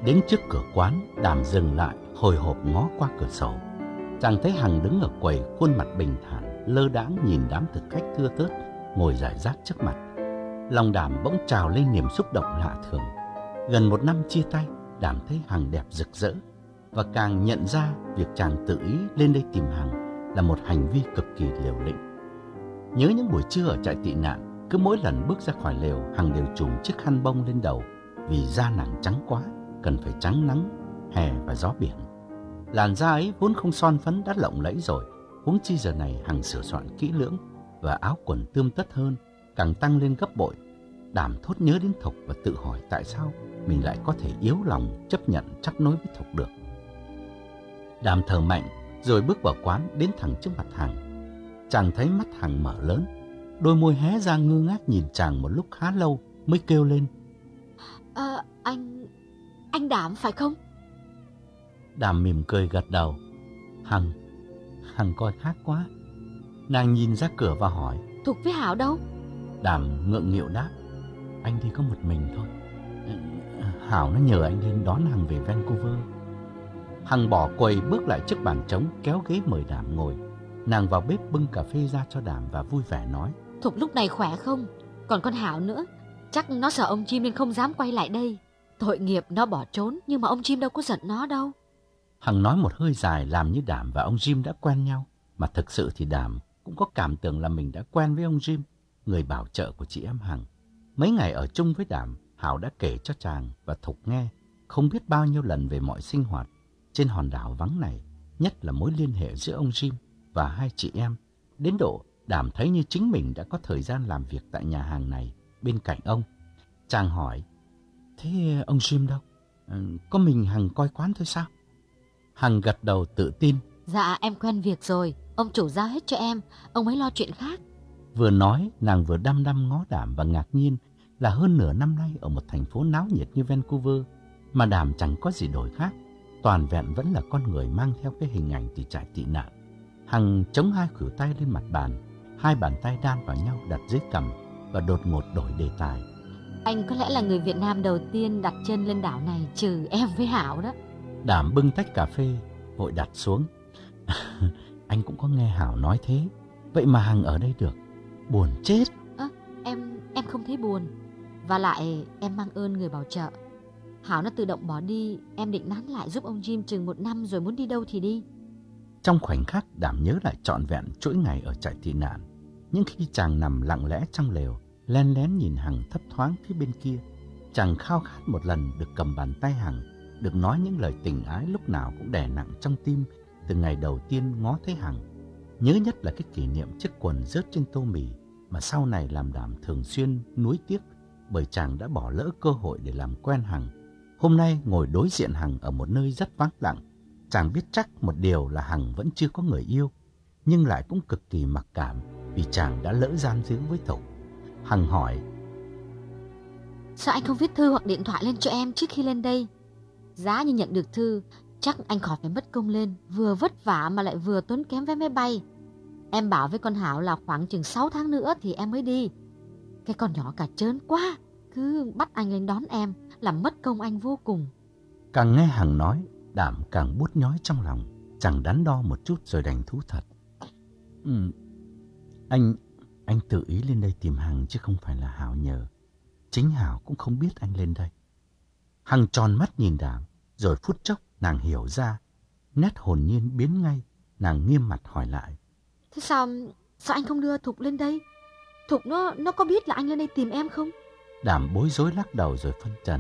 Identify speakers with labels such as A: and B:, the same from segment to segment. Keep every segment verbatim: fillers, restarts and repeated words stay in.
A: Đến trước cửa quán, Đàm dừng lại, hồi hộp ngó qua cửa sổ. Chàng thấy Hằng đứng ở quầy, khuôn mặt bình thản, lơ đãng nhìn đám thực khách thưa thớt ngồi rải rác trước mặt. Lòng Đàm bỗng trào lên niềm xúc động lạ thường. Gần một năm chia tay, Đàm thấy Hằng đẹp rực rỡ, và càng nhận ra việc chàng tự ý lên đây tìm Hằng là một hành vi cực kỳ liều lĩnh. Nhớ những buổi trưa ở trại tị nạn, cứ mỗi lần bước ra khỏi lều, Hằng đều trùm chiếc khăn bông lên đầu vì da nàng trắng quá, cần phải trắng nắng, hè và gió biển. Làn da ấy vốn không son phấn đã lộng lẫy rồi, huống chi giờ này Hằng sửa soạn kỹ lưỡng và áo quần tươm tất hơn, càng tăng lên gấp bội. Đàm thốt nhớ đến Thục và tự hỏi tại sao mình lại có thể yếu lòng chấp nhận chấp nối với Thục được. Đàm thở mạnh rồi bước vào quán, đến thẳng trước mặt Hằng. Chàng thấy mắt Hằng mở lớn, đôi môi hé ra ngơ ngác nhìn chàng một lúc khá lâu mới kêu lên:
B: À, anh... anh Đàm phải không?
A: Đàm mỉm cười gật đầu. Hằng, Hằng coi khác quá. Nàng nhìn ra cửa và hỏi:
B: Thục với Hảo đâu?
A: Đàm ngượng nghịu đáp: Anh đi có một mình thôi. Hảo nó nhờ anh lên đón Hằng về Vancouver. Hằng bỏ quầy bước lại trước bàn trống, kéo ghế mời Đàm ngồi. Nàng vào bếp bưng cà phê ra cho Đàm và vui vẻ nói:
B: Thục lúc này khỏe không? Còn con Hảo nữa, chắc nó sợ ông Chim nên không dám quay lại đây. Tội nghiệp nó bỏ trốn, nhưng mà ông Chim đâu có giận nó đâu.
A: Hằng nói một hơi dài, làm như Đàm và ông Jim đã quen nhau. Mà thực sự thì Đàm cũng có cảm tưởng là mình đã quen với ông Jim, người bảo trợ của chị em Hằng. Mấy ngày ở chung với Đàm, Hảo đã kể cho chàng và Thục nghe không biết bao nhiêu lần về mọi sinh hoạt trên hòn đảo vắng này, nhất là mối liên hệ giữa ông Jim và hai chị em. Đến độ Đàm thấy như chính mình đã có thời gian làm việc tại nhà hàng này bên cạnh ông. Chàng hỏi: Thế ông Jim đâu? Có mình Hằng coi quán thôi sao? Hằng gật đầu tự tin:
B: Dạ em quen việc rồi, ông chủ giao hết cho em, ông ấy lo chuyện khác.
A: Vừa nói, nàng vừa đăm đăm ngó Đàm và ngạc nhiên là hơn nửa năm nay ở một thành phố náo nhiệt như Vancouver mà Đàm chẳng có gì đổi khác, toàn vẹn vẫn là con người mang theo cái hình ảnh từ trại tị nạn. Hằng chống hai khuỷu tay lên mặt bàn, hai bàn tay đan vào nhau đặt dưới cằm và đột ngột đổi đề tài:
B: Anh có lẽ là người Việt Nam đầu tiên đặt chân lên đảo này trừ em với Hảo đó.
A: Đàm bưng tách cà phê vội đặt xuống. Anh cũng có nghe Hảo nói thế. Vậy mà Hằng ở đây được, buồn chết.
B: À, em em không thấy buồn. Và lại em mang ơn người bảo trợ. Hảo nó tự động bỏ đi, em định nán lại giúp ông Jim chừng một năm rồi muốn đi đâu thì đi.
A: Trong khoảnh khắc, Đàm nhớ lại trọn vẹn chuỗi ngày ở trại tị nạn. Những khi chàng nằm lặng lẽ trong lều, len lén nhìn Hằng thấp thoáng phía bên kia. Chàng khao khát một lần được cầm bàn tay Hằng, được nói những lời tình ái lúc nào cũng đè nặng trong tim từ ngày đầu tiên ngó thấy Hằng. Nhớ nhất là cái kỷ niệm chiếc quần rớt trên tô mì mà sau này làm Đàm thường xuyên nuối tiếc bởi chàng đã bỏ lỡ cơ hội để làm quen Hằng. Hôm nay ngồi đối diện Hằng ở một nơi rất vắng lặng, chàng biết chắc một điều là Hằng vẫn chưa có người yêu, nhưng lại cũng cực kỳ mặc cảm vì chàng đã lỡ gian díu với Thục. Hằng hỏi:
B: Sao anh không viết thư hoặc điện thoại lên cho em trước khi lên đây? Giá như nhận được thư, chắc anh khỏi phải mất công lên, vừa vất vả mà lại vừa tốn kém vé máy bay. Em bảo với con Hảo là khoảng chừng sáu tháng nữa thì em mới đi. Cái con nhỏ cả trớn quá, cứ bắt anh lên đón em, làm mất công anh vô cùng.
A: Càng nghe Hằng nói, Đàm càng buốt nhói trong lòng. Chàng đắn đo một chút rồi đành thú thật: ừ, Anh anh tự ý lên đây tìm Hằng chứ không phải là Hảo nhờ. Chính Hảo cũng không biết anh lên đây. Hằng tròn mắt nhìn Đàm, rồi phút chốc nàng hiểu ra. Nét hồn nhiên biến ngay, nàng nghiêm mặt hỏi lại:
B: Thế sao, sao anh không đưa Thục lên đây? Thục nó nó có biết là anh lên đây tìm em không?
A: Đàm bối rối lắc đầu rồi phân trần: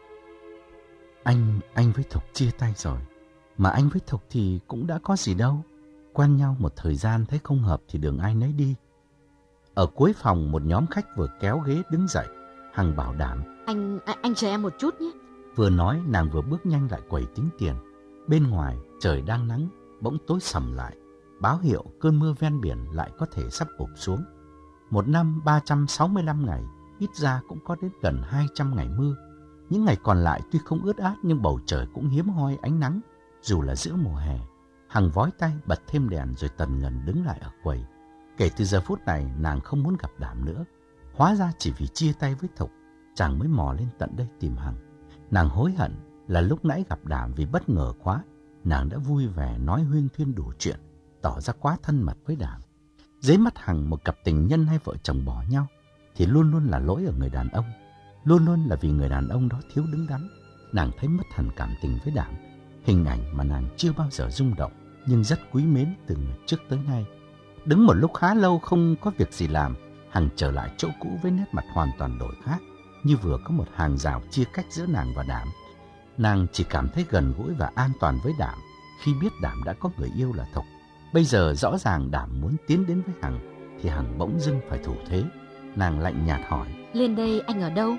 A: Anh, anh với Thục chia tay rồi. Mà anh với Thục thì cũng đã có gì đâu. Quen nhau một thời gian thấy không hợp thì đường ai nấy đi. Ở cuối phòng một nhóm khách vừa kéo ghế đứng dậy. Hằng bảo Đàm:
B: Anh, anh, anh chờ em một chút nhé.
A: Vừa nói nàng vừa bước nhanh lại quầy tính tiền. Bên ngoài trời đang nắng, bỗng tối sầm lại, báo hiệu cơn mưa ven biển lại có thể sắp ụp xuống. Một năm ba trăm sáu mươi lăm ngày, ít ra cũng có đến gần hai trăm ngày mưa. Những ngày còn lại tuy không ướt át nhưng bầu trời cũng hiếm hoi ánh nắng, dù là giữa mùa hè. Hằng vói tay bật thêm đèn rồi tần ngần đứng lại ở quầy. Kể từ giờ phút này nàng không muốn gặp Đàm nữa. Hóa ra chỉ vì chia tay với Thục, chàng mới mò lên tận đây tìm Hằng. Nàng hối hận là lúc nãy gặp Đảm vì bất ngờ quá, nàng đã vui vẻ nói huyên thuyên đủ chuyện, tỏ ra quá thân mật với Đảm. Dưới mắt Hằng, một cặp tình nhân hay vợ chồng bỏ nhau thì luôn luôn là lỗi ở người đàn ông, luôn luôn là vì người đàn ông đó thiếu đứng đắn. Nàng thấy mất hẳn cảm tình với Đảm, hình ảnh mà nàng chưa bao giờ rung động nhưng rất quý mến từ trước tới nay. Đứng một lúc khá lâu không có việc gì làm, Hằng trở lại chỗ cũ với nét mặt hoàn toàn đổi khác, như vừa có một hàng rào chia cách giữa nàng và Đảm. Nàng chỉ cảm thấy gần gũi và an toàn với Đảm khi biết Đảm đã có người yêu là Thục. Bây giờ rõ ràng Đảm muốn tiến đến với Hằng thì Hằng bỗng dưng phải thủ thế. Nàng lạnh nhạt hỏi:
B: Lên đây anh ở đâu?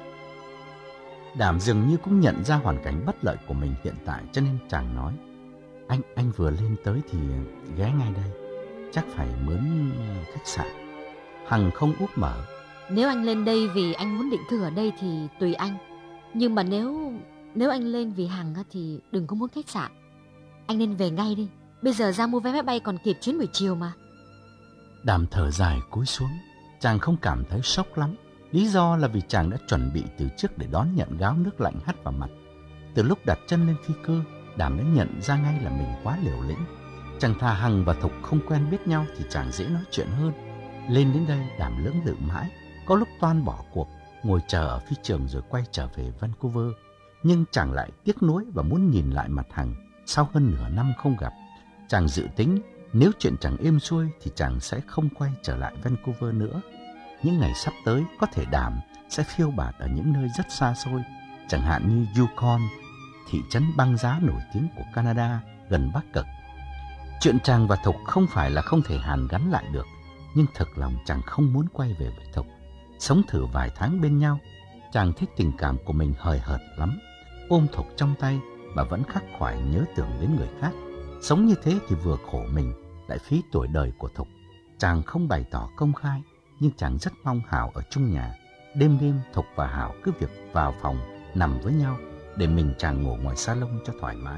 A: Đảm dường như cũng nhận ra hoàn cảnh bất lợi của mình hiện tại, cho nên chàng nói: Anh anh vừa lên tới thì ghé ngay đây, chắc phải mướn khách sạn. Hằng không úp mở:
B: Nếu anh lên đây vì anh muốn định cư ở đây thì tùy anh. Nhưng mà nếu nếu anh lên vì Hằng thì đừng có muốn khách sạn. Anh nên về ngay đi. Bây giờ ra mua vé máy bay còn kịp chuyến buổi chiều mà.
A: Đảm thở dài cúi xuống. Chàng không cảm thấy sốc lắm. Lý do là vì chàng đã chuẩn bị từ trước để đón nhận gáo nước lạnh hắt vào mặt. Từ lúc đặt chân lên phi cơ, Đảm đã nhận ra ngay là mình quá liều lĩnh. Chàng thà Hằng và Thục không quen biết nhau thì chàng dễ nói chuyện hơn. Lên đến đây Đảm lưỡng lự mãi, có lúc toan bỏ cuộc, ngồi chờ ở phi trường rồi quay trở về Vancouver. Nhưng chàng lại tiếc nuối và muốn nhìn lại mặt Hằng sau hơn nửa năm không gặp. Chàng dự tính nếu chuyện chẳng êm xuôi thì chàng sẽ không quay trở lại Vancouver nữa. Những ngày sắp tới có thể Đảm sẽ phiêu bạt ở những nơi rất xa xôi, chẳng hạn như Yukon, thị trấn băng giá nổi tiếng của Canada gần Bắc Cực. Chuyện chàng và Thục không phải là không thể hàn gắn lại được, nhưng thực lòng chàng không muốn quay về với Thục. Sống thử vài tháng bên nhau, chàng thích tình cảm của mình hời hợt lắm. Ôm Thục trong tay mà vẫn khắc khoải nhớ tưởng đến người khác. Sống như thế thì vừa khổ mình, lại phí tuổi đời của Thục. Chàng không bày tỏ công khai, nhưng chàng rất mong Hảo ở chung nhà. Đêm đêm Thục và Hảo cứ việc vào phòng nằm với nhau, để mình chàng ngủ ngoài salon cho thoải mái.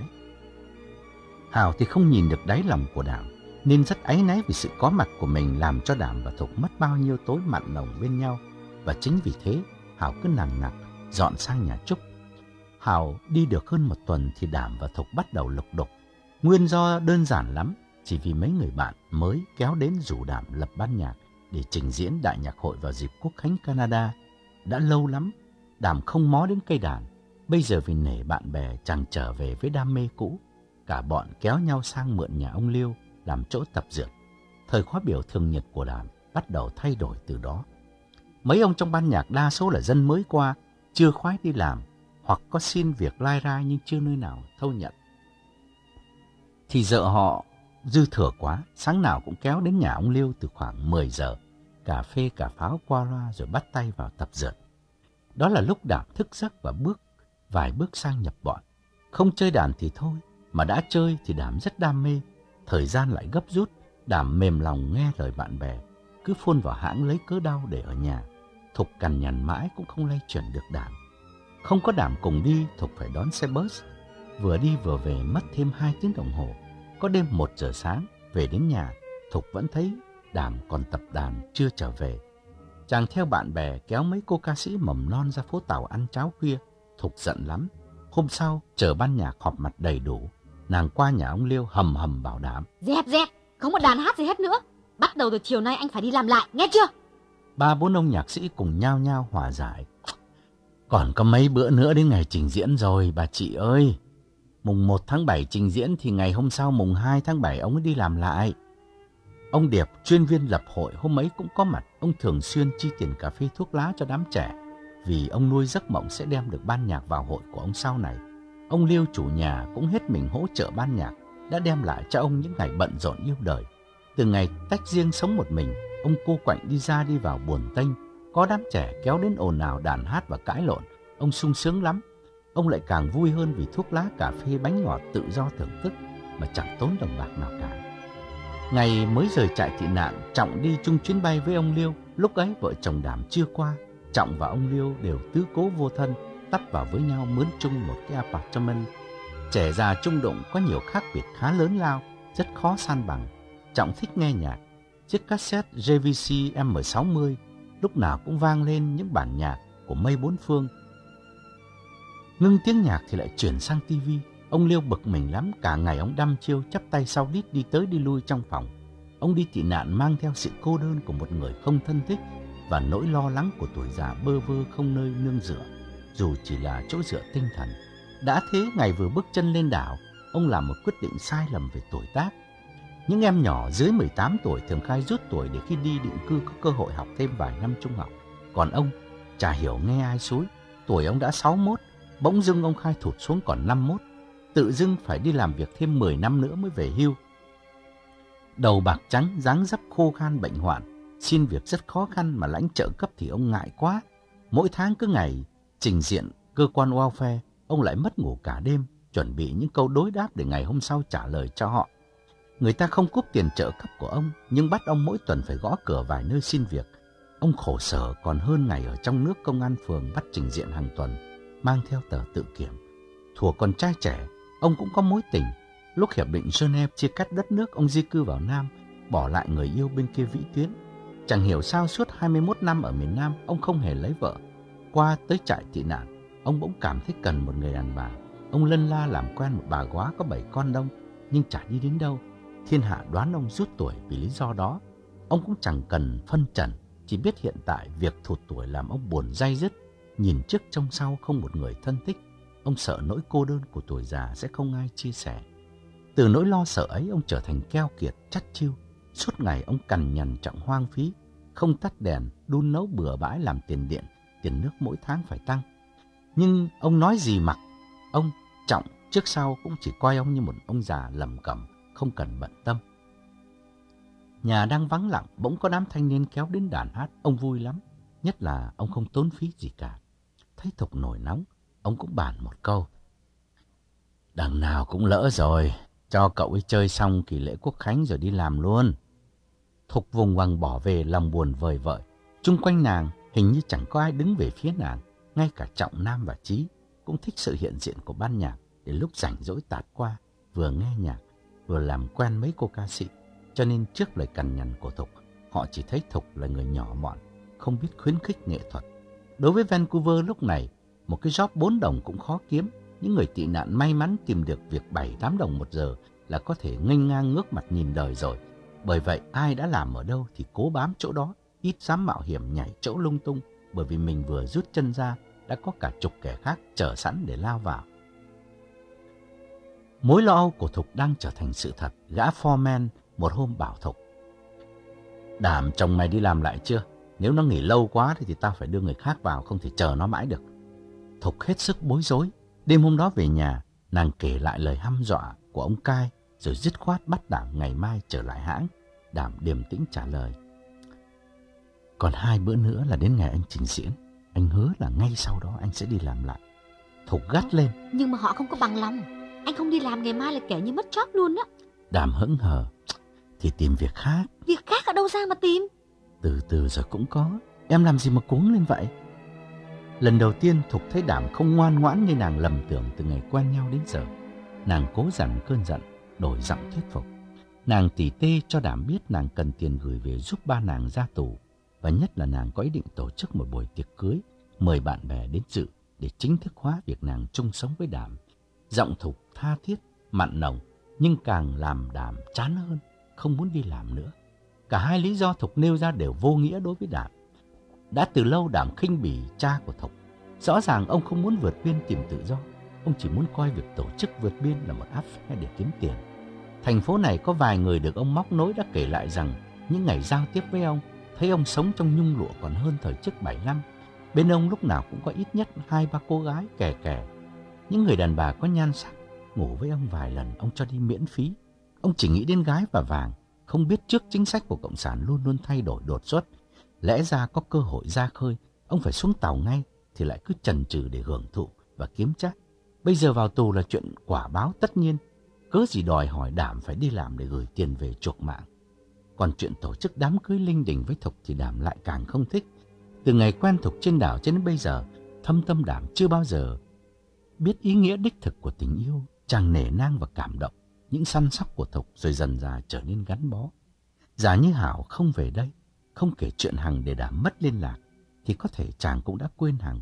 A: Hảo thì không nhìn được đáy lòng của Đảm, nên rất áy náy vì sự có mặt của mình làm cho Đảm và Thục mất bao nhiêu tối mặn nồng bên nhau. Và chính vì thế Hảo cứ nằng nặc dọn sang nhà Trúc. Hảo đi được hơn một tuần thì Đảm và Thục bắt đầu lục đục. Nguyên do đơn giản lắm, chỉ vì mấy người bạn mới kéo đến rủ Đảm lập ban nhạc để trình diễn đại nhạc hội vào dịp Quốc khánh Canada. Đã lâu lắm Đảm không mó đến cây đàn. Bây giờ vì nể bạn bè, chàng trở về với đam mê cũ. Cả bọn kéo nhau sang mượn nhà ông Liêu làm chỗ tập dượt. Thời khóa biểu thường nhật của Đảm bắt đầu thay đổi từ đó. Mấy ông trong ban nhạc đa số là dân mới qua, chưa khoái đi làm, hoặc có xin việc lai rai nhưng chưa nơi nào thâu nhận. Thì vợ họ dư thừa quá, sáng nào cũng kéo đến nhà ông Liêu từ khoảng mười giờ, cà phê cà pháo qua loa rồi bắt tay vào tập dượt. Đó là lúc Đảm thức giấc và bước vài bước sang nhập bọn. Không chơi đàn thì thôi, mà đã chơi thì Đảm rất đam mê. Thời gian lại gấp rút, Đảm mềm lòng nghe lời bạn bè, cứ phôn vào hãng lấy cớ đau để ở nhà. Thục cằn nhằn mãi cũng không lay chuyển được Đảm. Không có Đảm cùng đi, Thục phải đón xe bus. Vừa đi vừa về mất thêm hai tiếng đồng hồ. Có đêm một giờ sáng, về đến nhà, Thục vẫn thấy Đảm còn tập đàn chưa trở về. Chàng theo bạn bè kéo mấy cô ca sĩ mầm non ra phố Tàu ăn cháo khuya. Thục giận lắm. Hôm sau, chờ ban nhạc họp mặt đầy đủ, nàng qua nhà ông Liêu hầm hầm bảo Đảm:
B: Dẹp dẹp, không một đàn hát gì hết nữa. Bắt đầu từ chiều nay anh phải đi làm lại, nghe chưa?
A: Ba bốn ông nhạc sĩ cùng nhao nhao hòa giải: Còn có mấy bữa nữa đến ngày trình diễn rồi, bà chị ơi. Mùng một tháng bảy trình diễn thì ngày hôm sau mùng hai tháng bảy ông ấy đi làm lại. Ông Điệp, chuyên viên lập hội, hôm ấy cũng có mặt. Ông thường xuyên chi tiền cà phê thuốc lá cho đám trẻ, vì ông nuôi giấc mộng sẽ đem được ban nhạc vào hội của ông sau này. Ông Liêu chủ nhà cũng hết mình hỗ trợ ban nhạc, đã đem lại cho ông những ngày bận rộn yêu đời. Từ ngày tách riêng sống một mình, ông cô quạnh đi ra đi vào buồn tênh. Có đám trẻ kéo đến ồn ào đàn hát và cãi lộn, ông sung sướng lắm. Ông lại càng vui hơn vì thuốc lá, cà phê, bánh ngọt tự do thưởng thức mà chẳng tốn đồng bạc nào cả. Ngày mới rời trại tị nạn, Trọng đi chung chuyến bay với ông Liêu. Lúc ấy vợ chồng Đảm chưa qua. Trọng và ông Liêu đều tứ cố vô thân, tấp vào với nhau mướn chung một cái apartment. Trẻ già chung đụng có nhiều khác biệt khá lớn lao, rất khó san bằng. Trọng thích nghe nhạc. Chiếc cassette giê vê xê M sáu mươi lúc nào cũng vang lên những bản nhạc của Mây Bốn Phương. Ngưng tiếng nhạc thì lại chuyển sang tivi. Ông Liêu bực mình lắm, cả ngày ông đăm chiêu chắp tay sau đít đi tới đi lui trong phòng. Ông đi tị nạn mang theo sự cô đơn của một người không thân thích và nỗi lo lắng của tuổi già bơ vơ không nơi nương dựa, dù chỉ là chỗ dựa tinh thần. Đã thế, ngày vừa bước chân lên đảo, ông làm một quyết định sai lầm về tuổi tác. Những em nhỏ dưới mười tám tuổi thường khai rút tuổi để khi đi định cư có cơ hội học thêm vài năm trung học. Còn ông, chả hiểu nghe ai xúi, tuổi ông đã sáu mươi mốt, bỗng dưng ông khai thụt xuống còn năm mươi mốt, tự dưng phải đi làm việc thêm mười năm nữa mới về hưu. Đầu bạc trắng, dáng dấp khô khan bệnh hoạn, xin việc rất khó khăn mà lãnh trợ cấp thì ông ngại quá. Mỗi tháng cứ ngày trình diện cơ quan welfare, ông lại mất ngủ cả đêm, chuẩn bị những câu đối đáp để ngày hôm sau trả lời cho họ. Người ta không cúp tiền trợ cấp của ông, nhưng bắt ông mỗi tuần phải gõ cửa vài nơi xin việc. Ông khổ sở còn hơn ngày ở trong nước công an phường bắt trình diện hàng tuần, mang theo tờ tự kiểm. Thuở còn trai trẻ, ông cũng có mối tình. Lúc hiệp định Geneva chia cắt đất nước, ông di cư vào Nam, bỏ lại người yêu bên kia vĩ tuyến. Chẳng hiểu sao suốt hai mươi mốt năm ở miền Nam, ông không hề lấy vợ. Qua tới trại tị nạn, ông bỗng cảm thấy cần một người đàn bà. Ông lân la làm quen một bà góa có bảy con đông, nhưng chả đi đến đâu. Thiên hạ đoán ông rút tuổi vì lý do đó. Ông cũng chẳng cần phân trần, chỉ biết hiện tại việc thụt tuổi làm ông buồn day dứt. Nhìn trước trông sau không một người thân thích. Ông sợ nỗi cô đơn của tuổi già sẽ không ai chia sẻ. Từ nỗi lo sợ ấy, ông trở thành keo kiệt, chắt chiu. Suốt ngày ông cằn nhằn trọng hoang phí, không tắt đèn, đun nấu bừa bãi làm tiền điện, tiền nước mỗi tháng phải tăng. Nhưng ông nói gì mặc, ông Trọng trước sau cũng chỉ coi ông như một ông già lầm cẩm, không cần bận tâm. Nhà đang vắng lặng, bỗng có đám thanh niên kéo đến đàn hát, ông vui lắm. Nhất là ông không tốn phí gì cả. Thấy Thục nổi nóng, ông cũng bàn một câu: đằng nào cũng lỡ rồi, cho cậu ấy chơi xong kỳ lễ Quốc Khánh rồi đi làm luôn. Thục vùng vằng bỏ về, lòng buồn vời vợi. Chung quanh nàng hình như chẳng có ai đứng về phía nàng. Ngay cả Trọng, Nam và Chí cũng thích sự hiện diện của ban nhạc, để lúc rảnh rỗi tạt qua, vừa nghe nhạc, vừa làm quen mấy cô ca sĩ. Cho nên trước lời cằn nhằn của Thục, họ chỉ thấy Thục là người nhỏ mọn, không biết khuyến khích nghệ thuật. Đối với Vancouver lúc này, một cái job bốn đồng cũng khó kiếm. Những người tị nạn may mắn tìm được việc bảy tám đồng một giờ là có thể nghênh ngang ngước mặt nhìn đời rồi. Bởi vậy ai đã làm ở đâu thì cố bám chỗ đó, ít dám mạo hiểm nhảy chỗ lung tung, bởi vì mình vừa rút chân ra đã có cả chục kẻ khác chờ sẵn để lao vào. Mối lo âu của Thục đang trở thành sự thật. Gã foreman một hôm bảo Thục: đảm chồng mày đi làm lại chưa? Nếu nó nghỉ lâu quá thì, thì tao phải đưa người khác vào, không thể chờ nó mãi được. Thục hết sức bối rối. Đêm hôm đó về nhà, nàng kể lại lời hăm dọa của ông Cai, rồi dứt khoát bắt Đảm ngày mai trở lại hãng. Đảm điềm tĩnh trả lời: còn hai bữa nữa là đến ngày anh trình diễn. Anh hứa là ngay sau đó anh sẽ đi làm lại. Thục gắt lên:
B: nhưng mà họ không có bằng lòng. Anh không đi làm ngày mai là kẻ như mất job luôn á.
A: Đảm hững hờ: thì tìm việc khác.
B: Việc khác ở đâu ra mà tìm?
A: Từ từ rồi cũng có. Em làm gì mà cuống lên vậy? Lần đầu tiên Thục thấy Đảm không ngoan ngoãn như nàng lầm tưởng từ ngày quen nhau đến giờ. Nàng cố dằn cơn giận, đổi giọng thuyết phục. Nàng tỉ tê cho Đảm biết nàng cần tiền gửi về giúp ba nàng ra tù. Và nhất là nàng có ý định tổ chức một buổi tiệc cưới, mời bạn bè đến dự để chính thức hóa việc nàng chung sống với Đảm. Giọng Thục tha thiết, mặn nồng, nhưng càng làm Đảm chán hơn, không muốn đi làm nữa. Cả hai lý do Thục nêu ra đều vô nghĩa đối với Đảm. Đã từ lâu Đảm khinh bỉ cha của Thục. Rõ ràng ông không muốn vượt biên tìm tự do. Ông chỉ muốn coi việc tổ chức vượt biên là một affair để kiếm tiền. Thành phố này có vài người được ông móc nối đã kể lại rằng những ngày giao tiếp với ông, thấy ông sống trong nhung lụa còn hơn thời trước bảy năm. Bên ông lúc nào cũng có ít nhất hai ba cô gái kè kè. Những người đàn bà có nhan sắc, ngủ với ông vài lần ông cho đi miễn phí. Ông chỉ nghĩ đến gái và vàng, không biết trước chính sách của Cộng sản luôn luôn thay đổi đột xuất. Lẽ ra có cơ hội ra khơi, ông phải xuống tàu ngay, thì lại cứ chần chừ để hưởng thụ và kiếm trác. Bây giờ vào tù là chuyện quả báo tất nhiên, cớ gì đòi hỏi Đảm phải đi làm để gửi tiền về chuộc mạng. Còn chuyện tổ chức đám cưới linh đình với Thục thì Đảm lại càng không thích. Từ ngày quen Thục trên đảo cho đến bây giờ, thâm tâm Đảm chưa bao giờ biết ý nghĩa đích thực của tình yêu. Chàng nể nang và cảm động những săn sóc của Thục, rồi dần dà trở nên gắn bó. Giả như Hảo không về đây, không kể chuyện Hằng để Đảm mất liên lạc, thì có thể chàng cũng đã quên Hằng.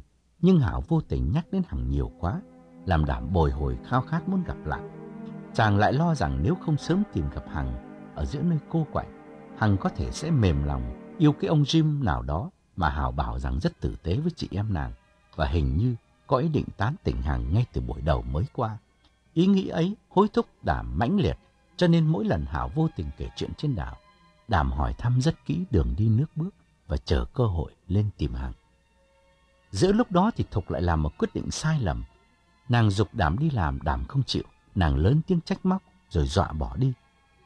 A: Nhưng Hảo vô tình nhắc đến Hằng nhiều quá, làm Đảm bồi hồi khao khát muốn gặp lại. Chàng lại lo rằng nếu không sớm tìm gặp Hằng ở giữa nơi cô quạnh, Hằng có thể sẽ mềm lòng yêu cái ông Jim nào đó mà Hảo bảo rằng rất tử tế với chị em nàng, và hình như có ý định tán tỉnh Hằng ngay từ buổi đầu mới qua. Ý nghĩ ấy hối thúc Đảm mãnh liệt, cho nên mỗi lần Hảo vô tình kể chuyện trên đảo, Đảm hỏi thăm rất kỹ đường đi nước bước và chờ cơ hội lên tìm Hằng. Giữa lúc đó thì Thục lại làm một quyết định sai lầm. Nàng giục Đảm đi làm, Đảm không chịu. Nàng lớn tiếng trách móc rồi dọa bỏ đi.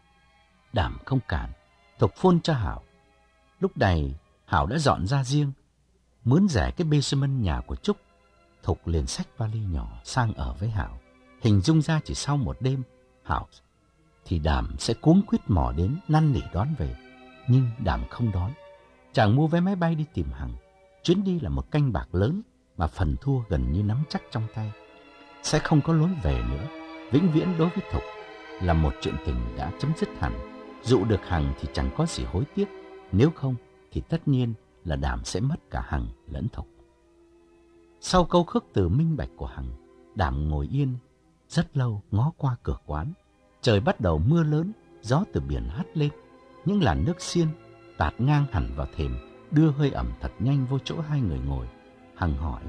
A: Đảm không cản, Thục phone cho Hảo. Lúc này Hảo đã dọn ra riêng, mướn rẻ cái basement nhà của Trúc. Thục liền xách vali nhỏ sang ở với Hảo. Hình dung ra chỉ sau một đêm, Hảo thì Đảm sẽ cuống quýt mò đến năn nỉ đón về. Nhưng Đảm không đón. Chàng mua vé máy bay đi tìm Hằng. Chuyến đi là một canh bạc lớn mà phần thua gần như nắm chắc trong tay. Sẽ không có lối về nữa. Vĩnh viễn đối với Thục là một chuyện tình đã chấm dứt hẳn. Dụ được Hằng thì chẳng có gì hối tiếc. Nếu không thì tất nhiên là Đảm sẽ mất cả Hằng lẫn Thục. Sau câu khước từ minh bạch của Hằng, Đảm ngồi yên rất lâu ngó qua cửa quán. Trời bắt đầu mưa lớn, gió từ biển hắt lên. Những làn nước xiên tạt ngang hẳn vào thềm, đưa hơi ẩm thật nhanh vô chỗ hai người ngồi. Hằng hỏi: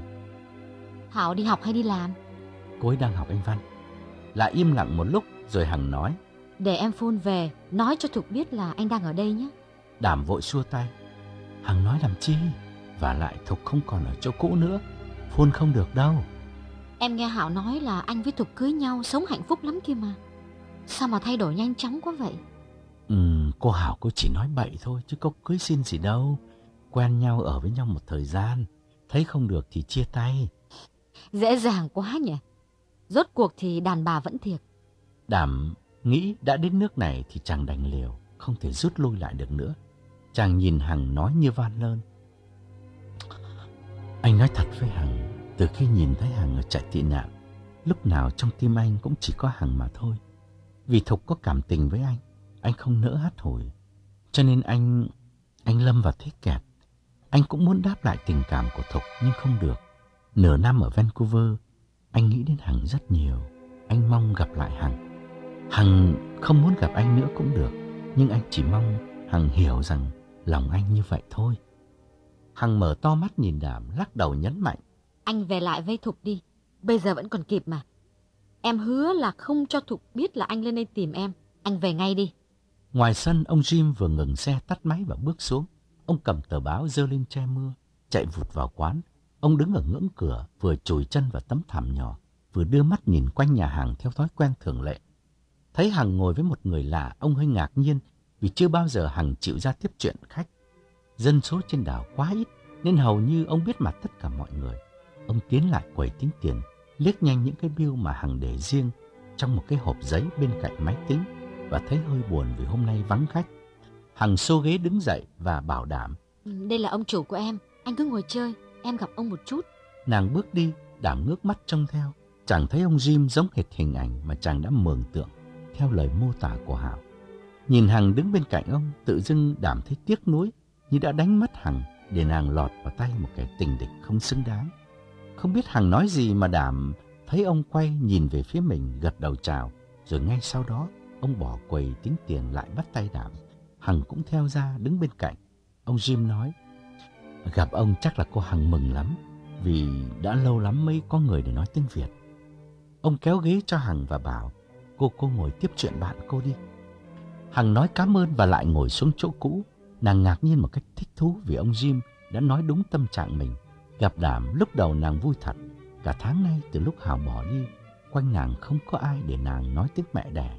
B: Hảo đi học hay đi làm?
A: Cô ấy đang học anh Văn. Lại im lặng một lúc rồi Hằng nói:
B: Để em phone về, nói cho Thục biết là anh đang ở đây nhé.
A: Đảm vội xua tay: Hằng nói làm chi? Và lại Thục không còn ở chỗ cũ nữa, phone không được đâu.
B: Em nghe Hảo nói là anh với Thục cưới nhau sống hạnh phúc lắm kia mà. Sao mà thay đổi nhanh chóng quá vậy?
A: Ừ, cô Hảo cô chỉ nói bậy thôi chứ có cưới xin gì đâu. Quen nhau ở với nhau một thời gian, thấy không được thì chia tay.
B: Dễ dàng quá nhỉ. Rốt cuộc thì đàn bà vẫn thiệt.
A: Đảm nghĩ đã đến nước này thì chàng đành liều, không thể rút lui lại được nữa. Chàng nhìn Hằng nói như van lơn: Anh nói thật với Hằng, từ khi nhìn thấy Hằng ở trại tị nạn, lúc nào trong tim anh cũng chỉ có Hằng mà thôi. Vì Thục có cảm tình với anh, anh không nỡ hắt hủi. Cho nên anh, anh lâm vào thế kẹt. Anh cũng muốn đáp lại tình cảm của Thục nhưng không được. Nửa năm ở Vancouver, anh nghĩ đến Hằng rất nhiều. Anh mong gặp lại Hằng. Hằng không muốn gặp anh nữa cũng được, nhưng anh chỉ mong Hằng hiểu rằng lòng anh như vậy thôi. Hằng mở to mắt nhìn Đảm, lắc đầu nhấn mạnh:
B: Anh về lại với Thục đi, bây giờ vẫn còn kịp mà. Em hứa là không cho Thục biết là anh lên đây tìm em. Anh về ngay đi.
A: Ngoài sân, ông Jim vừa ngừng xe tắt máy và bước xuống. Ông cầm tờ báo giơ lên che mưa, chạy vụt vào quán. Ông đứng ở ngưỡng cửa, vừa chùi chân vào tấm thảm nhỏ, vừa đưa mắt nhìn quanh nhà hàng theo thói quen thường lệ. Thấy Hằng ngồi với một người lạ, ông hơi ngạc nhiên vì chưa bao giờ Hằng chịu ra tiếp chuyện khách. Dân số trên đảo quá ít nên hầu như ông biết mặt tất cả mọi người. Ông tiến lại quầy tính tiền, liếc nhanh những cái bill mà Hằng để riêng trong một cái hộp giấy bên cạnh máy tính và thấy hơi buồn vì hôm nay vắng khách. Hằng xô ghế đứng dậy và bảo Đảm:
B: Đây là ông chủ của em, anh cứ ngồi chơi, em gặp ông một chút.
A: Nàng bước đi, Đảm ngước mắt trông theo. Chàng thấy ông Jim giống hệt hình ảnh mà chàng đã mường tượng theo lời mô tả của Hảo. Nhìn Hằng đứng bên cạnh ông, tự dưng Đảm thấy tiếc nuối như đã đánh mất Hằng để nàng lọt vào tay một kẻ tình địch không xứng đáng. Không biết Hằng nói gì mà Đảm thấy ông quay nhìn về phía mình, gật đầu chào, rồi ngay sau đó ông bỏ quầy tính tiền lại bắt tay Đảm. Hằng cũng theo ra đứng bên cạnh. Ông Jim nói: Gặp ông chắc là cô Hằng mừng lắm, vì đã lâu lắm mới có người để nói tiếng Việt. Ông kéo ghế cho Hằng và bảo: Cô cô ngồi tiếp chuyện bạn cô đi. Hằng nói cảm ơn và lại ngồi xuống chỗ cũ. Nàng ngạc nhiên một cách thích thú vì ông Jim đã nói đúng tâm trạng mình. Gặp Đảm lúc đầu nàng vui thật. Cả tháng nay từ lúc Hảo bỏ đi, quanh nàng không có ai để nàng nói tiếng mẹ đẻ.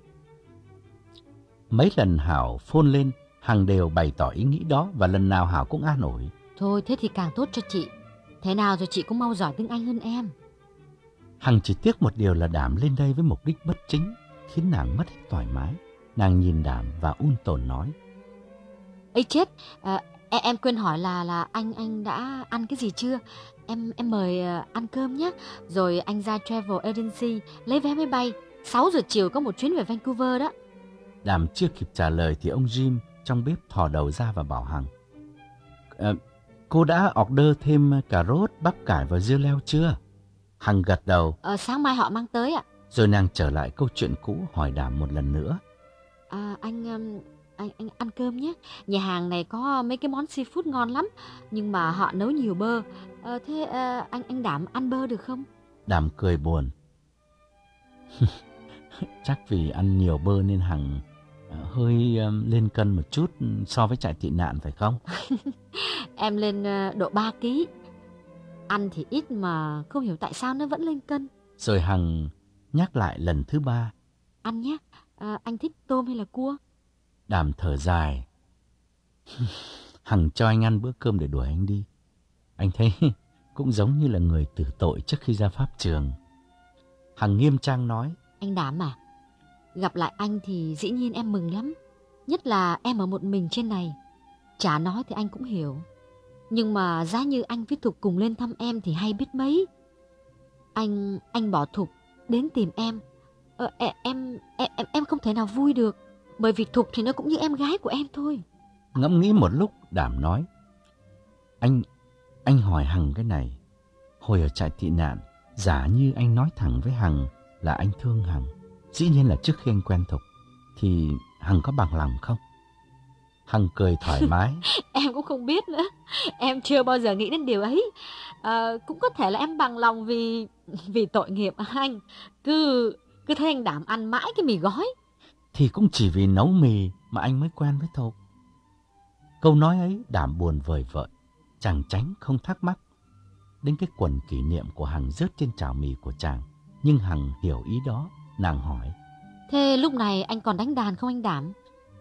A: Mấy lần Hảo phone lên, Hằng đều bày tỏ ý nghĩ đó và lần nào Hảo cũng an ủi:
B: Thôi thế thì càng tốt cho chị. Thế nào rồi chị cũng mau giỏi tiếng Anh hơn em.
A: Hằng chỉ tiếc một điều là Đảm lên đây với mục đích bất chính, khiến nàng mất hết thoải mái. Nàng nhìn Đảm và ôn tồn nói:
B: Ây chết, à, em, em quên hỏi là là anh anh đã ăn cái gì chưa? Em em mời uh, ăn cơm nhé. Rồi anh ra travel agency lấy vé máy bay. sáu giờ chiều có một chuyến về Vancouver đó.
A: Đảm chưa kịp trả lời thì ông Jim trong bếp thò đầu ra và bảo Hằng: à, Cô đã order thêm cà rốt, bắp cải và dưa leo chưa? Hằng gật đầu.
B: Ờ, sáng mai họ mang tới ạ.
A: Rồi nàng trở lại câu chuyện cũ, hỏi Đảm một lần nữa.
B: À, anh, um, anh anh ăn cơm nhé. Nhà hàng này có mấy cái món seafood ngon lắm, nhưng mà họ nấu nhiều bơ. Ờ, thế uh, anh anh Đảm ăn bơ được không?
A: Đảm cười buồn. Chắc vì ăn nhiều bơ nên Hằng uh, hơi um, lên cân một chút so với trại tị nạn phải không?
B: Em lên uh, độ ba ký. Ăn thì ít mà không hiểu tại sao nó vẫn lên cân.
A: Rồi Hằng nhắc lại lần thứ ba.
B: Ăn nhé, à, anh thích tôm hay là cua?
A: Đảm thở dài. Hằng cho anh ăn bữa cơm để đuổi anh đi. Anh thấy cũng giống như là người tử tội trước khi ra pháp trường. Hằng nghiêm trang nói.
B: Anh Đảm à, gặp lại anh thì dĩ nhiên em mừng lắm. Nhất là em ở một mình trên này. Chả nói thì anh cũng hiểu. Nhưng mà giá như anh với Thục cùng lên thăm em thì hay biết mấy. Anh anh bỏ Thục đến tìm em. Ờ, em, em em em không thể nào vui được, bởi vì Thục thì nó cũng như em gái của em thôi.
A: Ngẫm nghĩ một lúc, Đảm nói. Anh anh hỏi Hằng cái này. Hồi ở trại tị nạn, giả như anh nói thẳng với Hằng là anh thương Hằng, dĩ nhiên là trước khi anh quen Thục, thì Hằng có bằng lòng không? Hằng cười thoải mái.
B: Em cũng không biết nữa. Em chưa bao giờ nghĩ đến điều ấy. À, cũng có thể là em bằng lòng vì vì tội nghiệp anh. Cứ cứ thấy anh Đảm ăn mãi cái mì gói.
A: Thì cũng chỉ vì nấu mì mà anh mới quen với Thục. Câu nói ấy Đảm buồn vời vợi. Chàng tránh không thắc mắc đến cái quần kỷ niệm của Hằng rớt trên chảo mì của chàng. Nhưng Hằng hiểu ý đó. Nàng hỏi.
B: Thế lúc này anh còn đánh đàn không anh Đảm?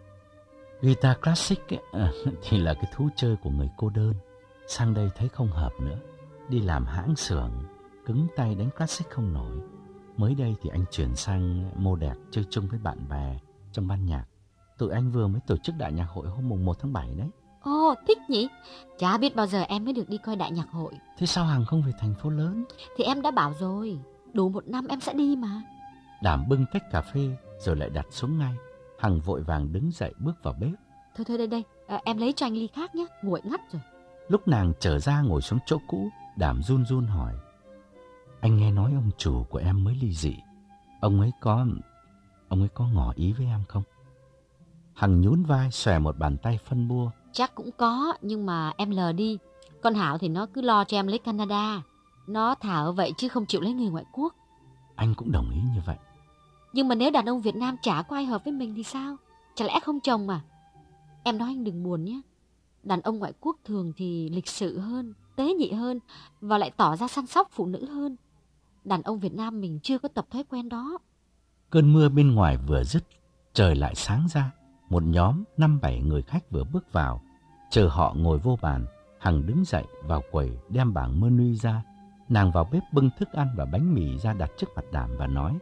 A: Guitar classic ấy, à, thì là cái thú chơi của người cô đơn. Sang đây thấy không hợp nữa. Đi làm hãng xưởng, cứng tay đánh classic không nổi. Mới đây thì anh chuyển sang mô đẹp chơi chung với bạn bè trong ban nhạc. Tụi anh vừa mới tổ chức đại nhạc hội hôm mùng một tháng bảy đấy.
B: Ồ, thích nhỉ? Chả biết bao giờ em mới được đi coi đại nhạc hội.
A: Thế sao Hằng không về thành phố lớn?
B: Thì em đã bảo rồi, đủ một năm em sẽ đi mà.
A: Đảm bưng tách cà phê rồi lại đặt xuống ngay. Hằng vội vàng đứng dậy bước vào bếp.
B: Thôi thôi đây đây, à, em lấy cho anh ly khác nhé, nguội ngắt rồi.
A: Lúc nàng trở ra ngồi xuống chỗ cũ, Đảm run run hỏi. Anh nghe nói ông chủ của em mới ly dị. Ông ấy có... Ông ấy có ngỏ ý với em không? Hằng nhún vai xòe một bàn tay phân bua.
B: Chắc cũng có, nhưng mà em lờ đi. Con Hảo thì nó cứ lo cho em lấy Canada. Nó thảo vậy chứ không chịu lấy người ngoại quốc.
A: Anh cũng đồng ý như vậy.
B: Nhưng mà nếu đàn ông Việt Nam chả có ai hợp với mình thì sao? Chả lẽ không chồng mà? Em nói anh đừng buồn nhé. Đàn ông ngoại quốc thường thì lịch sự hơn, tế nhị hơn và lại tỏ ra săn sóc phụ nữ hơn. Đàn ông Việt Nam mình chưa có tập thói quen đó.
A: Cơn mưa bên ngoài vừa dứt, trời lại sáng ra. Một nhóm năm bảy người khách vừa bước vào. Chờ họ ngồi vô bàn, Hằng đứng dậy vào quầy đem bảng menu ra. Nàng vào bếp bưng thức ăn và bánh mì ra đặt trước mặt Đảm và nói.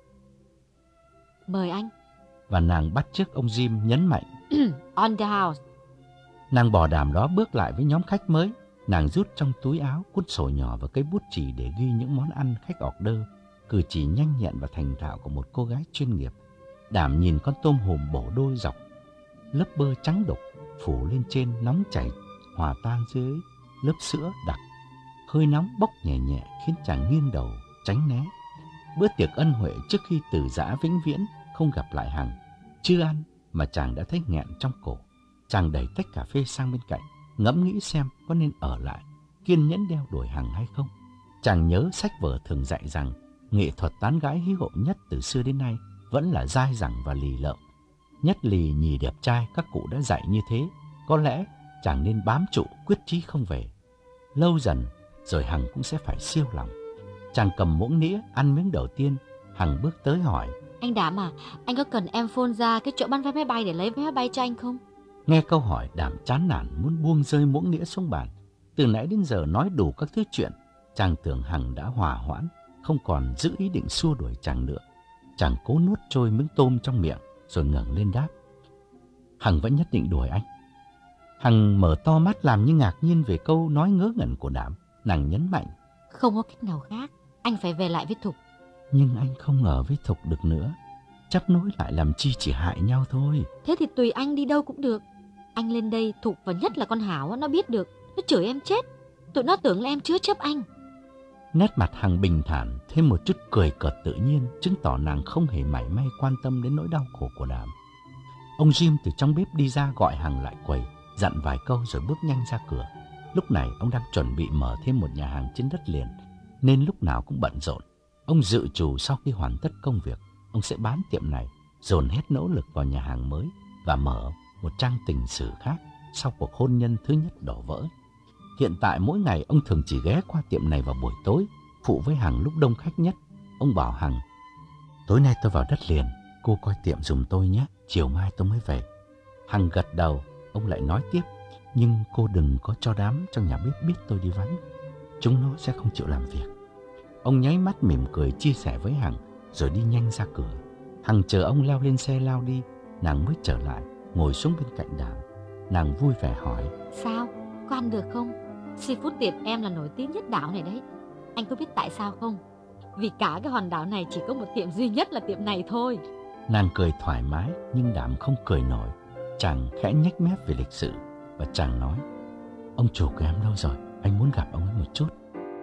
B: Mời anh.
A: Và nàng bắt chước ông Jim nhấn mạnh.
B: On the house.
A: Nàng bỏ Đảm đó bước lại với nhóm khách mới. Nàng rút trong túi áo cuốn sổ nhỏ và cây bút chì để ghi những món ăn khách order. Cử chỉ nhanh nhẹn và thành thạo của một cô gái chuyên nghiệp. Đảm nhìn con tôm hùm bổ đôi dọc, lớp bơ trắng đục phủ lên trên nóng chảy hòa tan dưới lớp sữa đặc. Hơi nóng bốc nhẹ nhẹ khiến chàng nghiêng đầu tránh né. Bữa tiệc ân huệ trước khi từ giã vĩnh viễn không gặp lại Hằng. Chưa ăn mà chàng đã thấy nghẹn trong cổ. Chàng đẩy tách cà phê sang bên cạnh, ngẫm nghĩ xem có nên ở lại kiên nhẫn đeo đuổi Hằng hay không. Chàng nhớ sách vở thường dạy rằng nghệ thuật tán gái hữu hiệu nhất từ xưa đến nay vẫn là dai dẳng và lì lợm. Nhất lì nhì đẹp trai các cụ đã dạy như thế. Có lẽ chàng nên bám trụ quyết chí không về. Lâu dần rồi Hằng cũng sẽ phải siêu lòng. Chàng cầm muỗng nĩa ăn miếng đầu tiên. Hằng bước tới hỏi.
B: Anh Đảm à, anh có cần em phone ra cái chỗ bán vé máy bay để lấy vé máy bay cho anh không?
A: Nghe câu hỏi, Đảm chán nản muốn buông rơi muỗng nĩa xuống bàn. Từ nãy đến giờ nói đủ các thứ chuyện. Chàng tưởng Hằng đã hòa hoãn, không còn giữ ý định xua đuổi chàng nữa. Chàng cố nuốt trôi miếng tôm trong miệng rồi ngẩng lên đáp. Hằng vẫn nhất định đuổi anh. Hằng mở to mắt làm như ngạc nhiên về câu nói ngớ ngẩn của Đảm. Nàng nhấn mạnh.
B: Không có cách nào khác, anh phải về lại với Thục.
A: Nhưng anh không ở với Thục được nữa. Chấp nối lại làm chi chỉ hại nhau thôi.
B: Thế thì tùy anh, đi đâu cũng được. Anh lên đây Thục và nhất là con Hảo nó biết được, nó chửi em chết. Tụi nó tưởng là em chứa chấp anh.
A: Nét mặt Hằng bình thản, thêm một chút cười cợt tự nhiên, chứng tỏ nàng không hề mảy may quan tâm đến nỗi đau khổ của Đàm. Ông Jim từ trong bếp đi ra gọi Hằng lại quầy, dặn vài câu rồi bước nhanh ra cửa. Lúc này ông đang chuẩn bị mở thêm một nhà hàng trên đất liền, nên lúc nào cũng bận rộn. Ông dự trù sau khi hoàn tất công việc, ông sẽ bán tiệm này, dồn hết nỗ lực vào nhà hàng mới và mở một trang tình sử khác sau cuộc hôn nhân thứ nhất đổ vỡ. Hiện tại mỗi ngày ông thường chỉ ghé qua tiệm này vào buổi tối, phụ với Hằng lúc đông khách nhất. Ông bảo Hằng: tối nay tôi vào đất liền, cô coi tiệm giùm tôi nhé, chiều mai tôi mới về. Hằng gật đầu. Ông lại nói tiếp: nhưng cô đừng có cho đám trong nhà bếp biết tôi đi vắng, chúng nó sẽ không chịu làm việc. Ông nháy mắt mỉm cười chia sẻ với Hằng rồi đi nhanh ra cửa. Hằng chờ ông leo lên xe lao đi, nàng mới trở lại ngồi xuống bên cạnh Đàm. Nàng vui vẻ hỏi:
B: sao, có ăn được không? Seafood tiệm em là nổi tiếng nhất đảo này đấy. Anh có biết tại sao không? Vì cả cái hòn đảo này chỉ có một tiệm duy nhất là tiệm này thôi.
A: Nàng cười thoải mái, nhưng Đàm không cười nổi. Chàng khẽ nhếch mép về lịch sự và chàng nói: ông chủ của em đâu rồi, anh muốn gặp ông ấy một chút.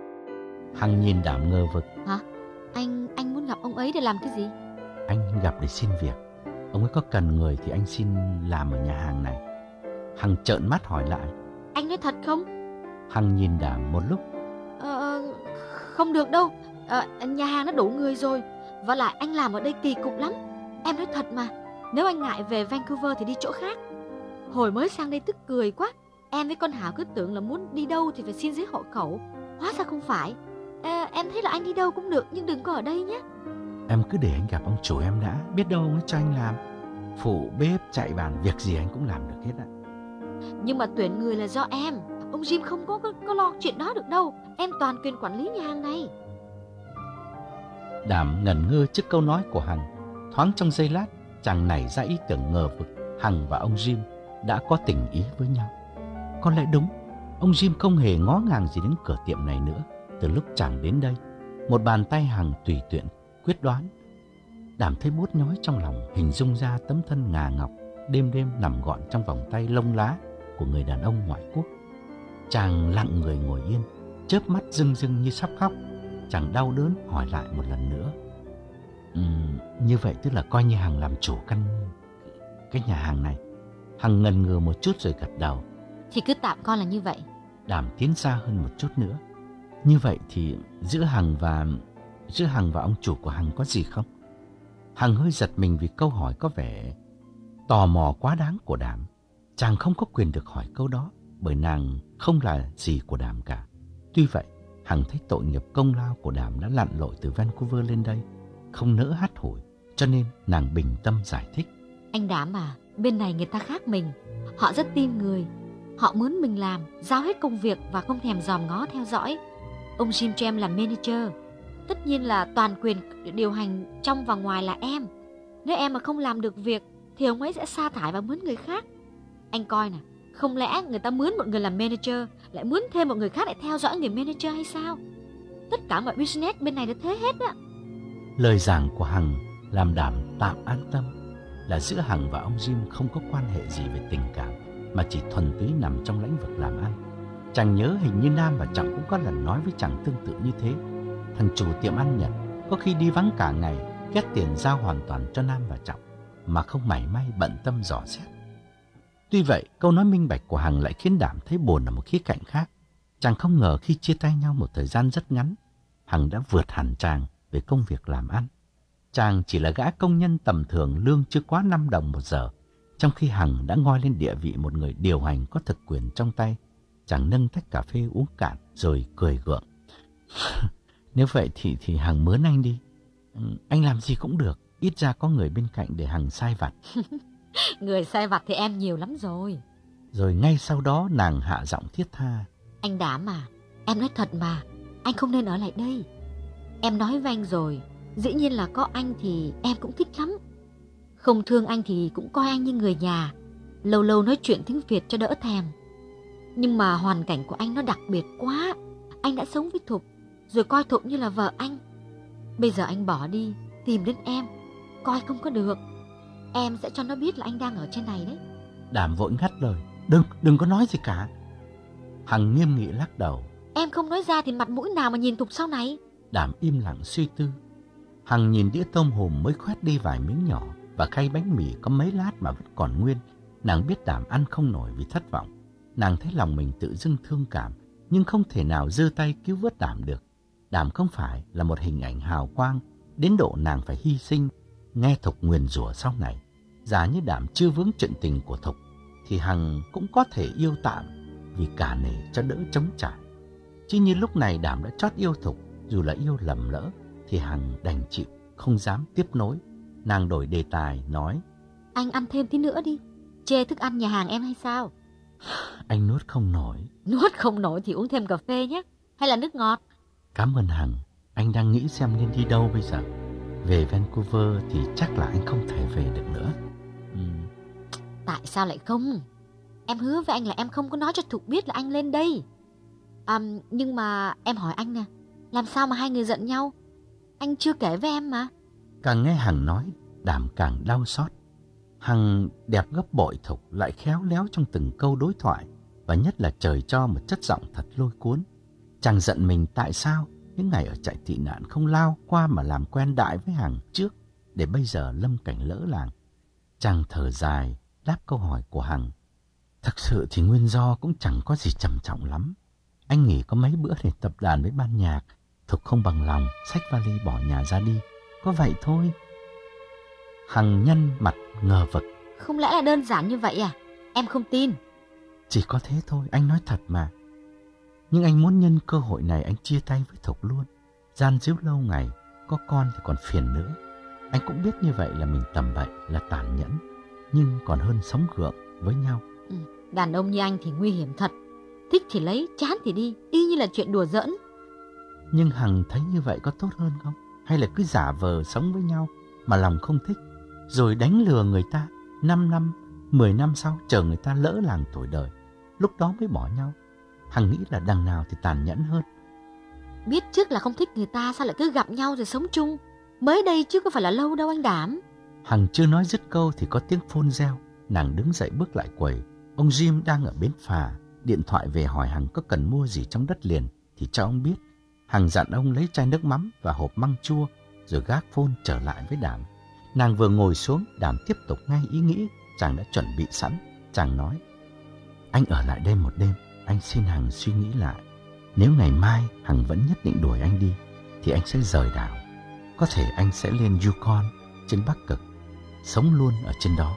A: Hằng nhìn Đàm ngơ vực.
B: Hả? Anh anh muốn gặp ông ấy để làm cái gì?
A: Anh gặp để xin việc. Ông ấy có cần người thì anh xin làm ở nhà hàng này. Hằng trợn mắt hỏi lại:
B: anh nói thật không?
A: Hằng nhìn Đàm một lúc.
B: Ờ, không được đâu. Ờ, nhà hàng nó đủ người rồi. Và lại anh làm ở đây kỳ cục lắm. Em nói thật mà. Nếu anh ngại về Vancouver thì đi chỗ khác. Hồi mới sang đây tức cười quá. Em với con Hảo cứ tưởng là muốn đi đâu thì phải xin giấy hộ khẩu. Hóa ra không phải. À, em thấy là anh đi đâu cũng được, nhưng đừng có ở đây nhé.
A: Em cứ để anh gặp ông chủ em đã, biết đâu ông ấy cho anh làm. Phụ bếp, chạy bàn, việc gì anh cũng làm được hết ạ.
B: Nhưng mà tuyển người là do em. Ông Jim không có, có, có lo chuyện đó được đâu. Em toàn quyền quản lý nhà hàng này.
A: Đàm ngẩn ngơ trước câu nói của Hằng. Thoáng trong giây lát, chàng nảy ra ý tưởng ngờ vực Hằng và ông Jim đã có tình ý với nhau. Có lẽ đúng, ông Jim không hề ngó ngàng gì đến cửa tiệm này nữa từ lúc chàng đến đây. Một bàn tay Hằng tùy tiện quyết đoán. Đàm thấy buốt nhói trong lòng, hình dung ra tấm thân ngà ngọc đêm đêm nằm gọn trong vòng tay lông lá của người đàn ông ngoại quốc. Chàng lặng người ngồi yên, chớp mắt rưng rưng như sắp khóc. Chàng đau đớn hỏi lại một lần nữa: uhm, như vậy tức là coi như Hằng làm chủ căn cái nhà hàng này. Hằng ngần ngừ một chút rồi gật đầu.
B: Thì cứ tạm coi là như vậy.
A: Đàm tiến xa hơn một chút nữa: như vậy thì giữa Hằng và giữa Hằng và ông chủ của Hằng có gì không? Hằng hơi giật mình vì câu hỏi có vẻ tò mò quá đáng của Đàm. Chàng không có quyền được hỏi câu đó, bởi nàng không là gì của Đàm cả. Tuy vậy, Hằng thấy tội nghiệp công lao của Đàm đã lặn lội từ Vancouver lên đây, không nỡ hắt hủi, cho nên nàng bình tâm giải thích:
B: anh Đàm à, bên này người ta khác mình. Họ rất tin người. Họ muốn mình làm, giao hết công việc và không thèm dòm ngó theo dõi. Ông Jim cho em làm manager. Tất nhiên là toàn quyền điều hành trong và ngoài là em. Nếu em mà không làm được việc thì ông ấy sẽ sa thải và mướn người khác. Anh coi nè, không lẽ người ta mướn một người làm manager lại mướn thêm một người khác để theo dõi người manager hay sao? Tất cả mọi business bên này đã thế hết á.
A: Lời giảng của Hằng làm Đàm tạm an tâm là giữa Hằng và ông Jim không có quan hệ gì về tình cảm, mà chỉ thuần túy nằm trong lĩnh vực làm ăn. Chàng nhớ hình như Nam và Trọng cũng có lần nói với chàng tương tự như thế. Thằng chủ tiệm ăn Nhật có khi đi vắng cả ngày, ghét tiền giao hoàn toàn cho Nam và Trọng, mà không mảy may bận tâm dò xét. Tuy vậy, câu nói minh bạch của Hằng lại khiến Đàm thấy buồn ở một khía cạnh khác. Chàng không ngờ khi chia tay nhau một thời gian rất ngắn, Hằng đã vượt hẳn chàng về công việc làm ăn. Chàng chỉ là gã công nhân tầm thường lương chưa quá năm đồng một giờ, trong khi Hằng đã ngoi lên địa vị một người điều hành có thực quyền trong tay. Chàng nâng tách cà phê uống cạn rồi cười gượng. Nếu vậy thì thì Hằng mướn anh đi. Anh làm gì cũng được, ít ra có người bên cạnh để Hằng sai vặt.
B: Người sai vặt thì em nhiều lắm rồi.
A: Rồi ngay sau đó nàng hạ giọng thiết tha:
B: anh Đàm à, em nói thật mà, anh không nên ở lại đây. Em nói với anh rồi, dĩ nhiên là có anh thì em cũng thích lắm. Không thương anh thì cũng coi anh như người nhà, lâu lâu nói chuyện tiếng Việt cho đỡ thèm. Nhưng mà hoàn cảnh của anh nó đặc biệt quá. Anh đã sống với Thục, rồi coi Thục như là vợ anh. Bây giờ anh bỏ đi, tìm đến em, coi không có được. Em sẽ cho nó biết là anh đang ở trên này đấy.
A: Đàm vội ngắt lời: Đừng, đừng có nói gì cả. Hằng nghiêm nghị lắc đầu.
B: Em không nói ra thì mặt mũi nào mà nhìn Thục sau này.
A: Đảm im lặng suy tư. Hằng nhìn đĩa tôm hùm mới khoét đi vài miếng nhỏ và khay bánh mì có mấy lát mà vẫn còn nguyên. Nàng biết Đảm ăn không nổi vì thất vọng. Nàng thấy lòng mình tự dưng thương cảm, nhưng không thể nào giơ tay cứu vớt Đảm được. Đảm không phải là một hình ảnh hào quang đến độ nàng phải hy sinh, nghe Thục nguyền rủa sau này. Giả như Đảm chưa vướng chuyện tình của Thục thì Hằng cũng có thể yêu tạm vì cả nể cho đỡ chống trả. Chứ như lúc này Đảm đã chót yêu Thục, dù là yêu lầm lỡ, thì Hằng đành chịu, không dám tiếp nối. Nàng đổi đề tài nói:
B: Anh ăn thêm tí nữa đi. Chê thức ăn nhà hàng em hay sao?
A: Anh nuốt không nổi.
B: Nuốt không nổi thì uống thêm cà phê nhé, hay là nước ngọt?
A: Cảm ơn Hằng. Anh đang nghĩ xem nên đi đâu bây giờ. Về Vancouver thì chắc là anh không thể về được nữa. uhm.
B: Tại sao lại không? Em hứa với anh là em không có nói cho Thục biết là anh lên đây. À, nhưng mà em hỏi anh nè, làm sao mà hai người giận nhau? Anh chưa kể với em mà.
A: Càng nghe Hằng nói, Đảm càng đau xót. Hằng đẹp gấp bội Thục, lại khéo léo trong từng câu đối thoại, và nhất là trời cho một chất giọng thật lôi cuốn. Chàng giận mình tại sao những ngày ở trại tị nạn không lao qua mà làm quen đại với Hằng trước, để bây giờ lâm cảnh lỡ làng. Chàng thở dài đáp câu hỏi của Hằng. Thực sự thì nguyên do cũng chẳng có gì trầm trọng lắm. Anh nghỉ có mấy bữa để tập đàn với ban nhạc, Thục không bằng lòng xách vali bỏ nhà ra đi, có vậy thôi. Hằng nhăn mặt ngờ vực.
B: Không lẽ là đơn giản như vậy à? Em không tin.
A: Chỉ có thế thôi, anh nói thật mà. Nhưng anh muốn nhân cơ hội này anh chia tay với Thục luôn. Gian díu lâu ngày, có con thì còn phiền nữa. Anh cũng biết như vậy là mình tầm bậy, là tàn nhẫn, nhưng còn hơn sống gượng với nhau.
B: Ừ, đàn ông như anh thì nguy hiểm thật. Thích thì lấy, chán thì đi, y như là chuyện đùa giỡn.
A: Nhưng Hằng thấy như vậy có tốt hơn không? Hay là cứ giả vờ sống với nhau mà lòng không thích, rồi đánh lừa người ta, năm năm, mười năm sau chờ người ta lỡ làng tuổi đời, lúc đó mới bỏ nhau. Hằng nghĩ là đằng nào thì tàn nhẫn hơn.
B: Biết trước là không thích người ta, sao lại cứ gặp nhau rồi sống chung? Mới đây chứ có phải là lâu đâu anh Đảm.
A: Hằng chưa nói dứt câu thì có tiếng phone reo. Nàng đứng dậy bước lại quầy. Ông Jim đang ở bến phà, điện thoại về hỏi Hằng có cần mua gì trong đất liền thì cho ông biết. Hằng dặn ông lấy chai nước mắm và hộp măng chua, rồi gác phone trở lại với Đảm. Nàng vừa ngồi xuống, Đảm tiếp tục ngay ý nghĩ chàng đã chuẩn bị sẵn. Chàng nói: Anh ở lại đây một đêm, anh xin Hằng suy nghĩ lại. Nếu ngày mai Hằng vẫn nhất định đuổi anh đi thì anh sẽ rời đảo. Có thể anh sẽ lên Yukon trên Bắc Cực, sống luôn ở trên đó.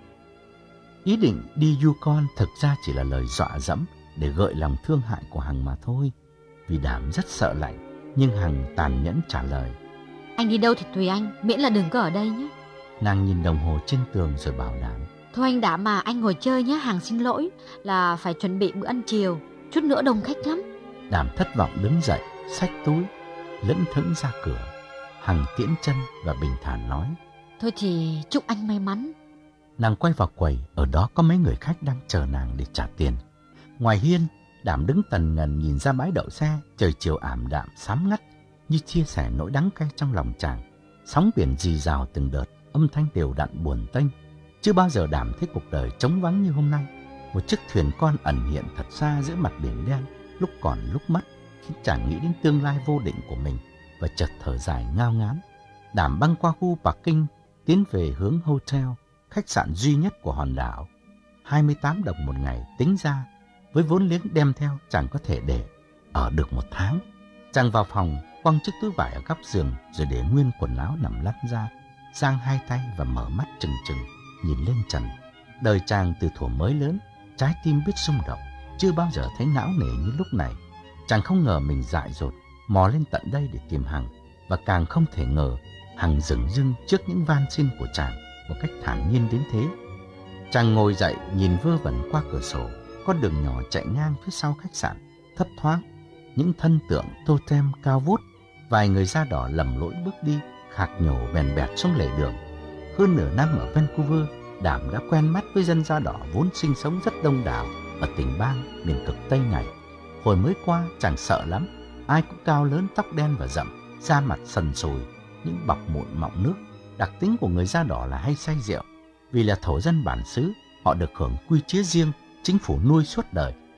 A: Ý định đi Yukon thực ra chỉ là lời dọa dẫm để gợi lòng thương hại của Hằng mà thôi. Vì Đảm rất sợ lạnh, nhưng Hằng tàn nhẫn trả lời:
B: Anh đi đâu thì tùy anh, miễn là đừng có ở đây nhé.
A: Nàng nhìn đồng hồ trên tường rồi bảo Đảm:
B: Thôi anh Đảm mà, anh ngồi chơi nhé. Hằng xin lỗi là phải chuẩn bị bữa ăn chiều, chút nữa đông khách lắm.
A: Đảm thất vọng đứng dậy, xách túi, lững thững ra cửa. Hằng tiễn chân và bình thản nói:
B: Thôi thì chúc anh may mắn.
A: Nàng quay vào quầy, ở đó có mấy người khách đang chờ nàng để trả tiền. Ngoài hiên, Đảm đứng tần ngần nhìn ra bãi đậu xe, trời chiều ảm đạm xám ngắt, như chia sẻ nỗi đắng cay trong lòng chàng. Sóng biển rì rào từng đợt, âm thanh đều đặn buồn tênh. Chưa bao giờ Đảm thấy cuộc đời trống vắng như hôm nay. Một chiếc thuyền con ẩn hiện thật xa giữa mặt biển đen, lúc còn lúc mất, khiến chàng nghĩ đến tương lai vô định của mình và chợt thở dài ngao ngán. Đảm băng qua khu parking, tiến về hướng hotel, khách sạn duy nhất của hòn đảo. hai mươi tám đồng một ngày tính ra, với vốn liếng đem theo chàng có thể để ở được một tháng. Chàng vào phòng, quăng chiếc túi vải ở góc giường rồi để nguyên quần áo nằm lăn ra, giang hai tay và mở mắt trừng trừng nhìn lên trần. Đời chàng từ thuở mới lớn, trái tim biết rung động, chưa bao giờ thấy não nề như lúc này. Chàng không ngờ mình dại dột mò lên tận đây để tìm Hằng, và càng không thể ngờ Hằng dửng dưng trước những van xin của chàng một cách thản nhiên đến thế. Chàng ngồi dậy nhìn vơ vẩn qua cửa sổ, con đường nhỏ chạy ngang phía sau khách sạn, thấp thoáng những thân tượng totem cao vút. Vài người da đỏ lầm lỗi bước đi, khạc nhổ bèn bẹt xuống lề đường. Hơn nửa năm ở Vancouver, Đảm đã quen mắt với dân da đỏ vốn sinh sống rất đông đảo ở tỉnh bang miền cực Tây này. Hồi mới qua chàng sợ lắm, ai cũng cao lớn, tóc đen và rậm, da mặt sần sùi, những bọc mụn mọng nước. Đặc tính của người da đỏ là hay say rượu. Vì là thổ dân bản xứ, họ được hưởng quy chế riêng, chính phủ nuôi suốt đời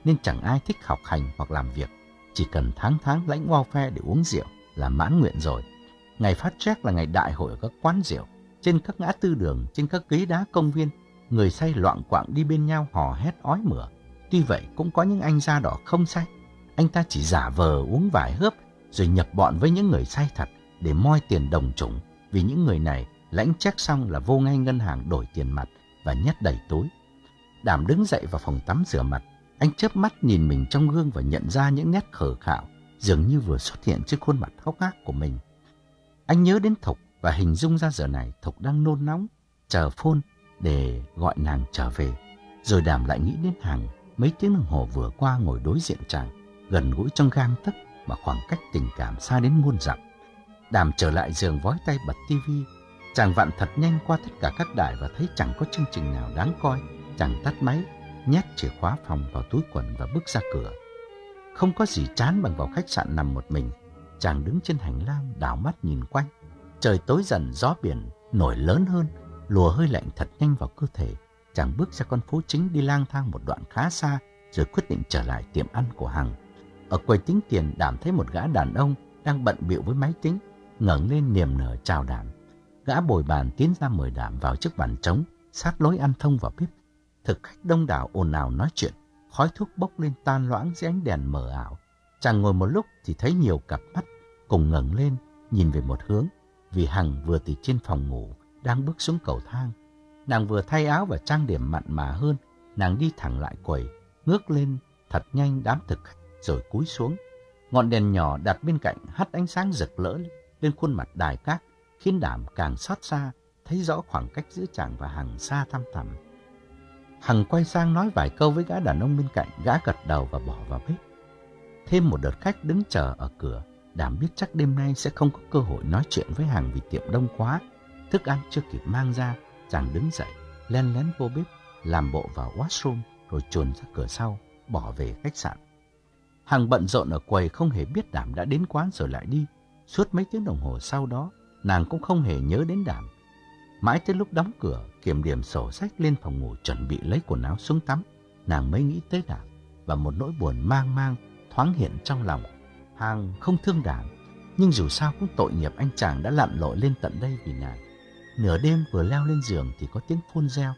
A: nên chẳng ai thích học hành hoặc làm việc. Chỉ cần tháng tháng lãnh bao phe để uống rượu là mãn nguyện rồi. Ngày phát jack là ngày đại hội ở các quán rượu, trên các ngã tư đường, trên các ghế đá công viên. Người say loạng quạng đi bên nhau hò hét ói mửa. Tuy vậy cũng có những anh da đỏ không say. Anh ta chỉ giả vờ uống vài hớp rồi nhập bọn với những người say thật để moi tiền đồng chủng. Vì những người này lãnh check xong là vô ngay ngân hàng đổi tiền mặt và nhét đầy túi. Đảm đứng dậy vào phòng tắm rửa mặt. Anh chớp mắt nhìn mình trong gương và nhận ra những nét khờ khạo dường như vừa xuất hiện trên khuôn mặt hốc hác của mình. Anh nhớ đến Thục và hình dung ra giờ này Thục đang nôn nóng chờ phone để gọi nàng trở về. Rồi Đảm lại nghĩ đến Hằng. Mấy tiếng đồng hồ vừa qua ngồi đối diện chàng, gần gũi trong gang tấc mà khoảng cách tình cảm xa đến muôn dặm. Đảm trở lại giường vói tay bật tivi. Chàng vặn thật nhanh qua tất cả các đài và thấy chẳng có chương trình nào đáng coi. Chàng tắt máy, nhét chìa khóa phòng vào túi quần và bước ra cửa. Không có gì chán bằng vào khách sạn nằm một mình. Chàng đứng trên hành lang đảo mắt nhìn quanh. Trời tối dần, gió biển nổi lớn hơn, lùa hơi lạnh thật nhanh vào cơ thể. Chàng bước ra con phố chính đi lang thang một đoạn khá xa, rồi quyết định trở lại tiệm ăn của Hằng. Ở quầy tính tiền, Đảm thấy một gã đàn ông đang bận bịu với máy tính, ngẩng lên niềm nở chào Đảm. Gã bồi bàn tiến ra mời Đảm vào chiếc bàn trống sát lối ăn thông vào bếp. Thực khách đông đảo ồn ào nói chuyện, khói thuốc bốc lên tan loãng dưới ánh đèn mờ ảo. Chàng ngồi một lúc thì thấy nhiều cặp mắt cùng ngẩng lên nhìn về một hướng, vì Hằng vừa từ trên phòng ngủ đang bước xuống cầu thang. Nàng vừa thay áo và trang điểm mặn mà hơn. Nàng đi thẳng lại quầy, ngước lên thật nhanh đám thực khách rồi cúi xuống. Ngọn đèn nhỏ đặt bên cạnh hắt ánh sáng rực rỡ lên khuôn mặt đài cát, khiến Đảm càng xót xa, thấy rõ khoảng cách giữa chàng và Hằng xa thăm thẳm. Hằng quay sang nói vài câu với gã đàn ông bên cạnh, gã gật đầu và bỏ vào bếp. Thêm một đợt khách đứng chờ ở cửa. Đảm biết chắc đêm nay sẽ không có cơ hội nói chuyện với Hằng vì tiệm đông quá. Thức ăn chưa kịp mang ra, chàng đứng dậy, len lén vô bếp, làm bộ vào washroom rồi chuồn ra cửa sau, bỏ về khách sạn. Hằng bận rộn ở quầy không hề biết Đảm đã đến quán rồi lại đi. Suốt mấy tiếng đồng hồ sau đó, nàng cũng không hề nhớ đến Đảm. Mãi tới lúc đóng cửa, kiểm điểm sổ sách lên phòng ngủ chuẩn bị lấy quần áo xuống tắm, nàng mới nghĩ tới Đảm và một nỗi buồn mang mang thoáng hiện trong lòng. Hằng không thương Đảm, nhưng dù sao cũng tội nghiệp anh chàng đã lặn lội lên tận đây vì nàng. Nửa đêm vừa leo lên giường thì có tiếng phone reo.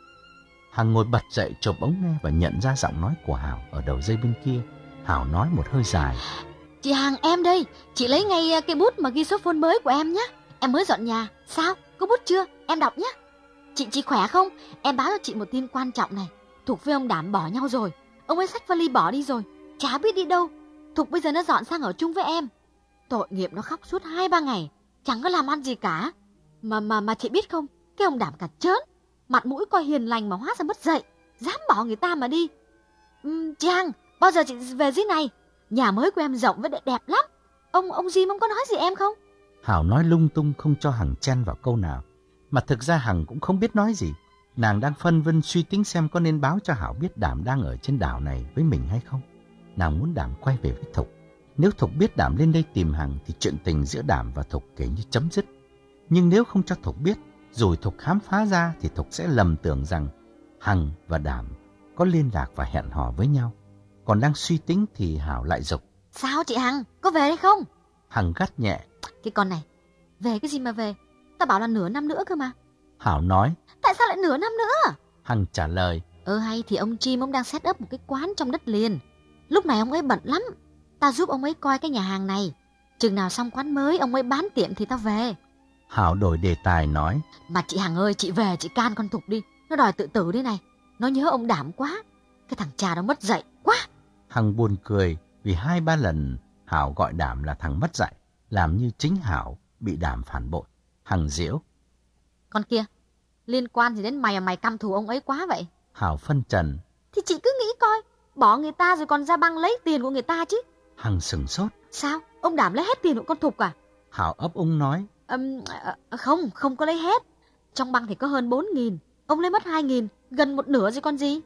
A: Hằng ngồi bật dậy chộp ống nghe và nhận ra giọng nói của Hảo ở đầu dây bên kia. Hảo nói một hơi dài.
B: Chị Hằng, em đây. Chị lấy ngay cái bút mà ghi số phone mới của em nhé. Em mới dọn nhà. Sao? Có bút chưa? Em đọc nhé. Chị chị khỏe không? Em báo cho chị một tin quan trọng này. Thục với ông Đảm bỏ nhau rồi. Ông ấy xách vali bỏ đi rồi. Chả biết đi đâu. Thục bây giờ nó dọn sang ở chung với em. Tội nghiệp, nó khóc suốt hai ba ngày, chẳng có làm ăn gì cả. Mà mà mà chị biết không, cái ông Đảm cả trớn, mặt mũi coi hiền lành mà hóa ra mất dạy, dám bỏ người ta mà đi. Uhm, chị Hằng, bao giờ chị về dưới này? Nhà mới của em rộng với đẹp lắm. Ông ông Jim ông có nói gì em không?
A: Hảo nói lung tung không cho Hằng chen vào câu nào. Mà thực ra Hằng cũng không biết nói gì. Nàng đang phân vân suy tính xem có nên báo cho Hảo biết Đảm đang ở trên đảo này với mình hay không. Nàng muốn Đảm quay về với Thục. Nếu Thục biết Đảm lên đây tìm Hằng thì chuyện tình giữa Đảm và Thục kể như chấm dứt. Nhưng nếu không cho Thục biết, rồi Thục khám phá ra thì Thục sẽ lầm tưởng rằng Hằng và Đảm có liên lạc và hẹn hò với nhau. Còn đang suy tính thì Hảo lại giục.
B: Sao chị Hằng, có về hay không?
A: Hằng gắt nhẹ.
B: Cái con này, về cái gì mà về? Ta bảo là nửa năm nữa cơ mà.
A: Hảo nói.
B: Tại sao lại nửa năm nữa?
A: Hằng trả lời.
B: Ờ hay thì ông Jim ông đang set up một cái quán trong đất liền. Lúc này ông ấy bận lắm. Ta giúp ông ấy coi cái nhà hàng này. Chừng nào xong quán mới ông ấy bán tiệm thì ta về.
A: Hảo đổi đề tài nói.
B: Mà chị Hằng ơi, chị về chị can con Thục đi. Nó đòi tự tử đây này. Nó nhớ ông Đảm quá. Cái thằng cha đó mất dạy quá.
A: Hằng buồn cười vì hai ba lần Hảo gọi Đảm là thằng mất dạy, làm như chính Hảo bị Đảm phản bội. Hằng giễu.
B: Con kia, liên quan gì đến mày mà mày căm thù ông ấy quá vậy?
A: Hảo phân trần.
B: Thì chị cứ nghĩ coi, bỏ người ta rồi còn ra băng lấy tiền của người ta chứ.
A: Hằng sửng sốt.
B: Sao? Ông Đảm lấy hết tiền của con Thục à?
A: Hảo ấp úng nói.
B: Um, không, không có lấy hết. Trong băng thì có hơn bốn nghìn. Ông lấy mất hai nghìn, gần một nửa rồi con gì.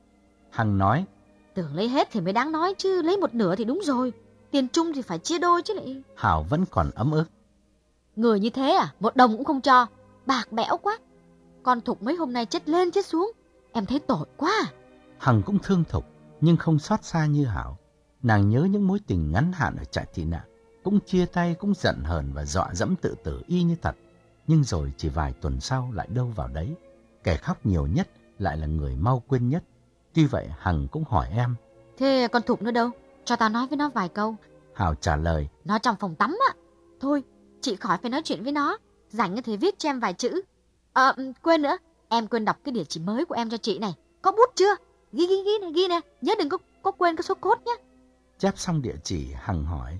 A: Hằng nói.
B: Tưởng lấy hết thì mới đáng nói chứ, lấy một nửa thì đúng rồi. Tiền chung thì phải chia đôi chứ lại.
A: Hảo vẫn còn ấm ức.
B: Người như thế à, một đồng cũng không cho. Bạc bẽo quá. Con Thục mấy hôm nay chết lên chết xuống. Em thấy tội quá.
A: Hằng cũng thương Thục. nhưng không xót xa như Hảo. Nàng nhớ những mối tình ngắn hạn ở trại tị nạn, cũng chia tay, cũng giận hờn và dọa dẫm tự tử y như thật. Nhưng rồi chỉ vài tuần sau lại đâu vào đấy. Kẻ khóc nhiều nhất lại là người mau quên nhất. Tuy vậy Hằng cũng hỏi em:
B: Thế con Thục nó đâu? Cho tao nói với nó vài câu.
A: Hảo trả lời:
B: Nó trong phòng tắm ạ. Thôi, chị khỏi phải nói chuyện với nó. Rảnh thì viết cho em vài chữ. Ờ, quên nữa, em quên đọc cái địa chỉ mới của em cho chị này. Có bút chưa? Ghi ghi ghi này, ghi nè. Nhớ đừng có, có quên cái số code nhé.
A: Chép xong địa chỉ, Hằng hỏi: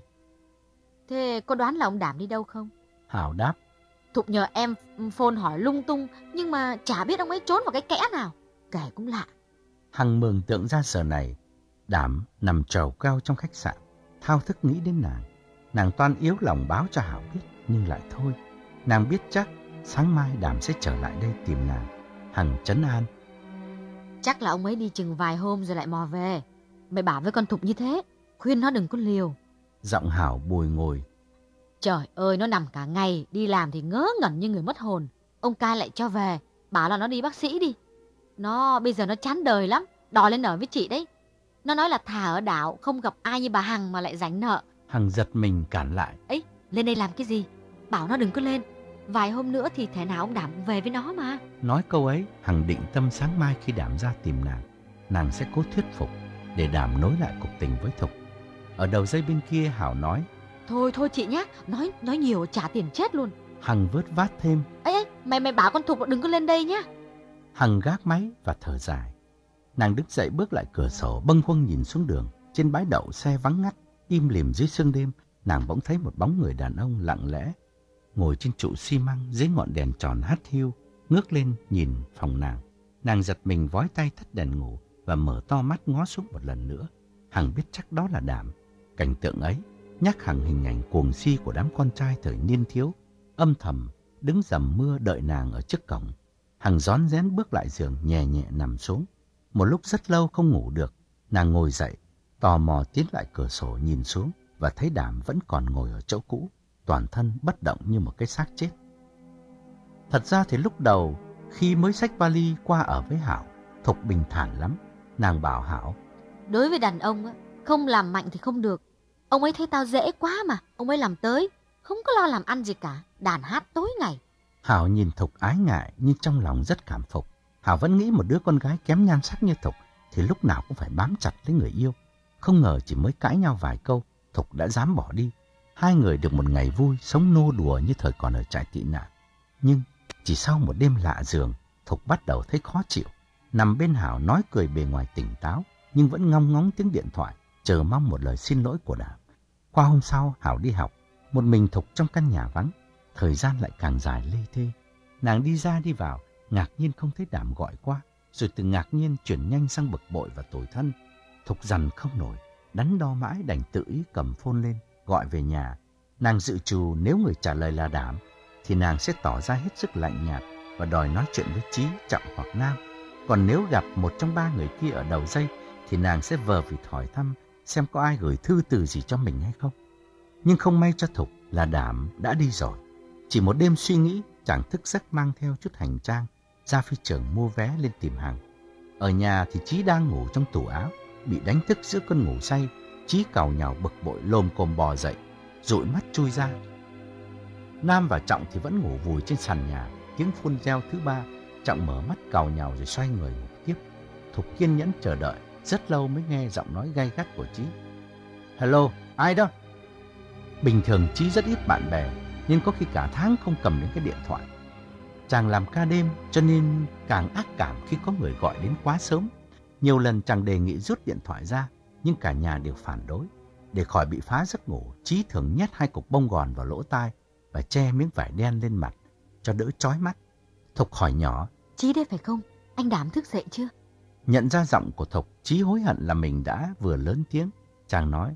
B: Thế cô đoán là ông Đảm đi đâu không?
A: Hảo đáp:
B: Thục nhờ em phone hỏi lung tung, nhưng mà chả biết ông ấy trốn vào cái kẽ nào. Kể cũng lạ.
A: Hằng mường tượng ra giờ này Đảm nằm trầu cao trong khách sạn, thao thức nghĩ đến nàng. Nàng toan yếu lòng báo cho Hảo biết, nhưng lại thôi. Nàng biết chắc sáng mai Đảm sẽ trở lại đây tìm nàng. Hằng trấn an:
B: Chắc là ông ấy đi chừng vài hôm rồi lại mò về. Mày bảo với con Thục như thế, khuyên nó đừng có liều.
A: Giọng Hảo bùi ngùi:
B: Trời ơi, nó nằm cả ngày, đi làm thì ngớ ngẩn như người mất hồn. Ông cai lại cho về, bảo là nó đi bác sĩ đi. Nó bây giờ nó chán đời lắm, đòi lên ở với chị đấy. Nó nói là thà ở đảo, không gặp ai như bà Hằng mà lại rảnh nợ.
A: Hằng giật mình cản lại:
B: Ấy, lên đây làm cái gì? Bảo nó đừng có lên. Vài hôm nữa thì thể nào ông Đảm về với nó mà.
A: Nói câu ấy, Hằng định tâm sáng mai khi Đảm ra tìm nàng, nàng sẽ cố thuyết phục để Đảm nối lại cuộc tình với Thục. Ở đầu dây bên kia Hảo nói:
B: Thôi thôi chị nhé, nói nói nhiều trả tiền chết luôn.
A: Hằng vớt vát thêm:
B: Ấy ấy, mày mày bảo con Thục đừng có lên đây nhé.
A: Hằng gác máy và thở dài. Nàng đứng dậy bước lại cửa sổ, bâng khuâng nhìn xuống đường. Trên bãi đậu xe vắng ngắt, im lìm dưới sương đêm, nàng bỗng thấy một bóng người đàn ông lặng lẽ ngồi trên trụ xi măng dưới ngọn đèn tròn hắt hiu, ngước lên nhìn phòng nàng. Nàng giật mình vói tay tắt đèn ngủ và mở to mắt ngó xuống một lần nữa. Hằng biết chắc đó là Đảm. Cảnh tượng ấy nhắc Hằng hình ảnh cuồng si của đám con trai thời niên thiếu, âm thầm đứng dầm mưa đợi nàng ở trước cổng. Hằng rón rén bước lại giường, nhẹ nhẹ nằm xuống. Một lúc rất lâu không ngủ được, nàng ngồi dậy, tò mò tiến lại cửa sổ nhìn xuống và thấy Đảm vẫn còn ngồi ở chỗ cũ, toàn thân bất động như một cái xác chết. Thật ra thì lúc đầu khi mới xách vali qua ở với Hảo, Thục bình thản lắm. Nàng bảo Hảo:
B: Đối với đàn ông á, không làm mạnh thì không được. Ông ấy thấy tao dễ quá mà, ông ấy làm tới, không có lo làm ăn gì cả, đàn hát tối ngày.
A: Hảo nhìn Thục ái ngại nhưng trong lòng rất cảm phục. Hảo vẫn nghĩ một đứa con gái kém nhan sắc như Thục thì lúc nào cũng phải bám chặt lấy người yêu. Không ngờ chỉ mới cãi nhau vài câu, Thục đã dám bỏ đi. Hai người được một ngày vui, sống nô đùa như thời còn ở trại tị nạn. Nhưng chỉ sau một đêm lạ giường, Thục bắt đầu thấy khó chịu. Nằm bên Hảo nói cười bề ngoài tỉnh táo, nhưng vẫn ngóng ngóng tiếng điện thoại, chờ mong một lời xin lỗi của Đảm. Qua hôm sau, Hảo đi học, một mình Thục trong căn nhà vắng. Thời gian lại càng dài lê thê. Nàng đi ra đi vào, ngạc nhiên không thấy Đảm gọi qua, rồi từ ngạc nhiên chuyển nhanh sang bực bội và tủi thân. Thục dằn không nổi, đắn đo mãi đành tự ý cầm phone lên, gọi về nhà. Nàng dự trù nếu người trả lời là Đảm, thì nàng sẽ tỏ ra hết sức lạnh nhạt và đòi nói chuyện với Chí, Trọng hoặc Nam. Còn nếu gặp một trong ba người kia ở đầu dây, thì nàng sẽ vờ vịt hỏi thăm xem có ai gửi thư từ gì cho mình hay không. Nhưng không may cho Thục là Đảm đã đi rồi. Chỉ một đêm suy nghĩ, chàng thức giấc mang theo chút hành trang, ra phi trường mua vé lên tìm Hằng. Ở nhà thì Chí đang ngủ trong tủ áo, bị đánh thức giữa cơn ngủ say. Chí càu nhàu bực bội lồm cồm bò dậy, dụi mắt chui ra. Nam và Trọng thì vẫn ngủ vùi trên sàn nhà. Tiếng phun reo thứ ba, Trọng mở mắt càu nhàu rồi xoay người ngủ tiếp. Thục kiên nhẫn chờ đợi, rất lâu mới nghe giọng nói gay gắt của Chí. Hello, ai đó? Bình thường Chí rất ít bạn bè, nên có khi cả tháng không cầm đến cái điện thoại. Chàng làm ca đêm cho nên càng ác cảm khi có người gọi đến quá sớm. Nhiều lần chàng đề nghị rút điện thoại ra, nhưng cả nhà đều phản đối. Để khỏi bị phá giấc ngủ, Chí thường nhét hai cục bông gòn vào lỗ tai và che miếng vải đen lên mặt cho đỡ chói mắt. Thục hỏi nhỏ:
B: Chí đây phải không? Anh Đảm thức dậy chưa?
A: Nhận ra giọng của Thục, Chí hối hận là mình đã vừa lớn tiếng. Chàng nói: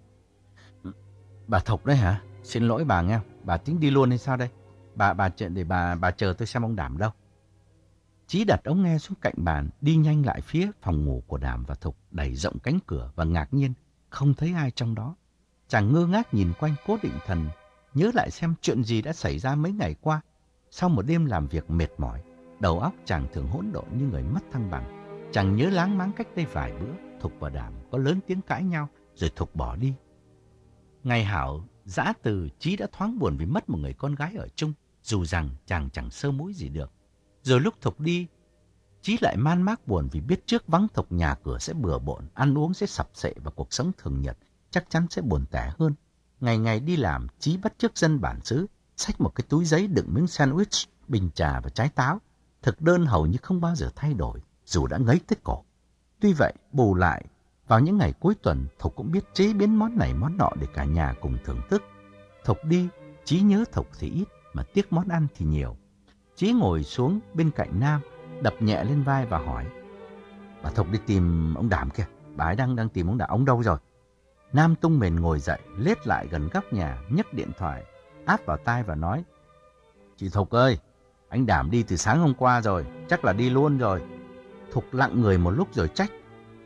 A: Bà Thục đấy hả? Xin lỗi bà nghe, bà tính đi luôn hay sao đây? Bà bà chờ để bà bà chờ tôi xem ông Đảm đâu. Chí đặt ống nghe xuống cạnh bàn, đi nhanh lại phía phòng ngủ của Đảm và Thục, đẩy rộng cánh cửa và ngạc nhiên không thấy ai trong đó. Chàng ngơ ngác nhìn quanh cố định thần, nhớ lại xem chuyện gì đã xảy ra mấy ngày qua. Sau một đêm làm việc mệt mỏi, đầu óc chàng thường hỗn độn như người mất thăng bằng. Chàng nhớ láng máng cách đây vài bữa, Thục và Đảm có lớn tiếng cãi nhau, rồi Thục bỏ đi. Ngày Hảo giã từ, Chí đã thoáng buồn vì mất một người con gái ở chung, dù rằng chàng chẳng sơ mũi gì được. Rồi lúc Thục đi, Chí lại man mác buồn vì biết trước vắng Thục nhà cửa sẽ bừa bộn, ăn uống sẽ sập sệ và cuộc sống thường nhật chắc chắn sẽ buồn tẻ hơn. Ngày ngày đi làm, Chí bắt chước dân bản xứ, xách một cái túi giấy đựng miếng sandwich, bình trà và trái táo. Thực đơn hầu như không bao giờ thay đổi, dù đã ngấy tới cổ. Tuy vậy, bù lại, vào những ngày cuối tuần, Thục cũng biết chế biến món này món nọ để cả nhà cùng thưởng thức. Thục đi, Chí nhớ Thục thì ít, mà tiếc món ăn thì nhiều. Chí ngồi xuống bên cạnh Nam, đập nhẹ lên vai và hỏi: "Bà Thục đi tìm ông Đảm kìa, bà ấy đang đang tìm ông Đảm, ông đâu rồi?" Nam tung mền ngồi dậy, lết lại gần góc nhà, nhấc điện thoại, áp vào tai và nói: "Chị Thục ơi, anh Đảm đi từ sáng hôm qua rồi, chắc là đi luôn rồi." Thục lặng người một lúc rồi trách: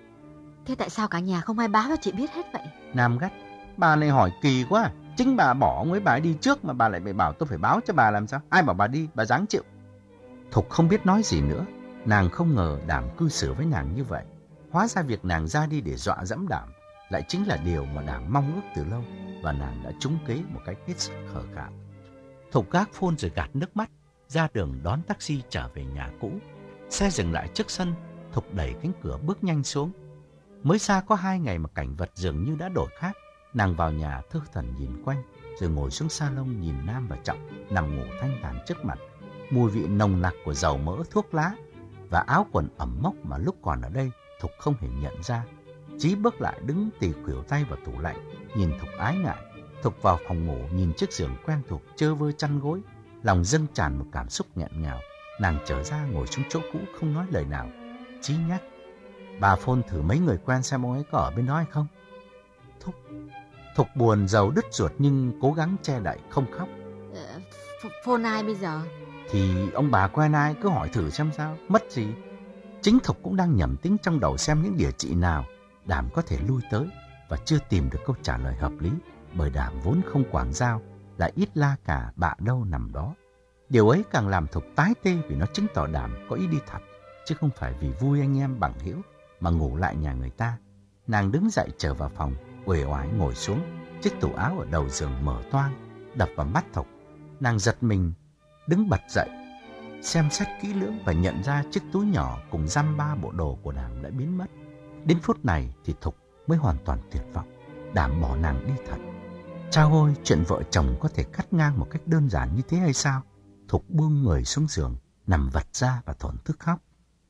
B: "Thế tại sao cả nhà không ai báo cho chị biết hết vậy?"
A: Nam gắt: "Bà này hỏi kỳ quá, chính bà bỏ ông ấy bà ấy đi trước mà bà lại phải bảo tôi phải báo cho bà làm sao? Ai bảo bà đi, bà dáng chịu." Thục không biết nói gì nữa, nàng không ngờ Đảm cư xử với nàng như vậy. Hóa ra việc nàng ra đi để dọa dẫm Đảm lại chính là điều mà Đảm mong ước từ lâu, và nàng đã trúng kế một cách hết sức khờ khạo. Thục gác phone rồi gạt nước mắt, ra đường đón taxi trở về nhà cũ. Xe dừng lại trước sân, Thục đẩy cánh cửa bước nhanh xuống. Mới xa có hai ngày mà cảnh vật dường như đã đổi khác. Nàng vào nhà thơ thẩn nhìn quanh, rồi ngồi xuống salon nhìn Nam và Trọng nằm ngủ thanh thản trước mặt. Mùi vị nồng nặc của dầu mỡ, thuốc lá và áo quần ẩm mốc mà lúc còn ở đây Thục không hề nhận ra. Chí bước lại đứng tì khuỷu tay vào tủ lạnh, nhìn Thục ái ngại. Thục vào phòng ngủ nhìn chiếc giường quen thuộc chơ vơ chăn gối, lòng dâng tràn một cảm xúc nghẹn ngào. Nàng trở ra ngồi xuống chỗ cũ không nói lời nào. Chí nhắc: "Bà phone thử mấy người quen xem ông ấy có ở bên đó hay không." Thục Thục buồn rầu đứt ruột nhưng cố gắng che đậy không khóc.
B: Ờ, phone ai bây giờ?
A: Thì ông bà quen ai cứ hỏi thử xem sao, mất gì. Chính Thục cũng đang nhẩm tính trong đầu xem những địa chỉ nào Đảm có thể lui tới, và chưa tìm được câu trả lời hợp lý, bởi Đảm vốn không quảng giao, lại ít la cả bạ đâu nằm đó. Điều ấy càng làm Thục tái tê vì nó chứng tỏ Đảm có ý đi thật, chứ không phải vì vui anh em bằng hữu mà ngủ lại nhà người ta. Nàng đứng dậy trở vào phòng, uể oải ngồi xuống. Chiếc tủ áo ở đầu giường mở toang, đập vào mắt Thục. Nàng giật mình, đứng bật dậy, xem xét kỹ lưỡng và nhận ra chiếc túi nhỏ cùng dăm ba bộ đồ của Đảm đã biến mất. Đến phút này thì Thục mới hoàn toàn tuyệt vọng. Đảm bỏ nàng đi thật. Chao ôi, chuyện vợ chồng có thể cắt ngang một cách đơn giản như thế hay sao? Thục buông người xuống giường, nằm vật ra và thổn thức khóc.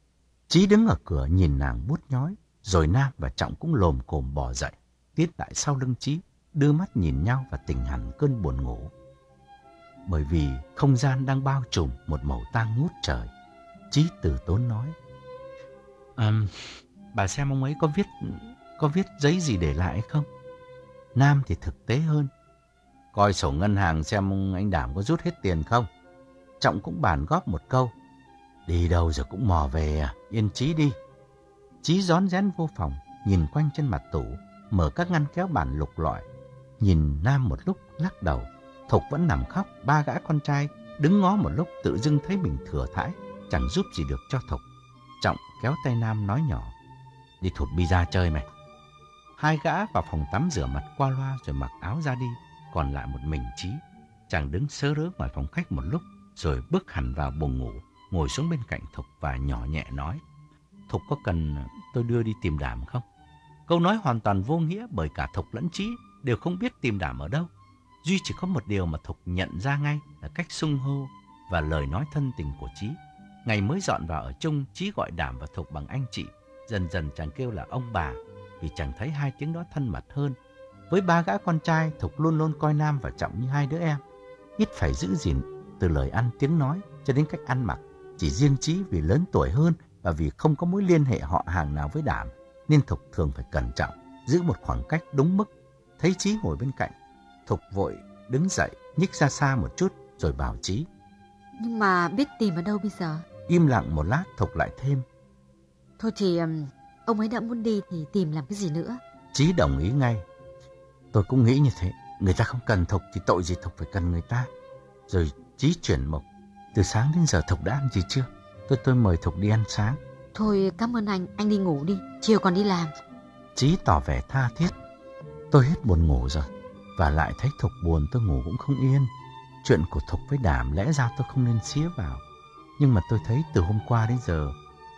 A: Chí đứng ở cửa nhìn nàng buốt nhói, rồi Nam và Trọng cũng lồm cồm bò dậy, tiến lại sau lưng Chí, đưa mắt nhìn nhau và tỉnh hẳn cơn buồn ngủ. Bởi vì không gian đang bao trùm một màu tang ngút trời, Chí từ tốn nói: à, "Bà xem ông ấy có viết có viết giấy gì để lại không?" Nam thì thực tế hơn: "Coi sổ ngân hàng xem ông anh Đảm có rút hết tiền không." Trọng cũng bàn góp một câu: "Đi đâu rồi cũng mò về à, yên Chí đi." Chí rón rén vô phòng, nhìn quanh trên mặt tủ, mở các ngăn kéo bàn lục lọi. Nhìn Nam một lúc lắc đầu. Thục vẫn nằm khóc. Ba gã con trai đứng ngó một lúc, tự dưng thấy mình thừa thãi, chẳng giúp gì được cho Thục. Trọng kéo tay Nam nói nhỏ: "Đi thụt bi-ra chơi mày." Hai gã vào phòng tắm rửa mặt qua loa rồi mặc áo ra đi. Còn lại một mình Chí. Chàng đứng sớ rớ ngoài phòng khách một lúc, rồi bước hẳn vào buồng ngủ, ngồi xuống bên cạnh Thục và nhỏ nhẹ nói: "Thục có cần tôi đưa đi tìm Đảm không?" Câu nói hoàn toàn vô nghĩa, bởi cả Thục lẫn Chí đều không biết tìm Đảm ở đâu. Duy chỉ có một điều mà Thục nhận ra ngay là cách xưng hô và lời nói thân tình của Chí. Ngày mới dọn vào ở chung, Chí gọi Đảm và Thục bằng anh chị. Dần dần chàng kêu là ông bà, vì chàng thấy hai tiếng đó thân mật hơn. Với ba gã con trai, Thục luôn luôn coi Nam và Trọng như hai đứa em. Ít phải giữ gìn từ lời ăn tiếng nói cho đến cách ăn mặc. Chỉ riêng Chí vì lớn tuổi hơn và vì không có mối liên hệ họ hàng nào với Đảm, nên Thục thường phải cẩn trọng, giữ một khoảng cách đúng mức. Thấy Chí ngồi bên cạnh, Thục vội đứng dậy, nhích ra xa một chút rồi bảo Chí:
B: "Nhưng mà biết tìm ở đâu bây giờ?"
A: Im lặng một lát, Thục lại thêm:
B: "Thôi thì um, ông ấy đã muốn đi thì tìm làm cái gì nữa."
A: Chí đồng ý ngay: "Tôi cũng nghĩ như thế. Người ta không cần Thục thì tội gì Thục phải cần người ta." Rồi Chí chuyển mục: "Từ sáng đến giờ Thục đã ăn gì chưa? Tôi tôi mời Thục đi ăn sáng."
B: "Thôi cảm ơn anh, anh đi ngủ đi, chiều còn đi làm."
A: Chí tỏ vẻ tha thiết. Tôi hết buồn ngủ rồi, và lại thấy Thục buồn tôi ngủ cũng không yên. Chuyện của Thục với Đảm lẽ ra tôi không nên xía vào. Nhưng mà tôi thấy từ hôm qua đến giờ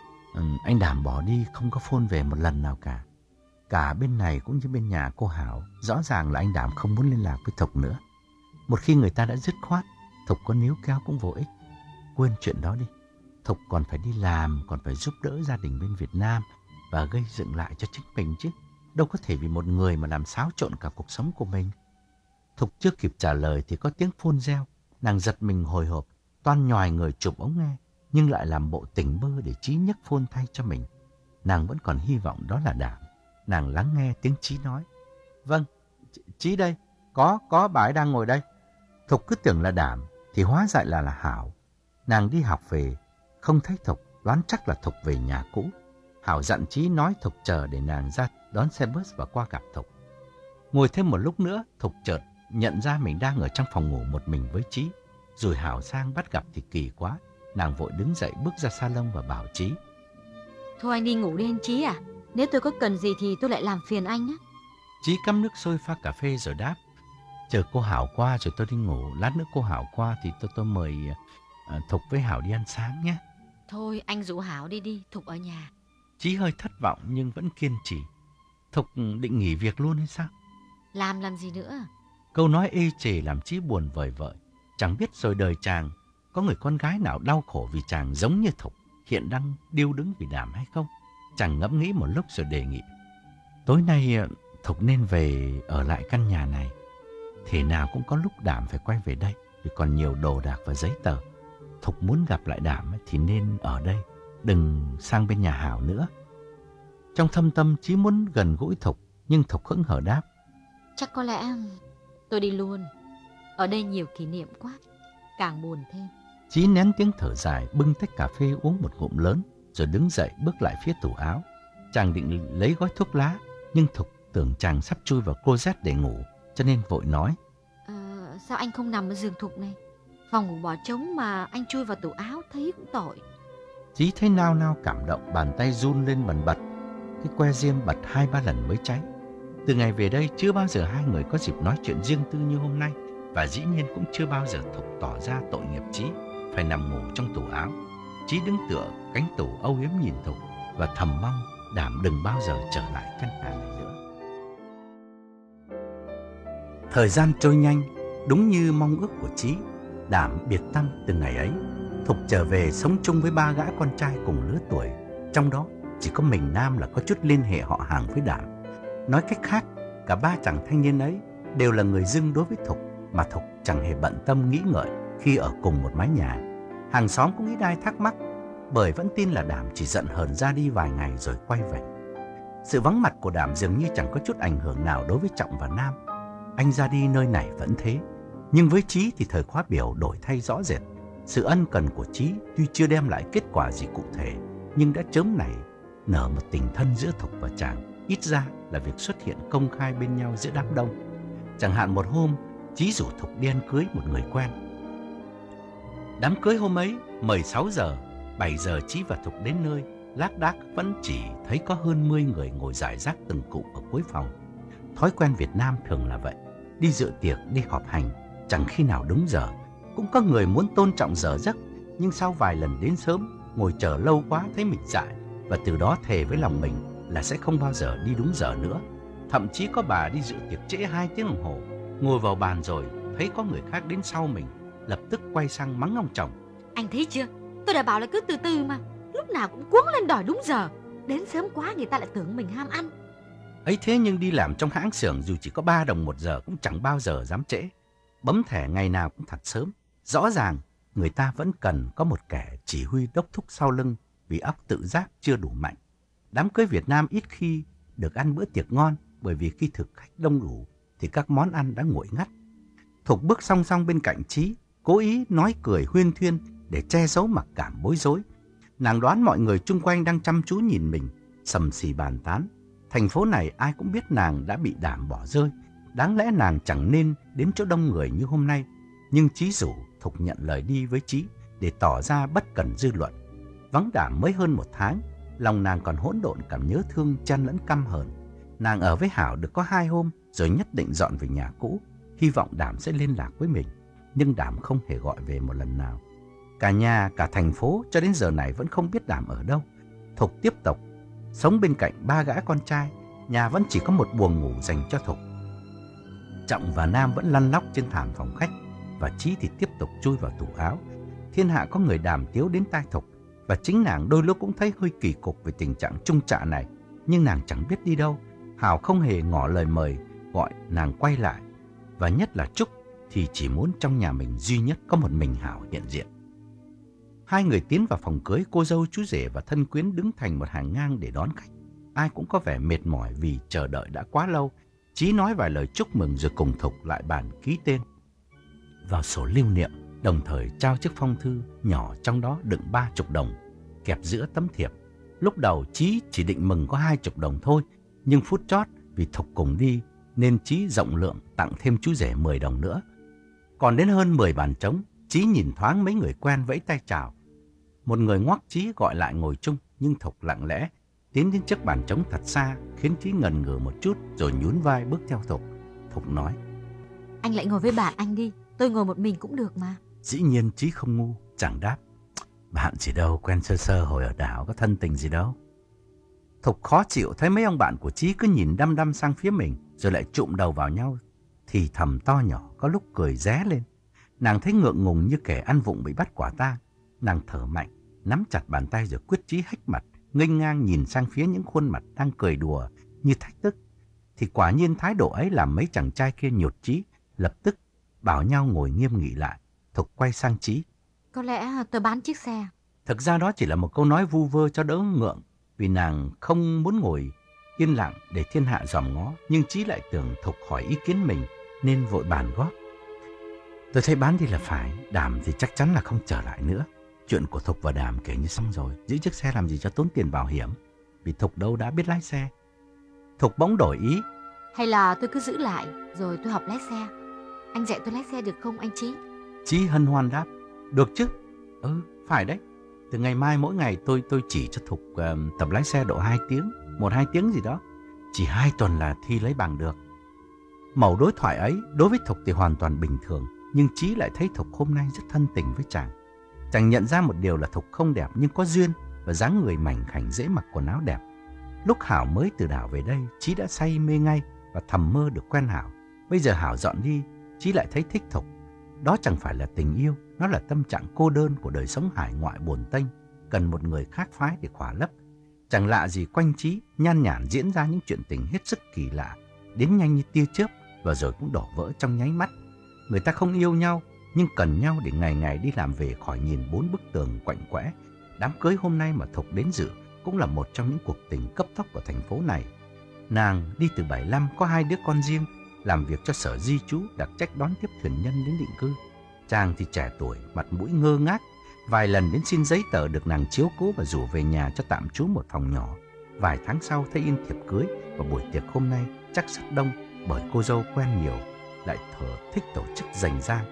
A: anh Đảm bỏ đi không có phone về một lần nào cả. Cả bên này cũng như bên nhà cô Hảo, rõ ràng là anh Đảm không muốn liên lạc với Thục nữa. Một khi người ta đã dứt khoát, Thục có níu kéo cũng vô ích. Quên chuyện đó đi. Thục còn phải đi làm, còn phải giúp đỡ gia đình bên Việt Nam và gây dựng lại cho chính mình chứ. Đâu có thể vì một người mà làm xáo trộn cả cuộc sống của mình. Thục chưa kịp trả lời thì có tiếng phone reo. Nàng giật mình hồi hộp, toan nhòi người chụp ống nghe, nhưng lại làm bộ tỉnh bơ để Chí nhấc phone thay cho mình. Nàng vẫn còn hy vọng đó là Đảm. Nàng lắng nghe tiếng Chí nói. Vâng, Chí đây, có, có bà ấy đang ngồi đây. Thục cứ tưởng là Đảm, thì hóa ra là là Hảo. Nàng đi học về, không thấy Thục, đoán chắc là Thục về nhà cũ. Hảo dặn Chí nói Thục chờ để nàng ra đón xe bus và qua gặp Thục. Ngồi thêm một lúc nữa, Thục chợt nhận ra mình đang ở trong phòng ngủ một mình với Chí. Rồi Hảo sang bắt gặp thì kỳ quá. Nàng vội đứng dậy bước ra salon và bảo Chí.
B: Thôi anh đi ngủ đi anh Chí à. Nếu tôi có cần gì thì tôi lại làm phiền anh á.
A: Chí cắm nước sôi pha cà phê rồi đáp. Chờ cô Hảo qua rồi tôi đi ngủ. Lát nữa cô Hảo qua thì tôi tôi mời uh, Thục với Hảo đi ăn sáng nhé.
B: Thôi anh rủ Hảo đi đi, Thục ở nhà.
A: Chí hơi thất vọng nhưng vẫn kiên trì. Thục định nghỉ việc luôn hay sao?
B: Làm làm gì nữa?
A: Câu nói ê chề làm Chí buồn vời vợi. Chẳng biết rồi đời chàng có người con gái nào đau khổ vì chàng giống như Thục hiện đang điêu đứng vì Đảm hay không? Chàng ngẫm nghĩ một lúc rồi đề nghị. Tối nay Thục nên về ở lại căn nhà này. Thế nào cũng có lúc Đảm phải quay về đây vì còn nhiều đồ đạc và giấy tờ. Thục muốn gặp lại Đảm thì nên ở đây, đừng sang bên nhà Hảo nữa. Trong thâm tâm Chí muốn gần gũi Thục, nhưng Thục hững hờ đáp.
B: Chắc có lẽ tôi đi luôn. Ở đây nhiều kỷ niệm quá, càng buồn thêm.
A: Chí nén tiếng thở dài, bưng tách cà phê uống một ngụm lớn, rồi đứng dậy bước lại phía tủ áo. Chàng định lấy gói thuốc lá, nhưng Thục tưởng chàng sắp chui vào closet để ngủ, cho nên vội nói.
B: À, sao anh không nằm ở giường Thục này? Phòng ngủ bỏ trống mà anh chui vào tủ áo thấy cũng tội.
A: Chí thấy nao nao cảm động, bàn tay run lên bần bật. Cái que diêm bật hai ba lần mới cháy. Từ ngày về đây chưa bao giờ hai người có dịp nói chuyện riêng tư như hôm nay. Và dĩ nhiên cũng chưa bao giờ Thục tỏ ra tội nghiệp Chí phải nằm ngủ trong tủ áo. Chí đứng tựa cánh tủ âu yếm nhìn Thục và thầm mong Đảm đừng bao giờ trở lại căn nhà này nữa. Thời gian trôi nhanh, đúng như mong ước của Chí. Đảm biệt tâm từ ngày ấy. Thục trở về sống chung với ba gã con trai cùng lứa tuổi. Trong đó chỉ có mình Nam là có chút liên hệ họ hàng với Đảm. Nói cách khác, cả ba chàng thanh niên ấy đều là người dưng đối với Thục, mà Thục chẳng hề bận tâm nghĩ ngợi khi ở cùng một mái nhà. Hàng xóm cũng ít ai thắc mắc, bởi vẫn tin là Đảm chỉ giận hờn ra đi vài ngày rồi quay về. Sự vắng mặt của Đảm dường như chẳng có chút ảnh hưởng nào đối với Trọng và Nam. Anh ra đi nơi này vẫn thế, nhưng với Chí thì thời khóa biểu đổi thay rõ rệt. Sự ân cần của Chí tuy chưa đem lại kết quả gì cụ thể, nhưng đã chớm nảy nở một tình thân giữa Thục và chàng, ít ra là việc xuất hiện công khai bên nhau giữa đám đông. Chẳng hạn một hôm, Chí rủ Thục đi ăn cưới một người quen. Đám cưới hôm ấy mười sáu giờ, bảy giờ Chí và Thục đến nơi, lác đác vẫn chỉ thấy có hơn mười người ngồi rải rác từng cụm ở cuối phòng. Thói quen Việt Nam thường là vậy, đi dự tiệc, đi họp hành, chẳng khi nào đúng giờ. Cũng có người muốn tôn trọng giờ giấc, nhưng sau vài lần đến sớm, ngồi chờ lâu quá thấy mình dại, và từ đó thề với lòng mình là sẽ không bao giờ đi đúng giờ nữa. Thậm chí có bà đi dự tiệc trễ hai tiếng đồng hồ, ngồi vào bàn rồi thấy có người khác đến sau mình, lập tức quay sang mắng ông chồng.
B: Anh thấy chưa, tôi đã bảo là cứ từ từ mà, lúc nào cũng cuống lên đòi đúng giờ. Đến sớm quá người ta lại tưởng mình ham ăn.
A: Ấy thế nhưng đi làm trong hãng xưởng dù chỉ có ba đồng một giờ cũng chẳng bao giờ dám trễ. Bấm thẻ ngày nào cũng thật sớm. Rõ ràng người ta vẫn cần có một kẻ chỉ huy đốc thúc sau lưng, vì óc tự giác chưa đủ mạnh. Đám cưới Việt Nam ít khi được ăn bữa tiệc ngon, bởi vì khi thực khách đông đủ thì các món ăn đã nguội ngắt. Thục bước song song bên cạnh Chí, cố ý nói cười huyên thuyên để che giấu mặc cảm bối rối. Nàng đoán mọi người chung quanh đang chăm chú nhìn mình, sầm xì bàn tán. Thành phố này ai cũng biết nàng đã bị Đảm bỏ rơi. Đáng lẽ nàng chẳng nên đến chỗ đông người như hôm nay. Nhưng Chí rủ Thục nhận lời đi với Chí để tỏ ra bất cần dư luận. Vắng Đảm mới hơn một tháng, lòng nàng còn hỗn độn cảm nhớ thương chan lẫn căm hờn. Nàng ở với Hảo được có hai hôm rồi nhất định dọn về nhà cũ, hy vọng Đảm sẽ liên lạc với mình. Nhưng Đảm không hề gọi về một lần nào. Cả nhà, cả thành phố cho đến giờ này vẫn không biết Đảm ở đâu. Thục tiếp tục sống bên cạnh ba gã con trai. Nhà vẫn chỉ có một buồng ngủ dành cho Thục. Trọng và Nam vẫn lăn lóc trên thảm phòng khách, và Chí thì tiếp tục chui vào tủ áo. Thiên hạ có người đàm tiếu đến tai Thục, và chính nàng đôi lúc cũng thấy hơi kỳ cục về tình trạng trung trạ này. Nhưng nàng chẳng biết đi đâu. Hảo không hề ngỏ lời mời gọi nàng quay lại, và nhất là Trúc thì chỉ muốn trong nhà mình duy nhất có một mình Hảo hiện diện. Hai người tiến vào phòng cưới, cô dâu, chú rể và thân quyến đứng thành một hàng ngang để đón khách. Ai cũng có vẻ mệt mỏi vì chờ đợi đã quá lâu. Chí nói vài lời chúc mừng rồi cùng Thục lại bàn ký tên vào sổ lưu niệm, đồng thời trao chiếc phong thư nhỏ trong đó đựng ba chục đồng kẹp giữa tấm thiệp. Lúc đầu Chí chỉ định mừng có hai chục đồng thôi, nhưng phút chót vì Thục cùng đi nên Chí rộng lượng tặng thêm chú rể mười đồng nữa. Còn đến hơn mười bàn trống, Chí nhìn thoáng mấy người quen vẫy tay chào. Một người ngoắc Chí gọi lại ngồi chung, nhưng Thục lặng lẽ tiến đến chiếc bàn trống thật xa, khiến Chí ngần ngừ một chút rồi nhún vai bước theo Thục. Thục nói:
B: Anh lại ngồi với bạn anh đi, tôi ngồi một mình cũng được mà.
A: Dĩ nhiên Chí không ngu, chàng đáp: Bạn gì đâu, quen sơ sơ hồi ở đảo, có thân tình gì đâu. Thục khó chịu thấy mấy ông bạn của Chí cứ nhìn đăm đăm sang phía mình, rồi lại chụm đầu vào nhau, thì thầm to nhỏ, có lúc cười ré lên. Nàng thấy ngượng ngùng như kẻ ăn vụng bị bắt quả tang. Nàng thở mạnh, nắm chặt bàn tay rồi quyết chí hách mặt, nghênh ngang nhìn sang phía những khuôn mặt đang cười đùa như thách thức. Thì quả nhiên thái độ ấy làm mấy chàng trai kia nhột chí, lập tức bảo nhau ngồi nghiêm nghị lại. Thục quay sang Chí:
B: Có lẽ tôi bán chiếc xe.
A: Thực ra đó chỉ là một câu nói vu vơ cho đỡ ngượng, vì nàng không muốn ngồi yên lặng để thiên hạ dòm ngó. Nhưng Chí lại tưởng Thục hỏi ý kiến mình nên vội bàn góp: Tôi thấy bán đi là phải, Đàm thì chắc chắn là không trở lại nữa. Chuyện của Thục và Đàm kể như xong rồi, giữ chiếc xe làm gì cho tốn tiền bảo hiểm, vì Thục đâu đã biết lái xe. Thục bỗng đổi ý:
B: Hay là tôi cứ giữ lại rồi tôi học lái xe. Anh dạy tôi lái xe được không anh Chí?
A: Chí hân hoan đáp: Được chứ. Ừ, phải đấy. Từ ngày mai mỗi ngày tôi tôi chỉ cho Thục uh, tập lái xe độ hai tiếng, một hai tiếng gì đó. Chỉ hai tuần là thi lấy bằng được. Mẩu đối thoại ấy đối với Thục thì hoàn toàn bình thường, nhưng Chí lại thấy Thục hôm nay rất thân tình với chàng. Chàng nhận ra một điều là Thục không đẹp nhưng có duyên, và dáng người mảnh khảnh dễ mặc quần áo đẹp. Lúc Hảo mới từ đảo về đây, Chí đã say mê ngay và thầm mơ được quen Hảo. Bây giờ Hảo dọn đi, Chí lại thấy thích Thục. Đó chẳng phải là tình yêu, nó là tâm trạng cô đơn của đời sống hải ngoại buồn tênh, cần một người khác phái để khỏa lấp. Chẳng lạ gì quanh Chí nhan nhản diễn ra những chuyện tình hết sức kỳ lạ, đến nhanh như tia chớp và rồi cũng đổ vỡ trong nháy mắt. Người ta không yêu nhau nhưng cần nhau để ngày ngày đi làm về khỏi nhìn bốn bức tường quạnh quẽ. Đám cưới hôm nay mà Thục đến dự cũng là một trong những cuộc tình cấp tốc của thành phố này. Nàng đi từ bảy lăm, có hai đứa con riêng, làm việc cho sở di trú đặc trách đón tiếp thuyền nhân đến định cư. Chàng thì trẻ tuổi, mặt mũi ngơ ngác, vài lần đến xin giấy tờ được nàng chiếu cố và rủ về nhà cho tạm trú một phòng nhỏ. Vài tháng sau thấy in thiệp cưới, và buổi tiệc hôm nay chắc rất đông bởi cô dâu quen nhiều, lại thở thích tổ chức rành rang.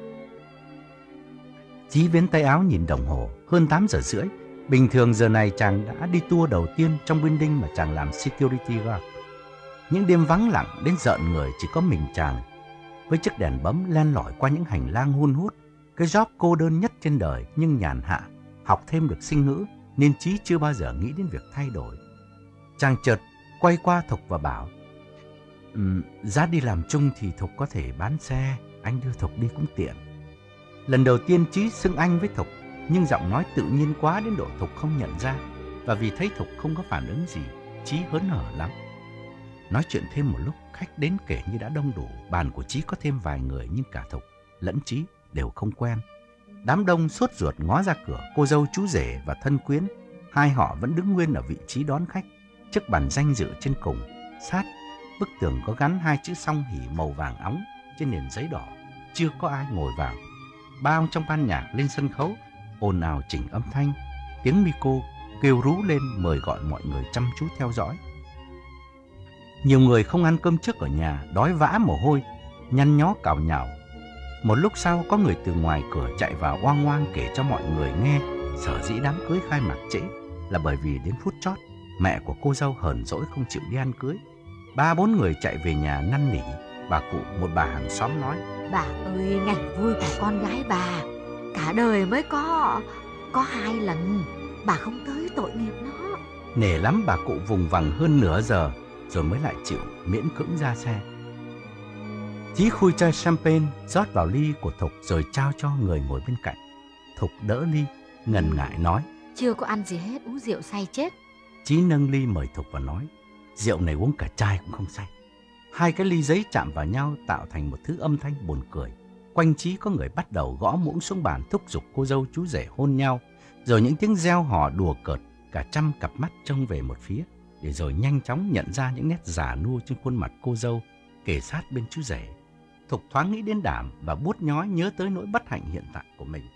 A: Chí vén tay áo nhìn đồng hồ, hơn tám giờ rưỡi. Bình thường giờ này chàng đã đi tour đầu tiên trong building mà chàng làm security guard. Những đêm vắng lặng đến rợn người chỉ có mình chàng, với chiếc đèn bấm len lỏi qua những hành lang hun hút. Cái job cô đơn nhất trên đời nhưng nhàn hạ. Học thêm được sinh ngữ nên Chí chưa bao giờ nghĩ đến việc thay đổi. Chàng chợt quay qua Thục và bảo: um, Giá đi làm chung thì Thục có thể bán xe, anh đưa Thục đi cũng tiện. Lần đầu tiên Chí xưng anh với Thục, nhưng giọng nói tự nhiên quá đến độ Thục không nhận ra. Và vì thấy Thục không có phản ứng gì, Chí hớn hở lắm. Nói chuyện thêm một lúc, khách đến kể như đã đông đủ. Bàn của Chí có thêm vài người nhưng cả Thục lẫn Chí đều không quen. Đám đông sốt ruột ngó ra cửa, cô dâu, chú rể và thân quyến. Hai họ vẫn đứng nguyên ở vị trí đón khách, chiếc bàn danh dự trên cùng. Sát bức tường có gắn hai chữ song hỷ màu vàng óng trên nền giấy đỏ. Chưa có ai ngồi vào. Ba ông trong ban nhạc lên sân khấu, ồn ào chỉnh âm thanh. Tiếng micro kêu rú lên mời gọi mọi người chăm chú theo dõi. Nhiều người không ăn cơm trước ở nhà, đói vã mồ hôi, nhăn nhó cào nhào. Một lúc sau có người từ ngoài cửa chạy vào oang oang kể cho mọi người nghe sở dĩ đám cưới khai mạc trễ là bởi vì đến phút chót mẹ của cô dâu hờn dỗi không chịu đi ăn cưới. Ba bốn người chạy về nhà năn nỉ. Bà cụ, một bà hàng xóm nói:
B: Bà ơi, ngày vui của con gái bà cả đời mới có có hai lần, bà không tới tội nghiệp nó.
A: Nể lắm, bà cụ vùng vằng hơn nửa giờ rồi mới lại chịu miễn cưỡng ra xe. Chí khui chai champagne rót vào ly của Thục rồi trao cho người ngồi bên cạnh. Thục đỡ ly, ngần ngại nói:
B: Chưa có ăn gì hết, uống rượu say chết.
A: Chí nâng ly mời Thục và nói: Rượu này uống cả chai cũng không say. Hai cái ly giấy chạm vào nhau tạo thành một thứ âm thanh buồn cười. Quanh Chí có người bắt đầu gõ muỗng xuống bàn thúc giục cô dâu chú rể hôn nhau, rồi những tiếng reo hò đùa cợt, cả trăm cặp mắt trông về một phía, để rồi nhanh chóng nhận ra những nét già nua trên khuôn mặt cô dâu kề sát bên chú rể. Thục thoáng nghĩ đến Đảm và buốt nhói nhớ tới nỗi bất hạnh hiện tại của mình.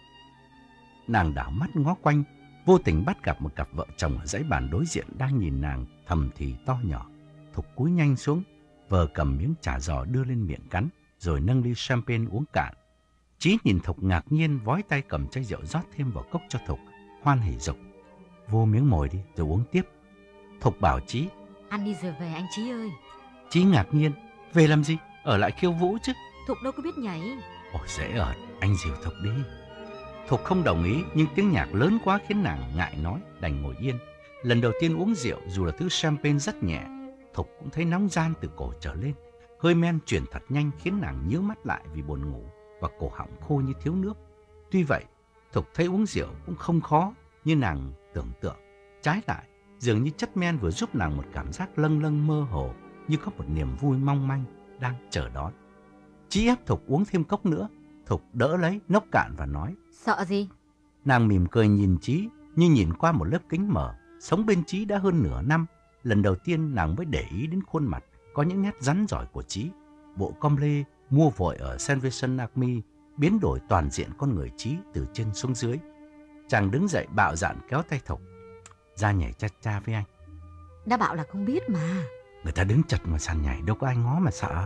A: Nàng đảo mắt ngó quanh, vô tình bắt gặp một cặp vợ chồng ở dãy bàn đối diện đang nhìn nàng thầm thì to nhỏ. Thục cúi nhanh xuống, vờ cầm miếng chả giò đưa lên miệng cắn, rồi nâng ly champagne uống cạn. Chí nhìn Thục ngạc nhiên, vói tay cầm chai rượu rót thêm vào cốc cho Thục, hoan hỉ dục: Vô miếng mồi đi rồi uống tiếp. Thục bảo Chí:
B: Ăn đi rồi về anh Chí ơi.
A: Chí ngạc nhiên: Về làm gì? Ở lại khiêu vũ chứ.
B: Thục đâu có biết nhảy.
A: Ôi dễ ợt, anh dìu Thục đi. Thục không đồng ý, nhưng tiếng nhạc lớn quá khiến nàng ngại nói, đành ngồi yên. Lần đầu tiên uống rượu, dù là thứ champagne rất nhẹ, Thục cũng thấy nóng ran từ cổ trở lên. Hơi men chuyển thật nhanh khiến nàng nhíu mắt lại vì buồn ngủ và cổ họng khô như thiếu nước. Tuy vậy, Thục thấy uống rượu cũng không khó như nàng tưởng tượng. Trái lại, dường như chất men vừa giúp nàng một cảm giác lâng lâng mơ hồ, như có một niềm vui mong manh đang chờ đón. Chí ép Thục uống thêm cốc nữa. Thục đỡ lấy, nốc cạn và nói:
B: Sợ gì?
A: Nàng mỉm cười nhìn Chí như nhìn qua một lớp kính mờ. Sống bên Chí đã hơn nửa năm, lần đầu tiên nàng mới để ý đến khuôn mặt có những nét rắn giỏi của Chí. Bộ com lê mua vội ở Salvation Army biến đổi toàn diện con người Chí từ trên xuống dưới. Chàng đứng dậy bạo dạn kéo tay Thục: Ra nhảy cha cha với anh.
B: Đã bảo là không biết mà.
A: Người ta đứng chật ngoài sàn nhảy đâu có ai ngó mà sợ.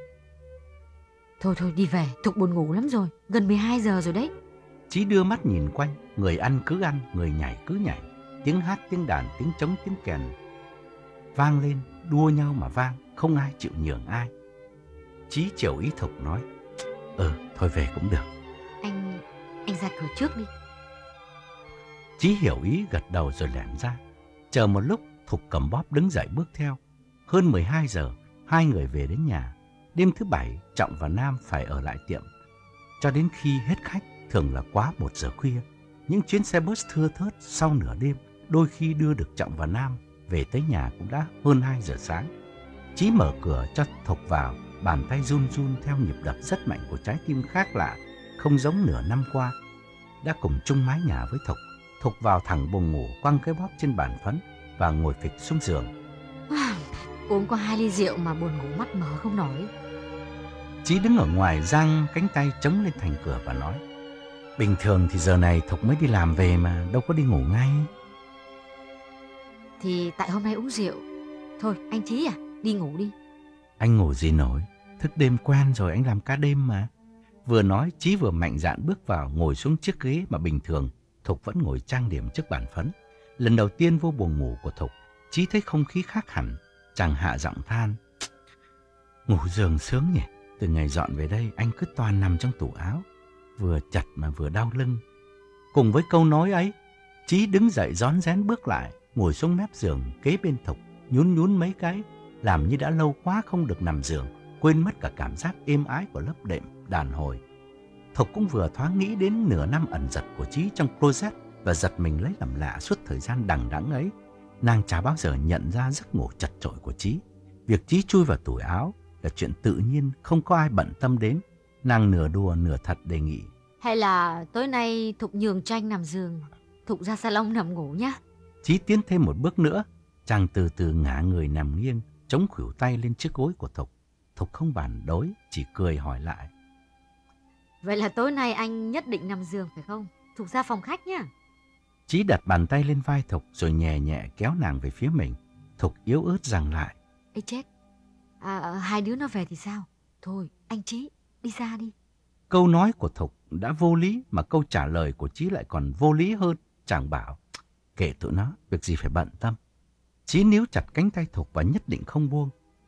B: Thôi thôi đi về, Thục buồn ngủ lắm rồi, gần mười hai giờ rồi đấy.
A: Chí đưa mắt nhìn quanh, người ăn cứ ăn, người nhảy cứ nhảy. Tiếng hát, tiếng đàn, tiếng trống, tiếng kèn vang lên, đua nhau mà vang, không ai chịu nhường ai. Chí chiều ý Thục nói: Ừ, thôi về cũng được.
B: Anh, anh ra cửa trước đi.
A: Chí hiểu ý gật đầu rồi lẻn ra. Chờ một lúc, Thục cầm bóp đứng dậy bước theo. Hơn mười hai giờ, hai người về đến nhà. Đêm thứ bảy, Trọng và Nam phải ở lại tiệm cho đến khi hết khách, thường là quá một giờ khuya. Những chuyến xe bus thưa thớt sau nửa đêm đôi khi đưa được Trọng và Nam về tới nhà cũng đã hơn hai giờ sáng. Chí mở cửa cho Thục vào, bàn tay run run theo nhịp đập rất mạnh của trái tim khác lạ, không giống nửa năm qua. Đã cùng chung mái nhà với Thục. Thục vào thẳng buồng ngủ, quăng cái bóp trên bàn phấn và ngồi phịch xuống giường.
B: Uống có hai ly rượu mà buồn ngủ mắt mở không nổi.
A: Chí đứng ở ngoài giang cánh tay chống lên thành cửa và nói: Bình thường thì giờ này Thục mới đi làm về mà, đâu có đi ngủ ngay.
B: Thì tại hôm nay uống rượu. Thôi anh Chí à, đi ngủ đi.
A: Anh ngủ gì nổi, thức đêm quen rồi, anh làm ca đêm mà. Vừa nói, Chí vừa mạnh dạn bước vào, ngồi xuống chiếc ghế mà bình thường Thục vẫn ngồi trang điểm trước bàn phấn. Lần đầu tiên vô buồng ngủ của Thục, Chí thấy không khí khác hẳn. Chàng hạ giọng than: Ngủ giường sướng nhỉ. Từ ngày dọn về đây, anh cứ toàn nằm trong tủ áo, vừa chặt mà vừa đau lưng. Cùng với câu nói ấy, Chí đứng dậy rón rén bước lại, ngồi xuống mép giường kế bên Thục, nhún nhún mấy cái, làm như đã lâu quá không được nằm giường, quên mất cả cảm giác êm ái của lớp đệm đàn hồi. Thục cũng vừa thoáng nghĩ đến nửa năm ẩn giật của Chí trong closet và giật mình lấy làm lạ suốt thời gian đằng đẵng ấy. Nàng chả bao giờ nhận ra giấc ngủ chật chội của Chí. Việc Chí chui vào tủ áo là chuyện tự nhiên, không có ai bận tâm đến. Nàng nửa đùa nửa thật đề nghị:
B: Hay là tối nay Thục nhường cho anh nằm giường, Thục ra salon nằm ngủ nhá.
A: Chí tiến thêm một bước nữa. Chàng từ từ ngả người nằm nghiêng, chống khuỷu tay lên chiếc gối của Thục. Thục không phản đối, chỉ cười hỏi lại:
B: Vậy là tối nay anh nhất định nằm giường phải không? Thục ra phòng khách nhá.
A: Chí đặt bàn tay lên vai Thục rồi nhẹ nhẹ kéo nàng về phía mình. Thục yếu ớt giằng lại:
B: Ê chết, à, hai đứa nó về thì sao? Thôi anh Chí, đi ra đi.
A: Câu nói của Thục đã vô lý mà câu trả lời của Chí lại còn vô lý hơn. Chàng bảo: Kệ tụi nó, việc gì phải bận tâm. Chí níu chặt cánh tay Thục và nhất định không buông.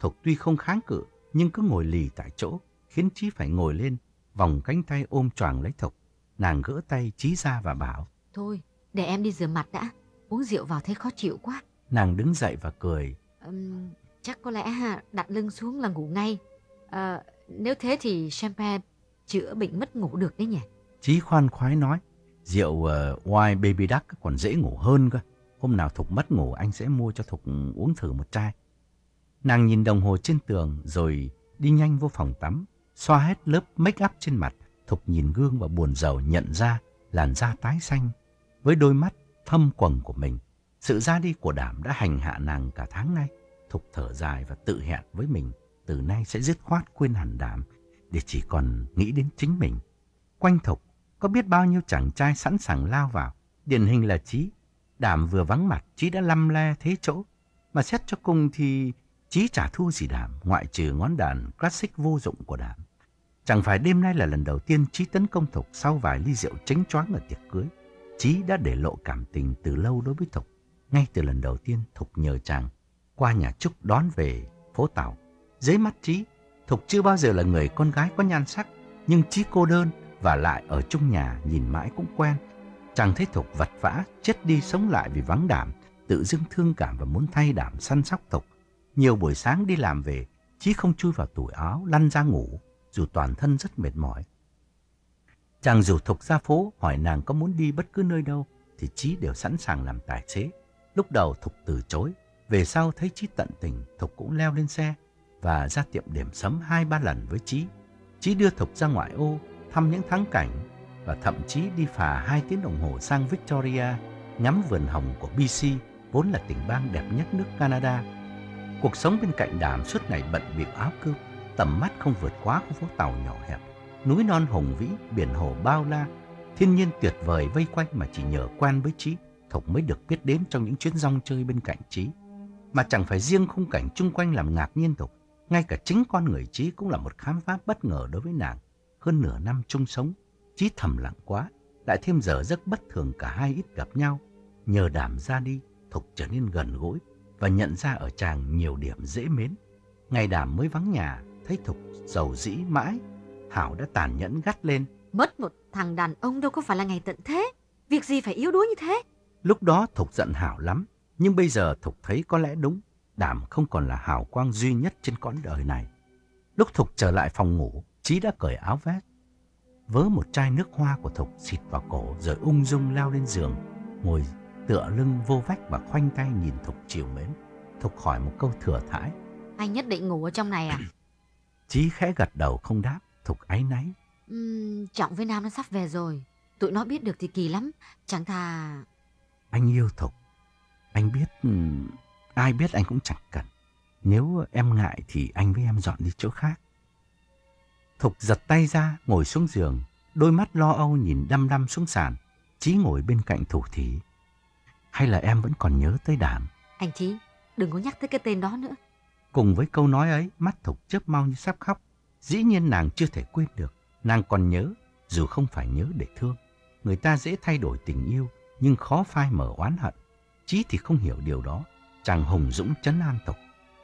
A: Thục tuy không kháng cự, nhưng cứ ngồi lì tại chỗ, khiến Chí phải ngồi lên, vòng cánh tay ôm choàng lấy Thục. Nàng gỡ tay Chí ra và bảo:
B: Thôi, để em đi rửa mặt đã. Uống rượu vào thấy khó chịu quá.
A: Nàng đứng dậy và cười.
B: Uhm, chắc có lẽ đặt lưng xuống là ngủ ngay. À, nếu thế thì champagne chữa bệnh mất ngủ được đấy nhỉ?
A: Chí khoan khoái nói: Rượu uh, White Baby Duck còn dễ ngủ hơn cơ. Hôm nào Thục mất ngủ anh sẽ mua cho Thục uống thử một chai. Nàng nhìn đồng hồ trên tường rồi đi nhanh vô phòng tắm. Xoa hết lớp make up trên mặt, Thục nhìn gương và buồn rầu nhận ra làn da tái xanh với đôi mắt thâm quầng của mình. Sự ra đi của Đảm đã hành hạ nàng cả tháng nay. Thục thở dài và tự hẹn với mình từ nay sẽ dứt khoát quên hẳn Đảm để chỉ còn nghĩ đến chính mình. Quanh Thục có biết bao nhiêu chàng trai sẵn sàng lao vào, điển hình là Chí. Đảm vừa vắng mặt, Chí đã lăm le thế chỗ. Mà xét cho cùng thì Chí chả thu gì Đảm, ngoại trừ ngón đàn classic vô dụng của Đảm. Chẳng phải đêm nay là lần đầu tiên Chí tấn công Thục sau vài ly rượu chánh choáng ở tiệc cưới. Chí đã để lộ cảm tình từ lâu đối với Thục. Ngay từ lần đầu tiên Thục nhờ chàng qua nhà Trúc đón về phố Tàu. Dưới mắt Chí, Thục chưa bao giờ là người con gái có nhan sắc, nhưng Chí cô đơn và lại ở chung nhà nhìn mãi cũng quen. Chàng thấy Thục vật vã, chết đi sống lại vì vắng Đảm, tự dưng thương cảm và muốn thay Đảm săn sóc Thục. Nhiều buổi sáng đi làm về, Chí không chui vào tủ áo, lăn ra ngủ, dù toàn thân rất mệt mỏi. Chàng rủ Thục ra phố, hỏi nàng có muốn đi bất cứ nơi đâu, thì Chí đều sẵn sàng làm tài xế. Lúc đầu Thục từ chối, về sau thấy Chí tận tình, Thục cũng leo lên xe và ra tiệm điểm sấm hai ba lần với Chí. Chí đưa Thục ra ngoại ô, thăm những thắng cảnh và thậm chí đi phà hai tiếng đồng hồ sang Victoria, ngắm vườn hồng của bê xê, vốn là tỉnh bang đẹp nhất nước Canada. Cuộc sống bên cạnh Đảm suốt ngày bận bịu áo cơm, tầm mắt không vượt quá khu phố Tàu nhỏ hẹp, núi non hùng vĩ, biển hồ bao la, thiên nhiên tuyệt vời vây quanh mà chỉ nhờ quen với Chí, Thục mới được biết đến trong những chuyến rong chơi bên cạnh Chí. Mà chẳng phải riêng khung cảnh chung quanh làm ngạc nhiên Thục, ngay cả chính con người Chí cũng là một khám phá bất ngờ đối với nàng. Hơn nửa năm chung sống, Chí thầm lặng quá, lại thêm giờ giấc bất thường cả hai ít gặp nhau. Nhờ Đảm ra đi, Thục trở nên gần gũi và nhận ra ở chàng nhiều điểm dễ mến. Ngày Đảm mới vắng nhà, thấy Thục dầu dĩ mãi, Hảo đã tàn nhẫn gắt lên:
B: Mất một thằng đàn ông đâu có phải là ngày tận thế, việc gì phải yếu đuối như thế.
A: Lúc đó Thục giận Hảo lắm, nhưng bây giờ Thục thấy có lẽ đúng, Đảm không còn là hào quang duy nhất trên cõi đời này. Lúc Thục trở lại phòng ngủ, Chí đã cởi áo vest, vớ một chai nước hoa của Thục xịt vào cổ, rồi ung dung leo lên giường, ngồi tựa lưng vô vách và khoanh tay nhìn Thục trìu mến. Thục hỏi một câu thừa thãi:
B: Anh nhất định ngủ ở trong này à?
A: Chí khẽ gật đầu không đáp. Thục áy náy:
B: uhm, Trọng với Nam nó sắp về rồi, tụi nó biết được thì kỳ lắm. Chẳng thà...
A: Anh yêu Thục. Anh biết... Ai biết anh cũng chẳng cần. Nếu em ngại thì anh với em dọn đi chỗ khác. Thục giật tay ra, ngồi xuống giường, đôi mắt lo âu nhìn đăm đăm xuống sàn. Chí ngồi bên cạnh thủ thỉ: Hay là em vẫn còn nhớ tới Đảm?
B: Anh Chí, đừng có nhắc tới cái tên đó nữa.
A: Cùng với câu nói ấy, mắt Thục chớp mau như sắp khóc. Dĩ nhiên nàng chưa thể quên được. Nàng còn nhớ, dù không phải nhớ để thương. Người ta dễ thay đổi tình yêu, nhưng khó phai mở oán hận. Chí thì không hiểu điều đó. Chàng hùng dũng trấn an Thục: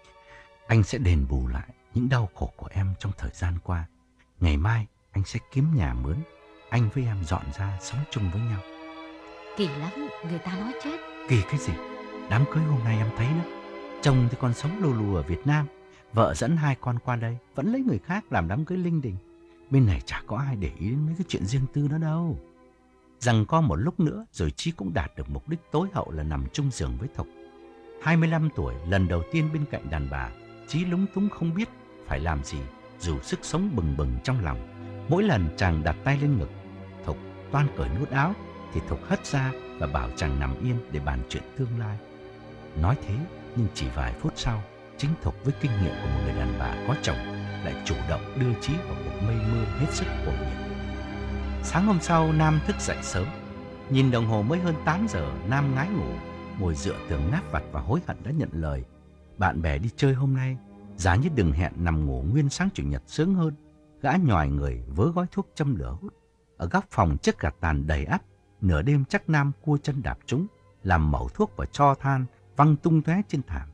A: Anh sẽ đền bù lại những đau khổ của em trong thời gian qua. Ngày mai anh sẽ kiếm nhà mướn, anh với em dọn ra sống chung với nhau.
B: Kỳ lắm, người ta nói chết.
A: Kỳ cái gì? Đám cưới hôm nay em thấy đó, chồng thì còn sống lù lù ở Việt Nam, vợ dẫn hai con qua đây vẫn lấy người khác làm đám cưới linh đình. Bên này chả có ai để ý đến mấy cái chuyện riêng tư đó đâu. Rằng co một lúc nữa rồi Chí cũng đạt được mục đích tối hậu là nằm chung giường với Thục. hai mươi lăm tuổi, lần đầu tiên bên cạnh đàn bà, Chí lúng túng không biết phải làm gì, dù sức sống bừng bừng trong lòng. Mỗi lần chàng đặt tay lên ngực Thục, toan cởi nút áo, thì Thục hất ra và bảo chàng nằm yên để bàn chuyện tương lai. Nói thế, nhưng chỉ vài phút sau, chính Thục với kinh nghiệm của một người đàn bà có chồng lại chủ động đưa Chí vào cuộc mây mưa hết sức cuồng nhiệt. Sáng hôm sau, Nam thức dậy sớm. Nhìn đồng hồ mới hơn tám giờ, Nam ngái ngủ, ngồi dựa tường ngáp vặt và hối hận đã nhận lời bạn bè đi chơi hôm nay. Giá như đừng hẹn nằm ngủ nguyên sáng chủ nhật sướng hơn. Gã nhòi người vớ gói thuốc châm lửa hút. Ở góc phòng chiếc gạt tàn đầy ắp. Nửa đêm chắc Nam cua chân đạp trúng, làm mẩu thuốc và tro than văng tung tóe trên thảm.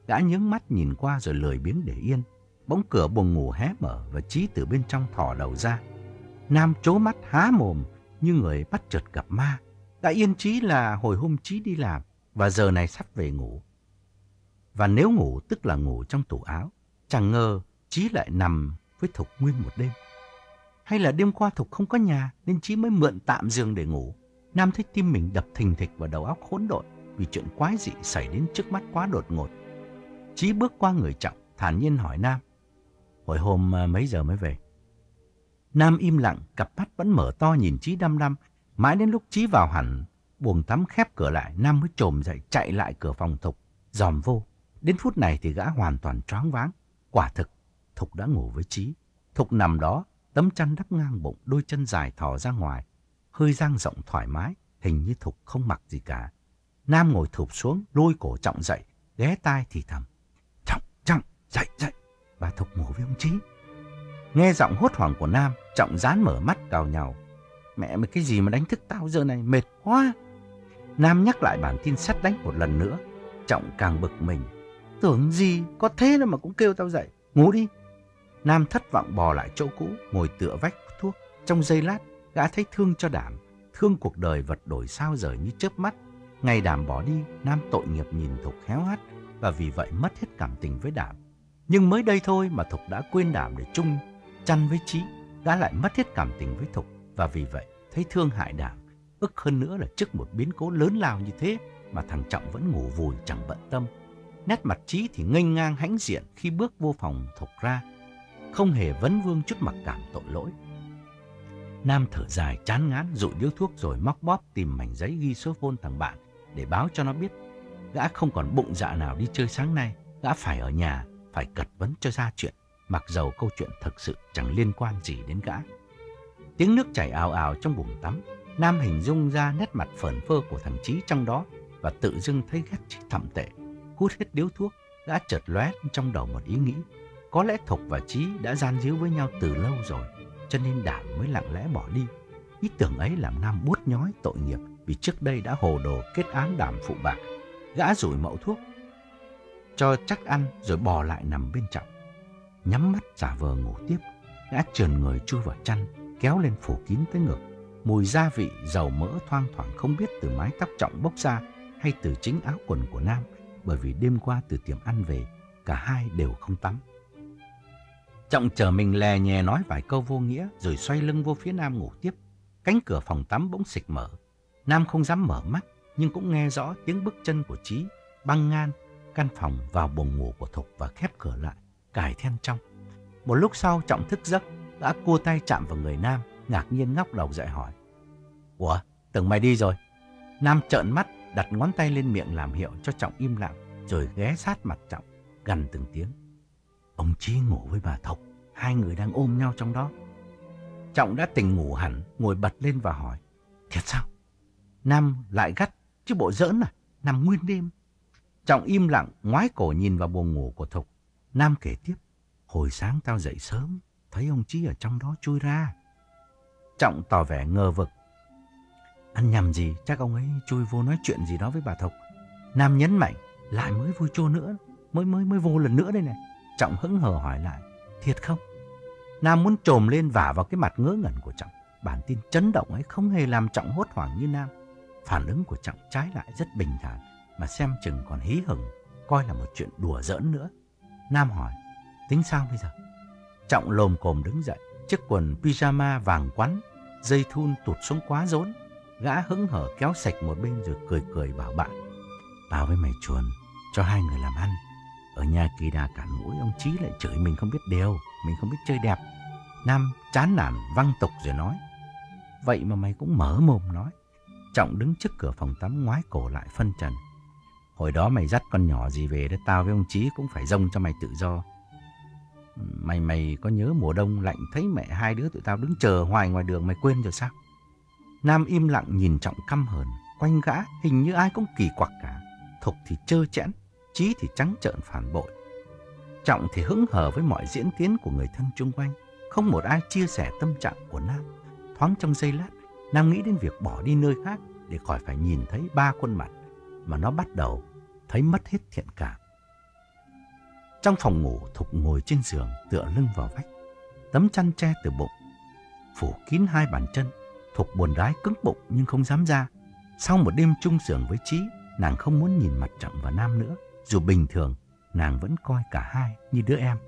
A: Gã nhướng mắt nhìn qua rồi lười biếng để yên. Bỗng cửa buồng ngủ hé mở và Chí từ bên trong thò đầu ra. Nam trố mắt há mồm như người bắt chợt gặp ma. Gã yên Chí là hồi hôm Chí đi làm và giờ này sắp về ngủ. Và nếu ngủ tức là ngủ trong tủ áo. Chẳng ngờ Chí lại nằm với Thục nguyên một đêm. Hay là đêm qua Thục không có nhà nên Chí mới mượn tạm giường để ngủ. Nam thấy tim mình đập thình thịch và đầu óc hỗn độn vì chuyện quái dị xảy đến trước mắt quá đột ngột. Chí bước qua người Trọng, thản nhiên hỏi Nam: "Hồi hôm mấy giờ mới về?" Nam im lặng, cặp mắt vẫn mở to nhìn Chí đăm đăm. Mãi đến lúc Chí vào hẳn buồng tắm khép cửa lại, Nam mới chồm dậy chạy lại cửa phòng Thục, dòm vô. Đến phút này thì gã hoàn toàn choáng váng. Quả thực, Thục đã ngủ với Chí. Thục nằm đó, tấm chăn đắp ngang bụng, đôi chân dài thò ra ngoài, hơi dang rộng thoải mái, hình như Thục không mặc gì cả. Nam ngồi thụp xuống, lôi cổ Trọng dậy, ghé tai thì thầm: "Trọng, Trọng, dậy, dậy, bà Thục ngủ với ông Chí." Nghe giọng hốt hoảng của Nam, Trọng rán mở mắt cào nhàu: "Mẹ mày cái gì mà đánh thức tao giờ này, mệt quá." Nam nhắc lại bản tin sét đánh một lần nữa. Trọng càng bực mình: "Tưởng gì, có thế nào mà cũng kêu tao dậy, ngủ đi." Nam thất vọng bò lại chỗ cũ, ngồi tựa vách thuốc. Trong giây lát, gã thấy thương cho Đảm, thương cuộc đời vật đổi sao rời như chớp mắt. Ngày Đảm bỏ đi, Nam tội nghiệp nhìn Thục héo hắt và vì vậy mất hết cảm tình với Đảm. Nhưng mới đây thôi mà Thục đã quên Đảm để chung chăn với Chí, gã lại mất hết cảm tình với Thục và vì vậy thấy thương hại Đảm. Ức hơn nữa là trước một biến cố lớn lao như thế mà thằng Trọng vẫn ngủ vùi chẳng bận tâm. Nét mặt Chí thì nghênh ngang hãnh diện khi bước vô phòng Thục ra, không hề vấn vương chút mặc cảm tội lỗi. Nam thở dài chán ngán, dụi điếu thuốc rồi móc bóp tìm mảnh giấy ghi số phone thằng bạn để báo cho nó biết gã không còn bụng dạ nào đi chơi sáng nay, gã phải ở nhà, phải cật vấn cho ra chuyện, mặc dầu câu chuyện thực sự chẳng liên quan gì đến gã. Tiếng nước chảy ào ào trong buồng tắm, Nam hình dung ra nét mặt phởn phơ của thằng Chí trong đó và tự dưng thấy ghét Chí thậm tệ. Hút hết điếu thuốc, gã chợt lóe trong đầu một ý nghĩ: có lẽ Thục và Chí đã gian díu với nhau từ lâu rồi, cho nên Đảm mới lặng lẽ bỏ đi. Ý tưởng ấy làm Nam buốt nhói tội nghiệp vì trước đây đã hồ đồ kết án Đảm phụ bạc. Gã rủi mẩu thuốc cho chắc ăn rồi bò lại nằm bên Trọng, nhắm mắt giả vờ ngủ tiếp. Gã trườn người chui vào chăn, kéo lên phủ kín tới ngực. Mùi gia vị dầu mỡ thoang thoảng không biết từ mái tóc Trọng bốc ra hay từ chính áo quần của Nam, bởi vì đêm qua từ tiệm ăn về cả hai đều không tắm. Trọng chờ mình lè nhè nói vài câu vô nghĩa rồi xoay lưng vô phía Nam ngủ tiếp. Cánh cửa phòng tắm bỗng xịch mở. Nam không dám mở mắt nhưng cũng nghe rõ tiếng bước chân của Chí băng ngang căn phòng vào buồng ngủ của Thục và khép cửa lại, cài then trong. Một lúc sau Trọng thức giấc, đã cua tay chạm vào người Nam, ngạc nhiên ngóc đầu dậy hỏi: "Ủa, tưởng mày đi rồi?" Nam trợn mắt, đặt ngón tay lên miệng làm hiệu cho Trọng im lặng, rồi ghé sát mặt Trọng, gằn từng tiếng: "Ông Chí ngủ với bà Thục, hai người đang ôm nhau trong đó." Trọng đã tỉnh ngủ hẳn, ngồi bật lên và hỏi: "Thiệt sao?" Nam lại gắt: "Chứ bộ giỡn à, nằm nguyên đêm." Trọng im lặng, ngoái cổ nhìn vào buồng ngủ của Thục. Nam kể tiếp: "Hồi sáng tao dậy sớm, thấy ông Chí ở trong đó chui ra." Trọng tỏ vẻ ngờ vực: "Ăn nhầm gì, chắc ông ấy chui vô nói chuyện gì đó với bà Thục." Nam nhấn mạnh: "Lại mới vui chô nữa, mới mới mới vô lần nữa đây này." Trọng hững hờ hỏi lại: "Thiệt không?" Nam muốn trồm lên vả vào cái mặt ngớ ngẩn của Trọng. Bản tin chấn động ấy không hề làm Trọng hốt hoảng như Nam. Phản ứng của Trọng trái lại rất bình thản, mà xem chừng còn hí hửng, coi là một chuyện đùa giỡn nữa. Nam hỏi: "Tính sao bây giờ?" Trọng lồm cồm đứng dậy, chiếc quần pyjama vàng quắn, dây thun tụt xuống quá rốn. Gã hững hở kéo sạch một bên rồi cười cười bảo bạn: "Tao với mày chuồn cho hai người làm ăn. Ở nhà kỳ đà cản mũi, ông Chí lại chửi mình không biết điều, mình không biết chơi đẹp." Nam chán nản văng tục rồi nói: "Vậy mà mày cũng mở mồm nói." Trọng đứng trước cửa phòng tắm ngoái cổ lại phân trần: "Hồi đó mày dắt con nhỏ gì về đấy, tao với ông Chí cũng phải dông cho mày tự do. Mày mày có nhớ mùa đông lạnh thấy mẹ hai đứa tụi tao đứng chờ hoài ngoài đường mày quên rồi sao?" Nam im lặng nhìn Trọng căm hờn. Quanh gã hình như ai cũng kỳ quặc cả. Thục thì trơ trẽn, Chí thì trắng trợn phản bội. Trọng thì hững hờ với mọi diễn tiến của người thân chung quanh. Không một ai chia sẻ tâm trạng của Nam. Thoáng trong giây lát, Nam nghĩ đến việc bỏ đi nơi khác để khỏi phải nhìn thấy ba khuôn mặt, mà nó bắt đầu thấy mất hết thiện cảm. Trong phòng ngủ, Thục ngồi trên giường tựa lưng vào vách, tấm chăn che từ bụng phủ kín hai bàn chân. Thục buồn rái cứng bụng nhưng không dám ra. Sau một đêm chung giường với Chí, nàng không muốn nhìn mặt Trọng và Nam nữa. Dù bình thường, nàng vẫn coi cả hai như đứa em.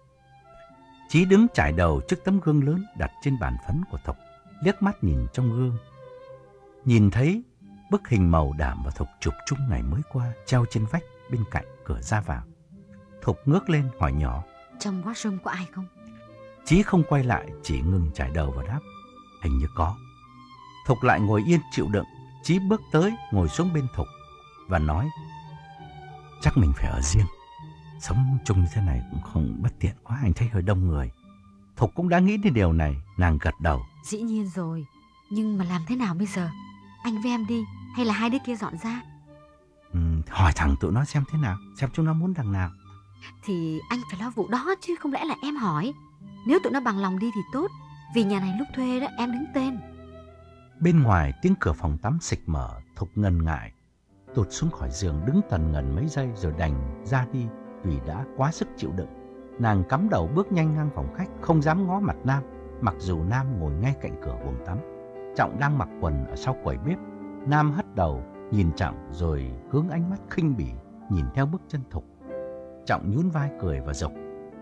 A: Chí đứng chải đầu trước tấm gương lớn đặt trên bàn phấn của Thục, liếc mắt nhìn trong gương. Nhìn thấy bức hình màu Đảm và Thục chụp chung ngày mới qua treo trên vách bên cạnh cửa ra vào. Thục ngước lên hỏi nhỏ:
B: Trong washroom có ai không?
A: Chí không quay lại, chỉ ngừng chải đầu và đáp: Hình như có. Thục lại ngồi yên chịu đựng. Chí bước tới ngồi xuống bên Thục và nói: Chắc mình phải ở riêng. Sống chung như thế này cũng không bất tiện quá, anh thấy hơi đông người. Thục cũng đã nghĩ đến điều này, nàng gật đầu.
B: Dĩ nhiên rồi, nhưng mà làm thế nào bây giờ? Anh với em đi, hay là hai đứa kia dọn ra?
A: Ừ, hỏi thẳng tụi nó xem thế nào, xem chúng nó muốn đằng nào.
B: Thì anh phải lo vụ đó chứ, không lẽ là em hỏi? Nếu tụi nó bằng lòng đi thì tốt, vì nhà này lúc thuê đó em đứng tên.
A: Bên ngoài tiếng cửa phòng tắm xịch mở. Thục ngần ngại tụt xuống khỏi giường, đứng tần ngần mấy giây rồi đành ra đi vì đã quá sức chịu đựng. Nàng cắm đầu bước nhanh ngang phòng khách, không dám ngó mặt Nam, mặc dù Nam ngồi ngay cạnh cửa buồng tắm. Trọng đang mặc quần ở sau quầy bếp. Nam hất đầu nhìn Trọng rồi hướng ánh mắt khinh bỉ nhìn theo bước chân Thục. Trọng nhún vai cười và giục: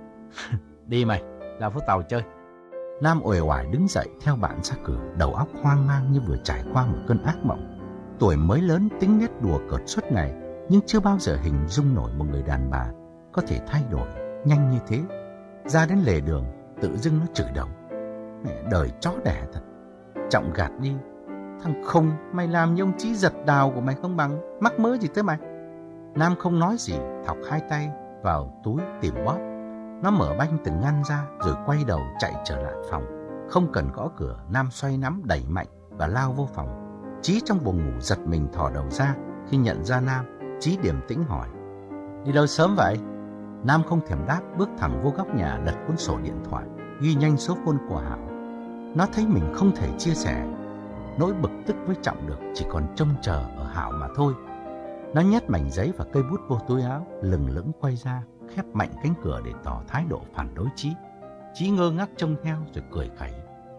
A: Đi mày, ra phố tàu chơi. Nam uể oải đứng dậy theo bạn ra cửa, đầu óc hoang mang như vừa trải qua một cơn ác mộng. Tuổi mới lớn, tính nết đùa cợt suốt ngày, nhưng chưa bao giờ hình dung nổi một người đàn bà có thể thay đổi nhanh như thế. Ra đến lề đường, tự dưng nó chửi đồng: Mẹ đời chó đẻ thật. Trọng gạt đi: Thằng khùng, mày làm như ông Chí giật đào của mày không bằng, mắc mớ gì tới mày. Nam không nói gì, thọc hai tay vào túi tìm bóp. Nó mở banh từng ngăn ra rồi quay đầu chạy trở lại phòng. Không cần gõ cửa, Nam xoay nắm đẩy mạnh và lao vô phòng. Chí trong buồng ngủ giật mình thò đầu ra khi nhận ra Nam. Chí điềm tĩnh hỏi: Đi đâu sớm vậy? Nam không thèm đáp, bước thẳng vô góc nhà lật cuốn sổ điện thoại, ghi nhanh số phone của Hảo. Nó thấy mình không thể chia sẻ nỗi bực tức với Trọng được, chỉ còn trông chờ ở Hảo mà thôi. Nó nhét mảnh giấy và cây bút vô túi áo, lừng lững quay ra, khép mạnh cánh cửa để tỏ thái độ phản đối Chí. Chí ngơ ngác trông theo rồi cười khẩy.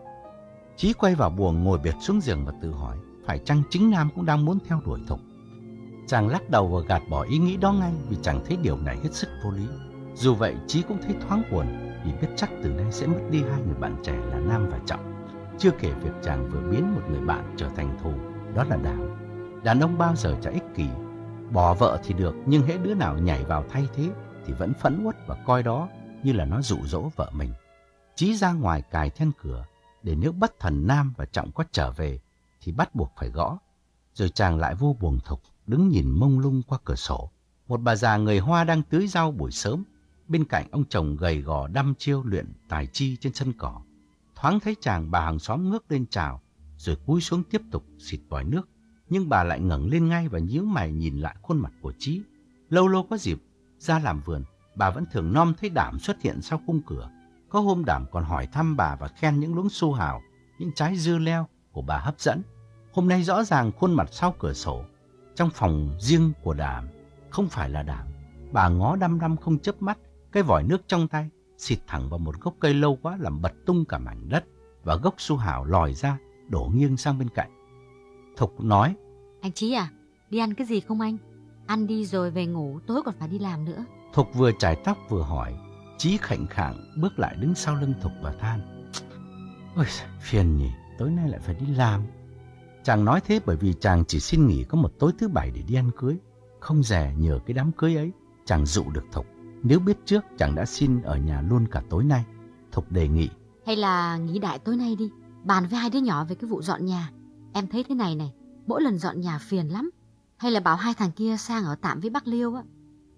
A: Chí quay vào buồng, ngồi bệt xuống giường và tự hỏi: phải chăng chính Nam cũng đang muốn theo đuổi Thục? Chàng lắc đầu và gạt bỏ ý nghĩ đó ngay vì chàng thấy điều này hết sức vô lý. Dù vậy, Chí cũng thấy thoáng buồn vì biết chắc từ nay sẽ mất đi hai người bạn trẻ là Nam và Trọng. Chưa kể việc chàng vừa biến một người bạn trở thành thù, đó là Đào. Đàn ông bao giờ chả ích kỷ, bỏ vợ thì được, nhưng hễ đứa nào nhảy vào thay thế thì vẫn phẫn uất và coi đó như là nó dụ dỗ vợ mình. Chí ra ngoài cài then cửa để nếu bất thần Nam và Trọng có trở về thì bắt buộc phải gõ. Rồi chàng lại vô buồng Thục, đứng nhìn mông lung qua cửa sổ. Một bà già người Hoa đang tưới rau buổi sớm, bên cạnh ông chồng gầy gò đăm chiêu luyện tài chi trên sân cỏ. Thoáng thấy chàng, bà hàng xóm ngước lên chào, rồi cúi xuống tiếp tục xịt vòi nước. Nhưng bà lại ngẩng lên ngay và nhíu mày nhìn lại khuôn mặt của Chí. Lâu lâu có dịp ra làm vườn, bà vẫn thường nom thấy Đảm xuất hiện sau khung cửa. Có hôm Đảm còn hỏi thăm bà và khen những luống su hào, những trái dưa leo của bà hấp dẫn. Hôm nay rõ ràng khuôn mặt sau cửa sổ, trong phòng riêng của Đảm, không phải là Đảm. Bà ngó đăm đăm không chớp mắt, cái vòi nước trong tay xịt thẳng vào một gốc cây lâu quá làm bật tung cả mảnh đất, và gốc su hào lòi ra đổ nghiêng sang bên cạnh. Thục nói:
B: Anh Chí à, đi ăn cái gì không anh? Ăn đi rồi về ngủ, tối còn phải đi làm nữa.
A: Thục vừa chải tóc vừa hỏi. Chí khệnh khạng bước lại đứng sau lưng Thục và than: Ôi phiền nhỉ, tối nay lại phải đi làm. Chàng nói thế bởi vì chàng chỉ xin nghỉ có một tối thứ bảy để đi ăn cưới. Không dè nhờ cái đám cưới ấy chàng dụ được Thục. Nếu biết trước chàng đã xin ở nhà luôn cả tối nay. Thục đề nghị:
B: Hay là nghỉ đại tối nay đi, bàn với hai đứa nhỏ về cái vụ dọn nhà. Em thấy thế này này, mỗi lần dọn nhà phiền lắm. Hay là bảo hai thằng kia sang ở tạm với bác Liêu á.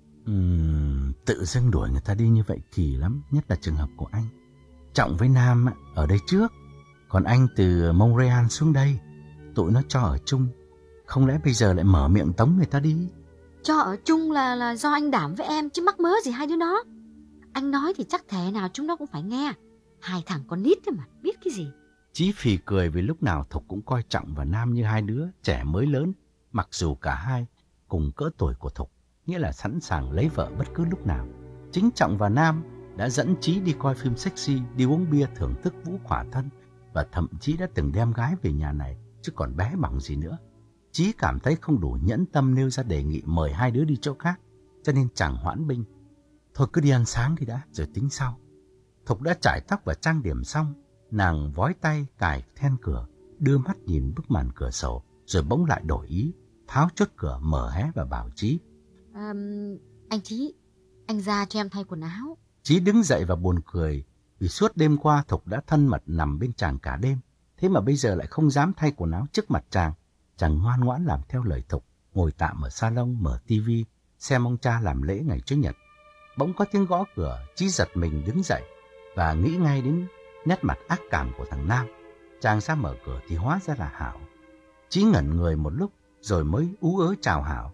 A: uhm, Tự dưng đuổi người ta đi như vậy kỳ lắm, nhất là trường hợp của anh. Trọng với Nam ở đây trước, còn anh từ Montreal xuống đây. Tụi nó cho ở chung, không lẽ bây giờ lại mở miệng tống người ta đi?
B: Cho ở chung là là do anh Đảm với em, chứ mắc mớ gì hai đứa nó. Anh nói thì chắc thể nào chúng nó cũng phải nghe. Hai thằng con nít thôi mà, biết cái gì.
A: Chí phì cười vì lúc nào Thục cũng coi Trọng và Nam như hai đứa trẻ mới lớn, mặc dù cả hai cùng cỡ tuổi của Thục, nghĩa là sẵn sàng lấy vợ bất cứ lúc nào. Chính Trọng và Nam đã dẫn Chí đi coi phim sexy, đi uống bia thưởng thức vũ khỏa thân, và thậm chí đã từng đem gái về nhà này, chứ còn bé bỏng gì nữa. Chí cảm thấy không đủ nhẫn tâm nêu ra đề nghị mời hai đứa đi chỗ khác, cho nên chẳng hoãn binh. Thôi cứ đi ăn sáng đi đã, rồi tính sau. Thục đã chải tóc và trang điểm xong, nàng vói tay cài then cửa, đưa mắt nhìn bức màn cửa sổ, rồi bỗng lại đổi ý, tháo chốt cửa mở hé và bảo Chí.
B: À, anh Chí, anh ra cho em thay quần áo.
A: Chí đứng dậy và buồn cười, vì suốt đêm qua Thục đã thân mật nằm bên chàng cả đêm, thế mà bây giờ lại không dám thay quần áo trước mặt chàng. Chàng ngoan ngoãn làm theo lời Thục, ngồi tạm ở salon mở tivi, xem ông cha làm lễ ngày Chủ nhật. Bỗng có tiếng gõ cửa, Chí giật mình đứng dậy và nghĩ ngay đến nét mặt ác cảm của thằng Nam. Chàng ra mở cửa thì hóa ra là Hảo. Chí ngẩn người một lúc rồi mới ú ớ chào Hảo.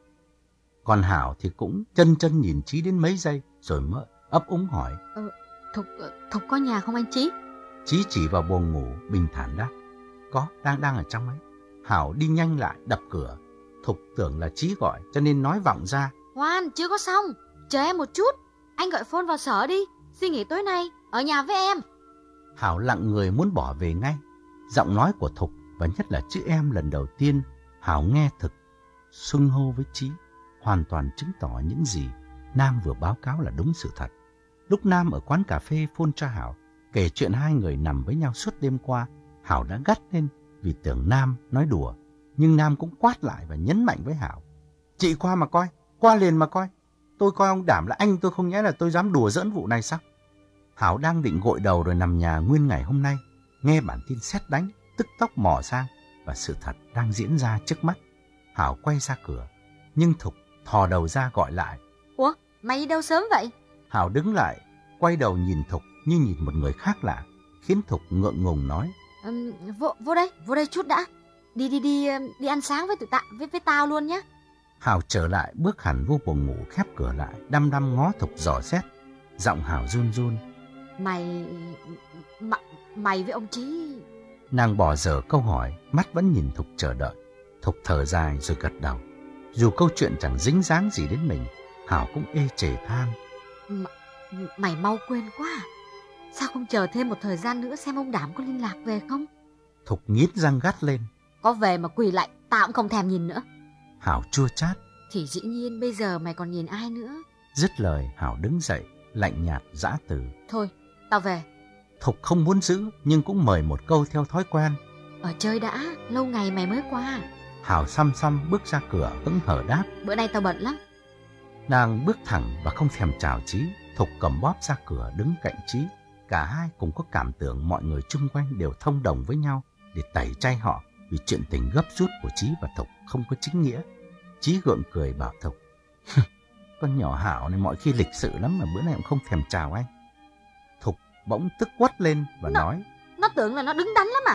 A: Còn Hảo thì cũng chân chân nhìn Chí đến mấy giây rồi mới ấp úng hỏi.
B: Ờ, Thục, Thục có nhà không anh Chí?
A: Chí chỉ vào buồng ngủ, bình thản đáp. Có, đang đang ở trong ấy. Hảo đi nhanh lại, đập cửa. Thục tưởng là Chí gọi cho nên nói vọng ra.
B: Khoan, chưa có xong. Chờ em một chút. Anh gọi phone vào sở đi. Suy nghĩ tối nay, ở nhà với em.
A: Hảo lặng người muốn bỏ về ngay. Giọng nói của Thục và nhất là chữ em lần đầu tiên Hảo nghe thực xưng hô với Chí hoàn toàn chứng tỏ những gì Nam vừa báo cáo là đúng sự thật. Lúc Nam ở quán cà phê phone cho Hảo kể chuyện hai người nằm với nhau suốt đêm qua, Hảo đã gắt lên vì tưởng Nam nói đùa, nhưng Nam cũng quát lại và nhấn mạnh với Hảo. Chị qua mà coi, qua liền mà coi. Tôi coi ông đảm là anh tôi, không nhẽ là tôi dám đùa giỡn vụ này sao? Hảo đang định gội đầu rồi nằm nhà nguyên ngày hôm nay, nghe bản tin sét đánh, tức tốc mò sang và sự thật đang diễn ra trước mắt. Hảo quay ra cửa, nhưng Thục thò đầu ra gọi lại.
B: Ủa, mày đi đâu sớm vậy?
A: Hảo đứng lại, quay đầu nhìn Thục như nhìn một người khác lạ, khiến Thục ngượng ngùng nói.
B: Um, vô, vô đây, vô đây chút đã. Đi đi đi đi ăn sáng với tụi ta, với với tao luôn nhé.
A: Hảo trở lại, bước hẳn vô buồng ngủ, khép cửa lại, đăm đăm ngó Thục dò xét. Giọng Hảo run run.
B: Mày... M mày với ông Chí...
A: Nàng bỏ dở câu hỏi, mắt vẫn nhìn Thục chờ đợi. Thục thở dài rồi gật đầu. Dù câu chuyện chẳng dính dáng gì đến mình, Hảo cũng ê chề than.
B: M mày mau quên quá. Sao không chờ thêm một thời gian nữa xem ông Đảm có liên lạc về không?
A: Thục nghiến răng gắt lên.
B: Có về mà quỳ lại, tao cũng không thèm nhìn nữa.
A: Hảo chua chát.
B: Thì dĩ nhiên bây giờ mày còn nhìn ai nữa?
A: Dứt lời, Hảo đứng dậy, lạnh nhạt giã từ.
B: Thôi, tao về.
A: Thục không muốn giữ, nhưng cũng mời một câu theo thói quen.
B: Ở chơi đã, lâu ngày mày mới qua.
A: Hảo xăm xăm bước ra cửa, hững hở đáp.
B: Bữa nay tao bận lắm.
A: Nàng bước thẳng và không thèm chào Chí. Thục cầm bóp ra cửa đứng cạnh Chí. Cả hai cùng có cảm tưởng mọi người chung quanh đều thông đồng với nhau để tẩy chay họ vì chuyện tình gấp rút của Chí và Thục không có chính nghĩa. Chí gượng cười bảo Thục. Con nhỏ Hảo này mọi khi lịch sự lắm mà bữa nay cũng không thèm chào anh. Thục bỗng tức quát lên và
B: nó,
A: nói.
B: Nó tưởng là nó đứng đắn lắm à?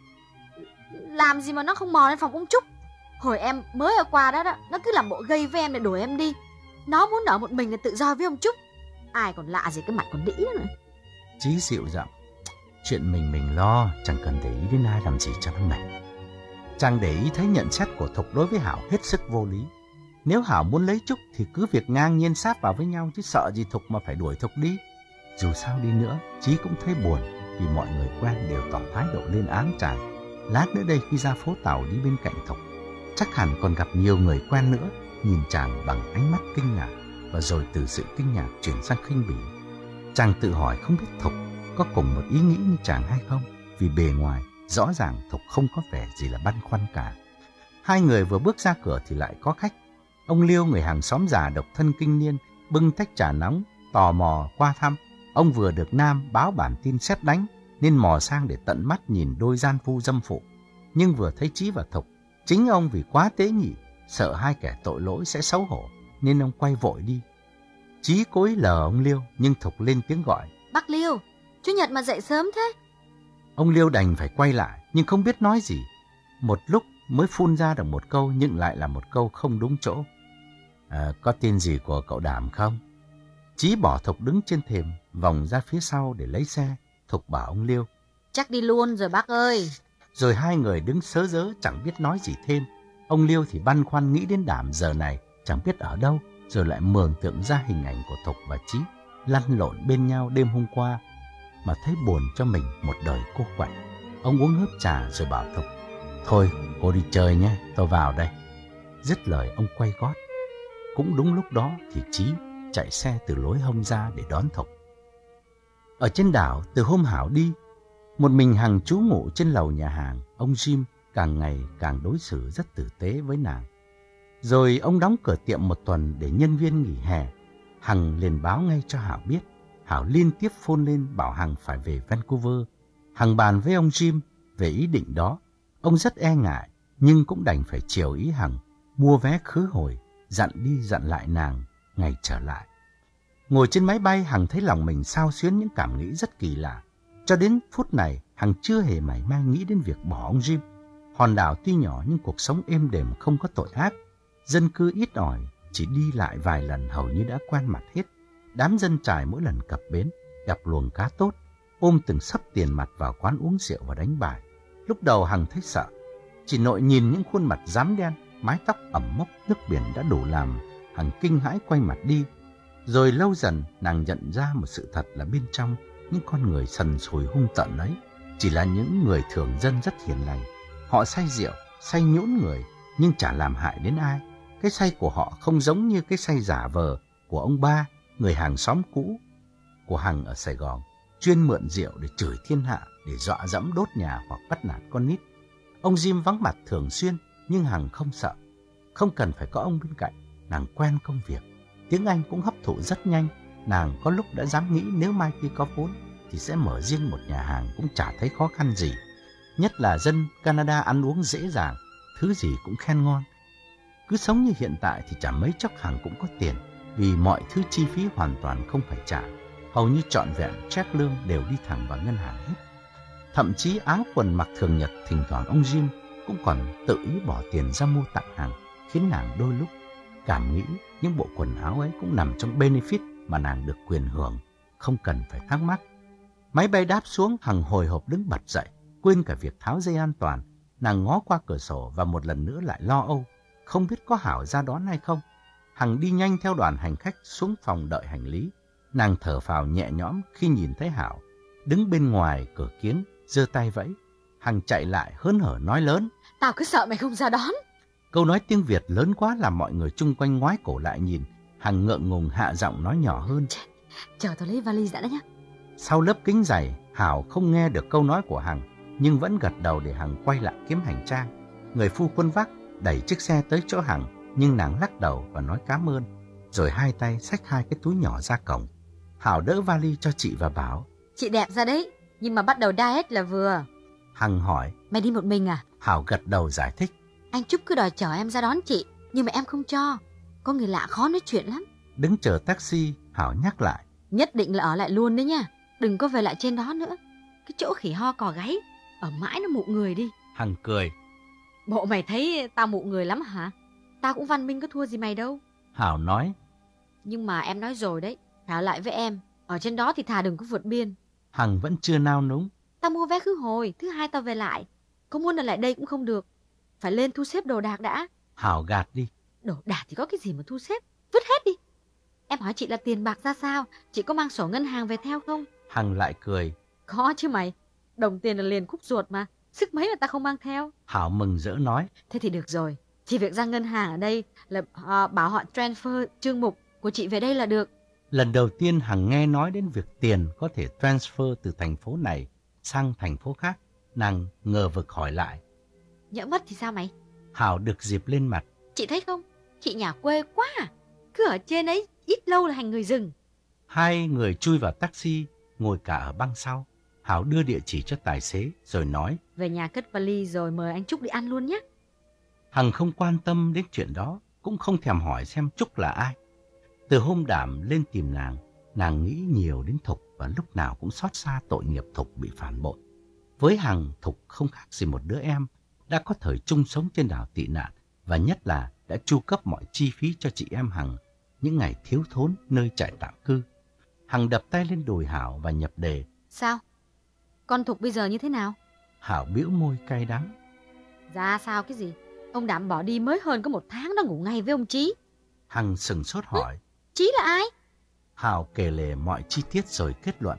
B: Làm gì mà nó không mò lên phòng ông Trúc. Hồi em mới ở qua đó, đó nó cứ làm bộ gây với em để đuổi em đi. Nó muốn ở một mình là tự do với ông Trúc. Ai còn lạ gì cái mặt còn đĩ nữa.
A: Chí dịu giọng. Chuyện mình mình lo, chẳng cần để ý đến ai làm gì cho nó mệt. Chàng để ý thấy nhận xét của Thục đối với Hảo hết sức vô lý. Nếu Hảo muốn lấy Trúc thì cứ việc ngang nhiên sáp vào với nhau, chứ sợ gì Thục mà phải đuổi Thục đi. Dù sao đi nữa, Chí cũng thấy buồn vì mọi người quen đều tỏ thái độ lên án chàng. Lát nữa đây khi ra phố tàu đi bên cạnh Thục, chắc hẳn còn gặp nhiều người quen nữa nhìn chàng bằng ánh mắt kinh ngạc, và rồi từ sự kinh ngạc chuyển sang khinh bỉ. Chàng tự hỏi không biết Thục có cùng một ý nghĩ như chàng hay không, vì bề ngoài rõ ràng Thục không có vẻ gì là băn khoăn cả. Hai người vừa bước ra cửa thì lại có khách. Ông Liêu, người hàng xóm già độc thân kinh niên, bưng tách trà nóng, tò mò qua thăm. Ông vừa được Nam báo bản tin sét đánh nên mò sang để tận mắt nhìn đôi gian phu dâm phụ. Nhưng vừa thấy Chí và Thục, chính ông vì quá tế nhị, sợ hai kẻ tội lỗi sẽ xấu hổ, nên ông quay vội đi. Chí cố ý lờ ông Liêu, nhưng Thục lên tiếng gọi.
B: Bác Liêu, Chủ nhật mà dậy sớm thế.
A: Ông Liêu đành phải quay lại, nhưng không biết nói gì. Một lúc mới phun ra được một câu, nhưng lại là một câu không đúng chỗ. À, có tin gì của cậu Đảm không? Chí bỏ Thục đứng trên thềm, vòng ra phía sau để lấy xe. Thục bảo ông Liêu.
B: Chắc đi luôn rồi bác ơi.
A: Rồi hai người đứng sớ rớ chẳng biết nói gì thêm. Ông Liêu thì băn khoăn nghĩ đến Đảm giờ này chẳng biết ở đâu, rồi lại mường tượng ra hình ảnh của Thục và Chí lăn lộn bên nhau đêm hôm qua mà thấy buồn cho mình một đời cô quạnh. Ông uống hớp trà rồi bảo Thục: "Thôi, cô đi chơi nhé, tôi vào đây." Dứt lời ông quay gót. Cũng đúng lúc đó thì Chí chạy xe từ lối hông ra để đón Thục. Ở trên đảo, từ hôm Hảo đi, một mình Hằng trú ngụ trên lầu nhà hàng, ông Jim càng ngày càng đối xử rất tử tế với nàng. Rồi ông đóng cửa tiệm một tuần để nhân viên nghỉ hè. Hằng liền báo ngay cho Hảo biết. Hảo liên tiếp phone lên bảo Hằng phải về Vancouver. Hằng bàn với ông Jim về ý định đó. Ông rất e ngại, nhưng cũng đành phải chiều ý Hằng, mua vé khứ hồi, dặn đi dặn lại nàng ngày trở lại. Ngồi trên máy bay, Hằng thấy lòng mình xao xuyến những cảm nghĩ rất kỳ lạ. Cho đến phút này, Hằng chưa hề mảy may nghĩ đến việc bỏ ông Jim. Hòn đảo tuy nhỏ nhưng cuộc sống êm đềm không có tội ác. Dân cư ít ỏi, chỉ đi lại vài lần hầu như đã quen mặt hết. Đám dân trải mỗi lần cập bến, gặp luồng cá tốt, ôm từng xấp tiền mặt vào quán uống rượu và đánh bài. Lúc đầu Hằng thấy sợ, chỉ nội nhìn những khuôn mặt rám đen, mái tóc ẩm mốc nước biển đã đủ làm Hằng kinh hãi quay mặt đi. Rồi lâu dần nàng nhận ra một sự thật là bên trong những con người sần sùi hung tợn ấy chỉ là những người thường dân rất hiền lành. Họ say rượu, say nhũn người nhưng chả làm hại đến ai. Cái say của họ không giống như cái say giả vờ của ông ba, người hàng xóm cũ của Hằng ở Sài Gòn, chuyên mượn rượu để chửi thiên hạ, để dọa dẫm đốt nhà hoặc bắt nạt con nít. Ông Jim vắng mặt thường xuyên nhưng Hằng không sợ. Không cần phải có ông bên cạnh, nàng quen công việc. Tiếng Anh cũng hấp thụ rất nhanh. Nàng có lúc đã dám nghĩ nếu mai khi có vốn thì sẽ mở riêng một nhà hàng cũng chả thấy khó khăn gì. Nhất là dân Canada ăn uống dễ dàng, thứ gì cũng khen ngon. Cứ sống như hiện tại thì chả mấy chốc Hằng cũng có tiền, vì mọi thứ chi phí hoàn toàn không phải trả. Hầu như trọn vẹn check lương đều đi thẳng vào ngân hàng hết. Thậm chí áo quần mặc thường nhật thỉnh thoảng ông Jim cũng còn tự ý bỏ tiền ra mua tặng Hằng, khiến nàng đôi lúc cảm nghĩ những bộ quần áo ấy cũng nằm trong benefit mà nàng được quyền hưởng, không cần phải thắc mắc. Máy bay đáp xuống, Hằng hồi hộp đứng bật dậy, quên cả việc tháo dây an toàn. Nàng ngó qua cửa sổ và một lần nữa lại lo âu, không biết có Hảo ra đón hay không. Hằng đi nhanh theo đoàn hành khách xuống phòng đợi hành lý. Nàng thở phào nhẹ nhõm khi nhìn thấy Hảo đứng bên ngoài cửa kiến, giơ tay vẫy. Hằng chạy lại hớn hở nói lớn:
B: "Tao cứ sợ mày không ra đón."
A: Câu nói tiếng Việt lớn quá làm mọi người chung quanh ngoái cổ lại nhìn. Hằng ngượng ngùng hạ giọng nói nhỏ hơn:
B: "Chờ tao lấy vali đã đó nhé."
A: Sau lớp kính dày, Hảo không nghe được câu nói của Hằng, nhưng vẫn gật đầu để Hằng quay lại kiếm hành trang. Người phu quân vác đẩy chiếc xe tới chỗ Hằng, nhưng nàng lắc đầu và nói cảm ơn, rồi hai tay xách hai cái túi nhỏ ra cổng. Hảo đỡ vali cho chị và bảo:
B: "Chị đẹp ra đấy, nhưng mà bắt đầu diet là vừa."
A: Hằng hỏi:
B: "Mày đi một mình à?"
A: Hảo gật đầu giải thích:
B: "Anh Trúc cứ đòi chở em ra đón chị, nhưng mà em không cho. Có người lạ khó nói chuyện lắm."
A: Đứng chờ taxi, Hảo nhắc lại:
B: "Nhất định là ở lại luôn đấy nha, đừng có về lại trên đó nữa. Cái chỗ khỉ ho cò gáy, ở mãi nó mụ người đi."
A: Hằng cười:
B: "Bộ mày thấy tao mụ người lắm hả? Tao cũng văn minh có thua gì mày đâu."
A: Hảo nói:
B: "Nhưng mà em nói rồi đấy, thả lại với em, ở trên đó thì thà đừng có vượt biên."
A: Hằng vẫn chưa nao núng:
B: "Tao mua vé khứ hồi, thứ hai tao về lại. Có muốn ở lại đây cũng không được, phải lên thu xếp đồ đạc đã."
A: Hảo gạt đi:
B: "Đồ đạc thì có cái gì mà thu xếp, vứt hết đi." "Em hỏi chị là tiền bạc ra sao, chị có mang sổ ngân hàng về theo không?"
A: Hằng lại cười:
B: "Có chứ mày, đồng tiền là liền khúc ruột mà, sức mấy mà ta không mang theo."
A: Hảo mừng rỡ nói:
B: "Thế thì được rồi, chỉ việc ra ngân hàng ở đây là uh, bảo họ transfer chương mục của chị về đây là được."
A: Lần đầu tiên Hằng nghe nói đến việc tiền có thể transfer từ thành phố này sang thành phố khác. Nàng ngờ vực hỏi lại:
B: "Nhỡ mất thì sao mày?"
A: Hảo được dịp lên mặt:
B: "Chị thấy không, chị nhà quê quá à, cứ ở trên ấy ít lâu là thành người rừng."
A: Hai người chui vào taxi, ngồi cả ở băng sau. Hảo đưa địa chỉ cho tài xế rồi nói:
B: "Về nhà cất vali rồi mời anh Trúc đi ăn luôn nhé."
A: Hằng không quan tâm đến chuyện đó, cũng không thèm hỏi xem Trúc là ai. Từ hôm Đảm lên tìm nàng, nàng nghĩ nhiều đến Thục và lúc nào cũng xót xa tội nghiệp Thục bị phản bội. Với Hằng, Thục không khác gì một đứa em, đã có thời chung sống trên đảo tị nạn và nhất là đã chu cấp mọi chi phí cho chị em Hằng những ngày thiếu thốn nơi trại tạm cư. Hằng đập tay lên đùi Hảo và nhập đề:
B: "Sao? Con Thục bây giờ như thế nào?"
A: Hảo bĩu môi cay đắng:
B: "Ra sao cái gì? Ông Đảm bỏ đi mới hơn có một tháng đã ngủ ngay với ông Chí."
A: Hằng sừng sốt hỏi:
B: "Chí là ai?"
A: Hào kể lể mọi chi tiết rồi kết luận.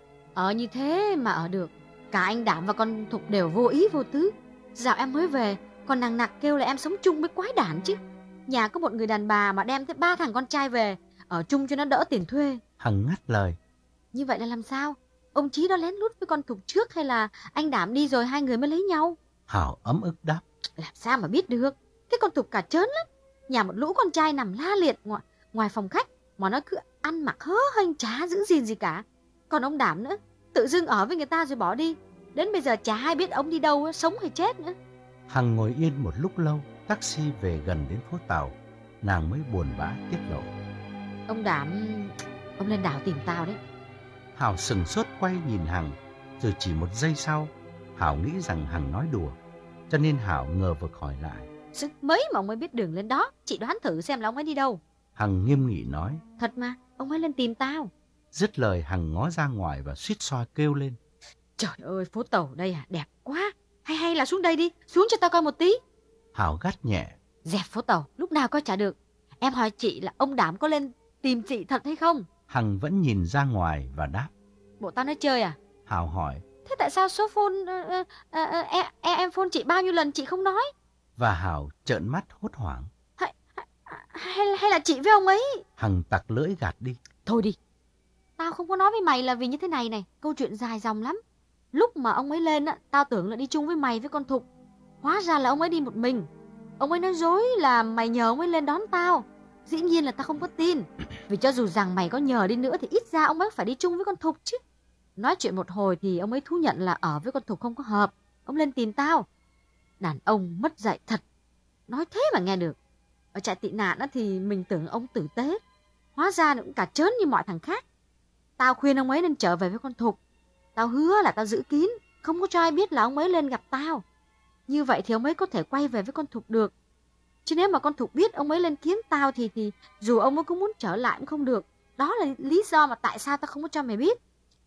B: Ở như thế mà ở được. Cả anh Đảm và con Thục đều vô ý vô tứ. Dạo em mới về, còn nằng nặc kêu là em sống chung với quái đản chứ. Nhà có một người đàn bà mà đem tới ba thằng con trai về, ở chung cho nó đỡ tiền thuê.
A: Hằng ngắt lời.
B: Như vậy là làm sao? Ông Chí đó lén lút với con Thục trước, hay là anh Đảm đi rồi hai người mới lấy nhau?
A: Hào ấm ức đáp.
B: Làm sao mà biết được? Cái con Thục cả trớn lắm. Nhà một lũ con trai nằm la liệt ngoài, ngoài phòng khách, mà nó cứ ăn mặc hớ hênh, chả giữ gìn gì cả. Còn ông Đảm nữa, tự dưng ở với người ta rồi bỏ đi. Đến bây giờ chả ai biết ông đi đâu, sống hay chết nữa.
A: Hằng ngồi yên một lúc lâu, taxi về gần đến phố Tàu. Nàng mới buồn bã tiết lộ.
B: Ông Đảm, ông lên đảo tìm tao đấy.
A: Hào sừng sốt quay nhìn Hằng, rồi chỉ một giây sau, Hào nghĩ rằng Hằng nói đùa, cho nên Hào ngờ vực hỏi lại.
B: Sức mấy mà ông ấy biết đường lên đó, chị đoán thử xem là ông ấy đi đâu.
A: Hằng nghiêm nghị nói.
B: Thật mà, ông ấy lên tìm tao.
A: Dứt lời Hằng ngó ra ngoài và suýt xoa kêu lên.
B: Trời ơi, phố Tàu đây à, đẹp quá. Hay hay là xuống đây đi, xuống cho tao coi một tí.
A: Hào gắt nhẹ.
B: Dẹp phố Tàu, lúc nào coi chả được. Em hỏi chị là ông Đảm có lên tìm chị thật hay không?
A: Hằng vẫn nhìn ra ngoài và đáp.
B: Bộ tao nói chơi à?
A: Hào hỏi.
B: Thế tại sao số phone uh, uh, uh, em, em phone chị bao nhiêu lần chị không nói?
A: Và Hào trợn mắt hốt hoảng.
B: Hay, hay, hay là chị với ông ấy?
A: Hằng tặc lưỡi gạt đi.
B: Thôi đi, tao không có nói với mày là vì như thế này này. Câu chuyện dài dòng lắm. Lúc mà ông ấy lên á, tao tưởng là đi chung với mày với con Thục. Hóa ra là ông ấy đi một mình. Ông ấy nói dối là mày nhờ ông ấy lên đón tao. Dĩ nhiên là tao không có tin. Vì cho dù rằng mày có nhờ đi nữa thì ít ra ông ấy phải đi chung với con Thục chứ. Nói chuyện một hồi thì ông ấy thú nhận là ở với con Thục không có hợp. Ông lên tìm tao. Đàn ông mất dạy thật. Nói thế mà nghe được. Ở trại tị nạn á thì mình tưởng ông tử tế. Hóa ra cũng cả trớn như mọi thằng khác. Tao khuyên ông ấy nên trở về với con Thục. Tao hứa là tao giữ kín, không có cho ai biết là ông ấy lên gặp tao. Như vậy thì ông ấy có thể quay về với con Thục được. Chứ nếu mà con Thục biết ông ấy lên kiếm tao thì thì dù ông ấy cũng muốn trở lại cũng không được. Đó là lý do mà tại sao tao không có cho mày biết.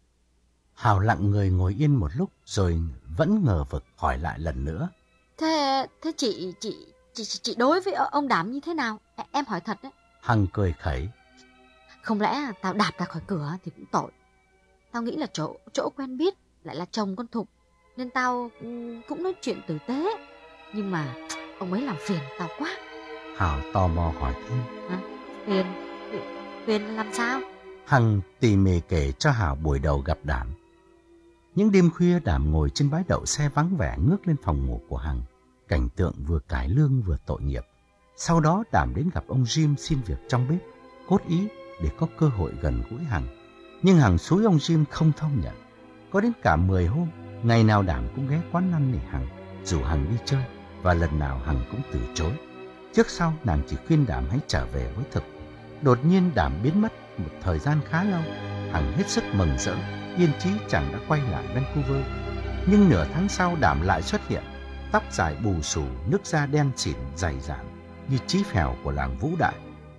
A: Hào lặng người ngồi yên một lúc rồi vẫn ngờ vực hỏi lại lần nữa.
B: Thế thế chị chị chị chị đối với ông Đảm như thế nào? Em hỏi thật đấy.
A: Hằng cười khẩy.
B: Không lẽ tao đạp ra khỏi cửa thì cũng tội. Tao nghĩ là chỗ chỗ quen biết lại là chồng con Thục, nên tao cũng nói chuyện tử tế. Nhưng mà ông ấy làm phiền tao quá.
A: Hào tò mò hỏi thêm.
B: À, phiền? Phiền làm sao?
A: Hằng tỉ mỉ kể cho Hào buổi đầu gặp Đảm. Những đêm khuya Đảm ngồi trên bãi đậu xe vắng vẻ ngước lên phòng ngủ của Hằng. Cảnh tượng vừa cải lương vừa tội nghiệp. Sau đó Đảm đến gặp ông Jim xin việc trong bếp, cốt ý để có cơ hội gần gũi Hằng. Nhưng Hằng xúi ông Jim không thông nhận. Có đến cả mười hôm, ngày nào Đảm cũng ghé quán năn nỉ Hằng, rủ Hằng đi chơi, và lần nào Hằng cũng từ chối. Trước sau nàng chỉ khuyên Đảm hãy trở về với Thực. Đột nhiên Đảm biến mất một thời gian khá lâu. Hằng hết sức mừng rỡ, yên chí chàng đã quay lại Vancouver. Nhưng nửa tháng sau Đảm lại xuất hiện, tóc dài bù xù, nước da đen xỉn dày dạn như chí phèo của làng Vũ Đại.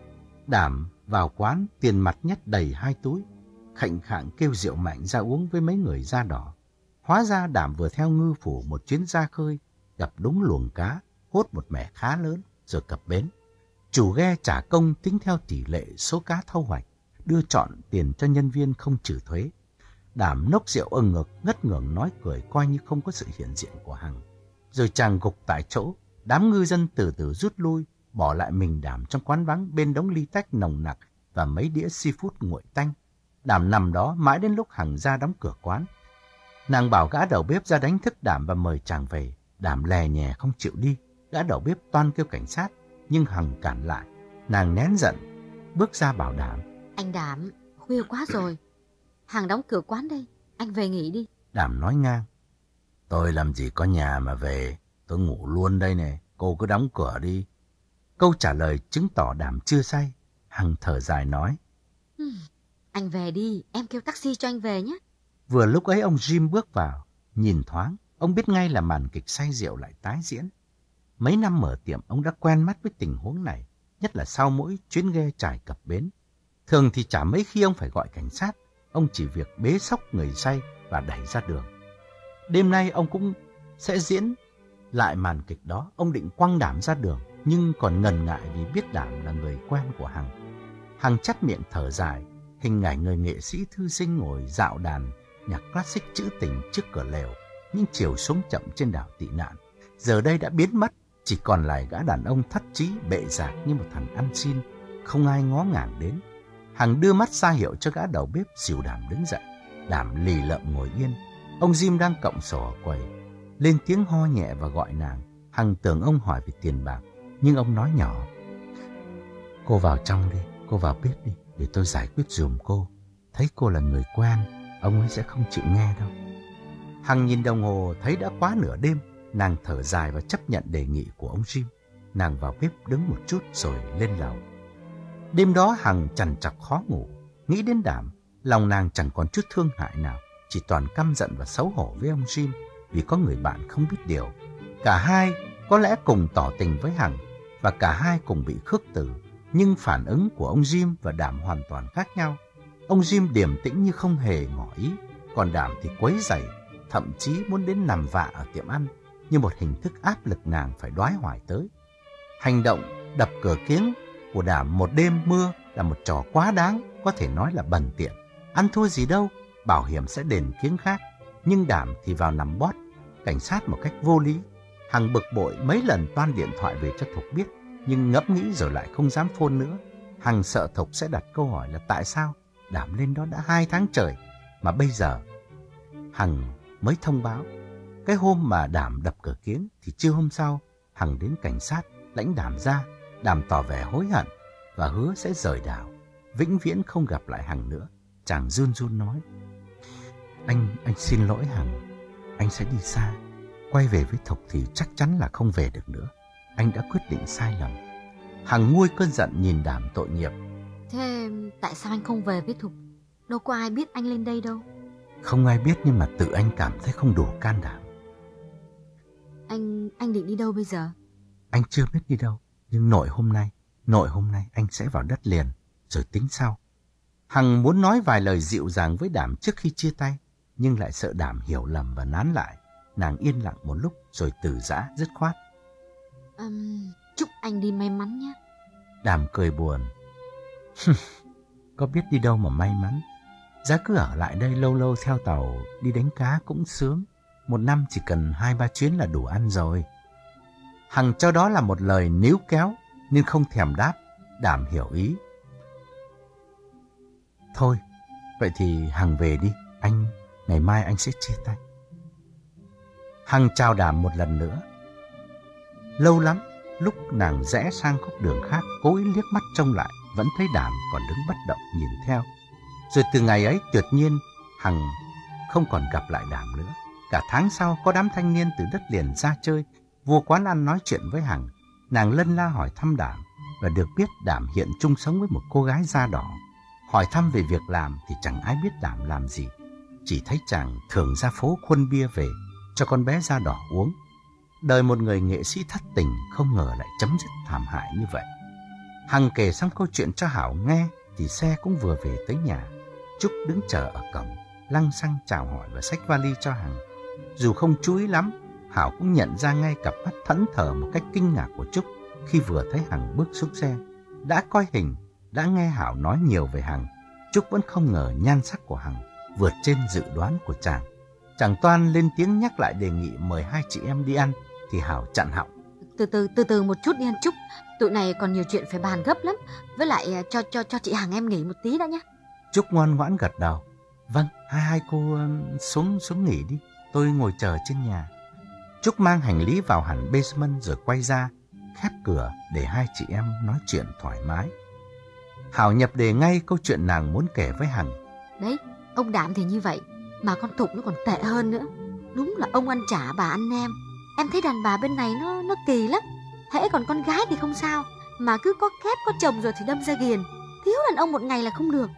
A: Đảm vào quán, tiền mặt nhét đầy hai túi, khệnh khạng kêu rượu mạnh ra uống với mấy người da đỏ. Hóa ra Đảm vừa theo ngư phủ một chuyến ra khơi, gặp đúng luồng cá, hốt một mẻ khá lớn rồi cập bến. Chủ ghe trả công tính theo tỷ lệ số cá thu hoạch, đưa trọn tiền cho nhân viên không trừ thuế. Đảm nốc rượu ưng ngực, ngất ngưởng nói cười coi như không có sự hiện diện của Hằng. Rồi chàng gục tại chỗ, đám ngư dân từ từ rút lui, bỏ lại mình Đảm trong quán vắng bên đống ly tách nồng nặc và mấy đĩa seafood nguội tanh. Đảm nằm đó mãi đến lúc Hằng ra đóng cửa quán. Nàng bảo gã đầu bếp ra đánh thức Đảm và mời chàng về. Đảm lè nhè không chịu đi. Gã đầu bếp toan kêu cảnh sát, nhưng Hằng cản lại. Nàng nén giận, bước ra bảo Đảm.
B: Anh Đảm, khuya quá rồi. Hằng đóng cửa quán đây, anh về nghỉ đi.
A: Đảm nói ngang. Tôi làm gì có nhà mà về, tôi ngủ luôn đây nè, cô cứ đóng cửa đi. Câu trả lời chứng tỏ Đảm chưa say. Hằng thở dài nói.
B: Hmm, anh về đi, em kêu taxi cho anh về nhé.
A: Vừa lúc ấy ông Jim bước vào, nhìn thoáng, ông biết ngay là màn kịch say rượu lại tái diễn. Mấy năm mở tiệm, ông đã quen mắt với tình huống này, nhất là sau mỗi chuyến ghe trải cập bến. Thường thì chả mấy khi ông phải gọi cảnh sát, ông chỉ việc bế xốc người say và đẩy ra đường. Đêm nay ông cũng sẽ diễn lại màn kịch đó. Ông định quăng Đảm ra đường, nhưng còn ngần ngại vì biết Đảm là người quen của Hằng. Hằng chắt miệng thở dài, Hình ảnh người nghệ sĩ thư sinh ngồi dạo đàn nhạc classic trữ tình trước cửa lều những chiều sống chậm trên đảo tị nạn giờ đây đã biến mất, chỉ còn lại gã đàn ông thất trí bệ rạc như một thằng ăn xin, không ai ngó ngàng đến. Hằng đưa mắt ra hiệu cho gã đầu bếp dìu Đảm đứng dậy. Đảm lì lợm ngồi yên. Ông Jim đang cọng sổ ở quầy, lên tiếng ho nhẹ và gọi nàng. Hằng tưởng ông hỏi về tiền bạc, nhưng ông nói nhỏ: "Cô vào trong đi, cô vào bếp đi, để tôi giải quyết giùm cô. Thấy cô là người quen, ông ấy sẽ không chịu nghe đâu." Hằng nhìn đồng hồ thấy đã quá nửa đêm. Nàng thở dài và chấp nhận đề nghị của ông Jim. Nàng vào bếp đứng một chút rồi lên lầu. Đêm đó Hằng trằn trọc khó ngủ. Nghĩ đến Đảm, lòng nàng chẳng còn chút thương hại nào, chỉ toàn căm giận và xấu hổ với ông Jim vì có người bạn không biết điều. Cả hai có lẽ cùng tỏ tình với Hằng và cả hai cùng bị khước từ, nhưng phản ứng của ông Jim và Đảm hoàn toàn khác nhau. Ông Jim điềm tĩnh như không hề ngỏ ý, còn Đảm thì quấy rầy, thậm chí muốn đến nằm vạ ở tiệm ăn như một hình thức áp lực nàng phải đoái hoài tới. Hành động đập cửa kiếng của Đảm một đêm mưa là một trò quá đáng, có thể nói là bần tiện. Ăn thua gì đâu, bảo hiểm sẽ đền kiếng khác. Nhưng Đảm thì vào nằm bót cảnh sát một cách vô lý. Hằng bực bội mấy lần toan điện thoại về cho Thục biết, nhưng ngẫm nghĩ rồi lại không dám phone nữa. Hằng sợ Thục sẽ đặt câu hỏi là tại sao Đảm lên đó đã hai tháng trời mà bây giờ. Hằng mới thông báo. Cái hôm mà Đảm đập cửa kiếng thì trưa hôm sau Hằng đến cảnh sát lãnh Đảm ra. Đảm tỏ vẻ hối hận và hứa sẽ rời đảo, vĩnh viễn không gặp lại Hằng nữa. Chàng run run nói: Anh, anh xin lỗi Hằng. Anh sẽ đi xa. Quay về với Thục thì chắc chắn là không về được nữa. Anh đã quyết định sai lầm. Hằng nguôi cơn giận nhìn Đảm tội nghiệp.
B: Thế tại sao anh không về với Thục? Đâu có ai biết anh lên đây đâu.
A: Không ai biết, nhưng mà tự anh cảm thấy không đủ can đảm.
B: Anh anh định đi đâu bây giờ?
A: Anh chưa biết đi đâu, nhưng nội hôm nay, nội hôm nay anh sẽ vào đất liền, rồi tính sau. Hằng muốn nói vài lời dịu dàng với Đảm trước khi chia tay, nhưng lại sợ Đảm hiểu lầm và nán lại. Nàng yên lặng một lúc rồi từ giã dứt khoát:
B: um, Chúc anh đi may mắn nhé.
A: Đảm cười buồn. Có biết đi đâu mà may mắn. Giá cứ ở lại đây lâu lâu theo tàu đi đánh cá cũng sướng. Một năm chỉ cần hai ba chuyến là đủ ăn rồi. Hằng cho đó là một lời níu kéo nên không thèm đáp. Đảm hiểu ý. Thôi, vậy thì Hằng về đi. Anh, ngày mai anh sẽ chia tay. Hằng chào Đảm một lần nữa. Lâu lắm, lúc nàng rẽ sang khúc đường khác, cố ý liếc mắt trông lại, vẫn thấy Đảm còn đứng bất động nhìn theo. Rồi từ ngày ấy tuyệt nhiên Hằng không còn gặp lại Đảm nữa. Cả tháng sau có đám thanh niên từ đất liền ra chơi, vô quán ăn nói chuyện với Hằng. Nàng lân la hỏi thăm Đảm và được biết Đảm hiện chung sống với một cô gái da đỏ. Hỏi thăm về việc làm thì chẳng ai biết Đảm làm gì, chỉ thấy chàng thường ra phố khuân bia về cho con bé da đỏ uống. Đời một người nghệ sĩ thất tình không ngờ lại chấm dứt thảm hại như vậy. Hằng kể xong câu chuyện cho Hảo nghe thì xe cũng vừa về tới nhà. Trúc đứng chờ ở cổng, lăng xăng chào hỏi và xách vali cho Hằng. Dù không chú ý lắm, Hảo cũng nhận ra ngay cặp mắt thẫn thờ một cách kinh ngạc của Trúc khi vừa thấy Hằng bước xuống xe. Đã coi hình, đã nghe Hảo nói nhiều về Hằng, Trúc vẫn không ngờ nhan sắc của Hằng vượt trên dự đoán của chàng. Chàng toan lên tiếng nhắc lại đề nghị mời hai chị em đi ăn thì Hảo chặn họng.
B: Từ từ từ từ một chút đi ăn Trúc. Tụi này còn nhiều chuyện phải bàn gấp lắm. Với lại cho cho cho chị Hằng em nghỉ một tí đã nhé.
A: Trúc ngoan ngoãn gật đầu. Vâng, hai hai cô xuống xuống nghỉ đi, tôi ngồi chờ trên nhà. Trúc mang hành lý vào hẳn basement rồi quay ra, khép cửa để hai chị em nói chuyện thoải mái. Hảo nhập đề ngay câu chuyện nàng muốn kể với Hằng.
B: Đấy, ông Đảm thì như vậy, mà con Thục nó còn tệ hơn nữa. Đúng là ông ăn chả bà ăn nem. Em thấy đàn bà bên này nó nó kỳ lắm. Hễ còn con gái thì không sao, mà cứ có kép có chồng rồi thì đâm ra ghiền. Thiếu đàn ông một ngày là không được.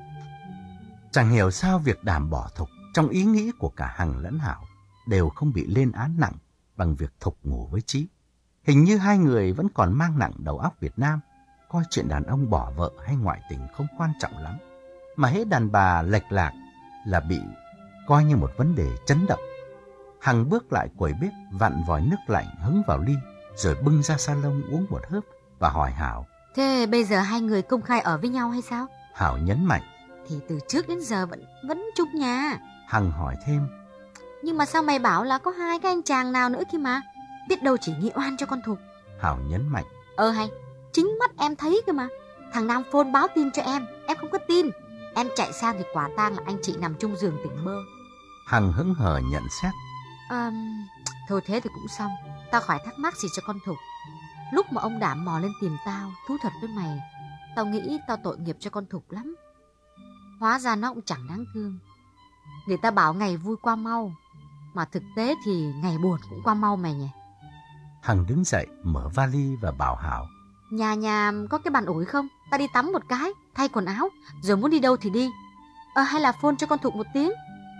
A: Chẳng hiểu sao việc Đảm bỏ Thục trong ý nghĩ của cả Hằng lẫn Hảo đều không bị lên án nặng bằng việc Thục ngủ với Chí. Hình như hai người vẫn còn mang nặng đầu óc Việt Nam, coi chuyện đàn ông bỏ vợ hay ngoại tình không quan trọng lắm, mà hễ đàn bà lệch lạc là bị coi như một vấn đề chấn động. Hằng bước lại quầy bếp, vặn vòi nước lạnh hứng vào ly, rồi bưng ra salon uống một hớp và hỏi Hảo.
B: Thế bây giờ hai người công khai ở với nhau hay sao?
A: Hảo nhấn mạnh.
B: thì từ trước đến giờ vẫn vẫn chung nhà.
A: Hằng hỏi thêm.
B: Nhưng mà sao mày bảo là có hai cái anh chàng nào nữa kia mà? Biết đâu chỉ nghị oan cho con Thục.
A: Hảo nhấn mạnh.
B: Ờ hay, chính mắt em thấy cơ mà. Thằng Nam phone báo tin cho em, em không có tin. Em chạy sang thì quả tang là anh chị nằm chung giường tỉnh bơ.
A: Hằng hững hờ nhận xét.
B: À, thôi thế thì cũng xong. Tao khỏi thắc mắc gì cho con Thục. Lúc mà ông Đảm mò lên tìm tao, thú thật với mày, tao nghĩ tao tội nghiệp cho con Thục lắm. Hóa ra nó cũng chẳng đáng thương. Người ta bảo ngày vui qua mau, mà thực tế thì ngày buồn cũng qua mau mày nhỉ.
A: Hằng đứng dậy mở vali và bảo Hảo.
B: Nhà nhà có cái bàn ủi không? Ta đi tắm một cái, thay quần áo, rồi muốn đi đâu thì đi. Ờ hay là phone cho con Thục một tiếng.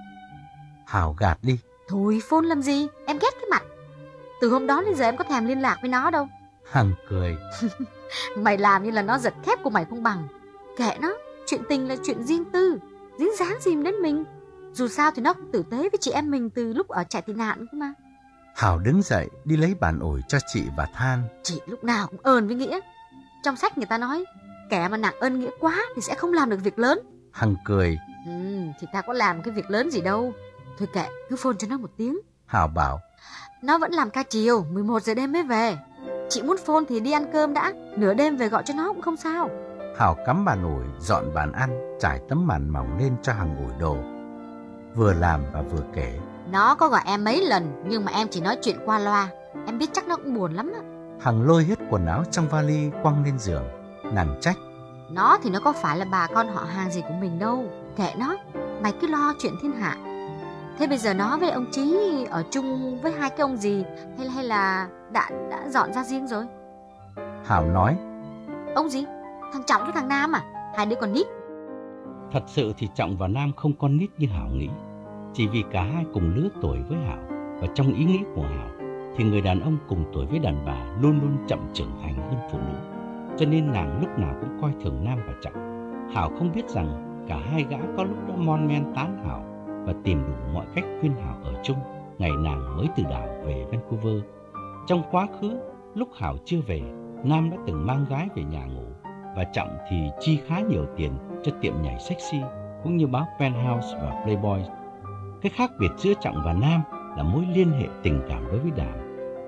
A: Hảo gạt đi.
B: Thôi phone làm gì, em ghét cái mặt. Từ hôm đó đến giờ em có thèm liên lạc với nó đâu.
A: Hằng cười.
B: Mày làm như là nó giật thép của mày không bằng. Kệ nó, chuyện tình là chuyện riêng tư, dính dáng gì đến mình. Dù sao thì nó cũng tử tế với chị em mình từ lúc ở trại tị nạn cơ mà.
A: Hảo đứng dậy đi lấy bàn ủi cho chị và than.
B: Chị lúc nào cũng ơn với nghĩa. Trong sách người ta nói, kẻ mà nặng ơn nghĩa quá thì sẽ không làm được việc lớn.
A: Hằng cười.
B: Ừ, thì ta có làm cái việc lớn gì đâu. Thôi kệ, cứ phone cho nó một tiếng.
A: Hảo bảo.
B: Nó vẫn làm ca chiều, mười một giờ đêm mới về. Chị muốn phone thì đi ăn cơm đã, nửa đêm về gọi cho nó cũng không sao.
A: Hảo cắm bàn ủi, dọn bàn ăn, trải tấm màn mỏng lên cho Hằng ủi đồ. Vừa làm và vừa kể.
B: Nó có gọi em mấy lần, nhưng mà em chỉ nói chuyện qua loa. Em biết chắc nó cũng buồn lắm á.
A: Hằng lôi hết quần áo trong vali quăng lên giường. Nàng trách.
B: Nó thì nó có phải là bà con họ hàng gì của mình đâu. Kệ nó, mày cứ lo chuyện thiên hạ. Thế bây giờ nó với ông Chí ở chung với hai cái ông gì, hay là, hay là đã, đã dọn ra riêng rồi?
A: Hảo nói.
B: Ông gì? Thằng Trọng với thằng Nam à? Hai đứa còn nít.
A: Thật sự thì Trọng và Nam không con nít như Hảo nghĩ. Chỉ vì cả hai cùng lứa tuổi với Hảo, và trong ý nghĩ của Hảo thì người đàn ông cùng tuổi với đàn bà luôn luôn chậm trưởng thành hơn phụ nữ. Cho nên nàng lúc nào cũng coi thường Nam và Trọng. Hảo không biết rằng cả hai gã có lúc đã mon men tán Hảo và tìm đủ mọi cách khuyên Hảo ở chung ngày nàng mới từ đảo về Vancouver. Trong quá khứ, lúc Hảo chưa về, Nam đã từng mang gái về nhà ngủ, và Trọng thì chi khá nhiều tiền cho tiệm nhảy sexy cũng như báo Penthouse và Playboy. Cái khác biệt giữa Trọng và Nam là mối liên hệ tình cảm đối với Đảm.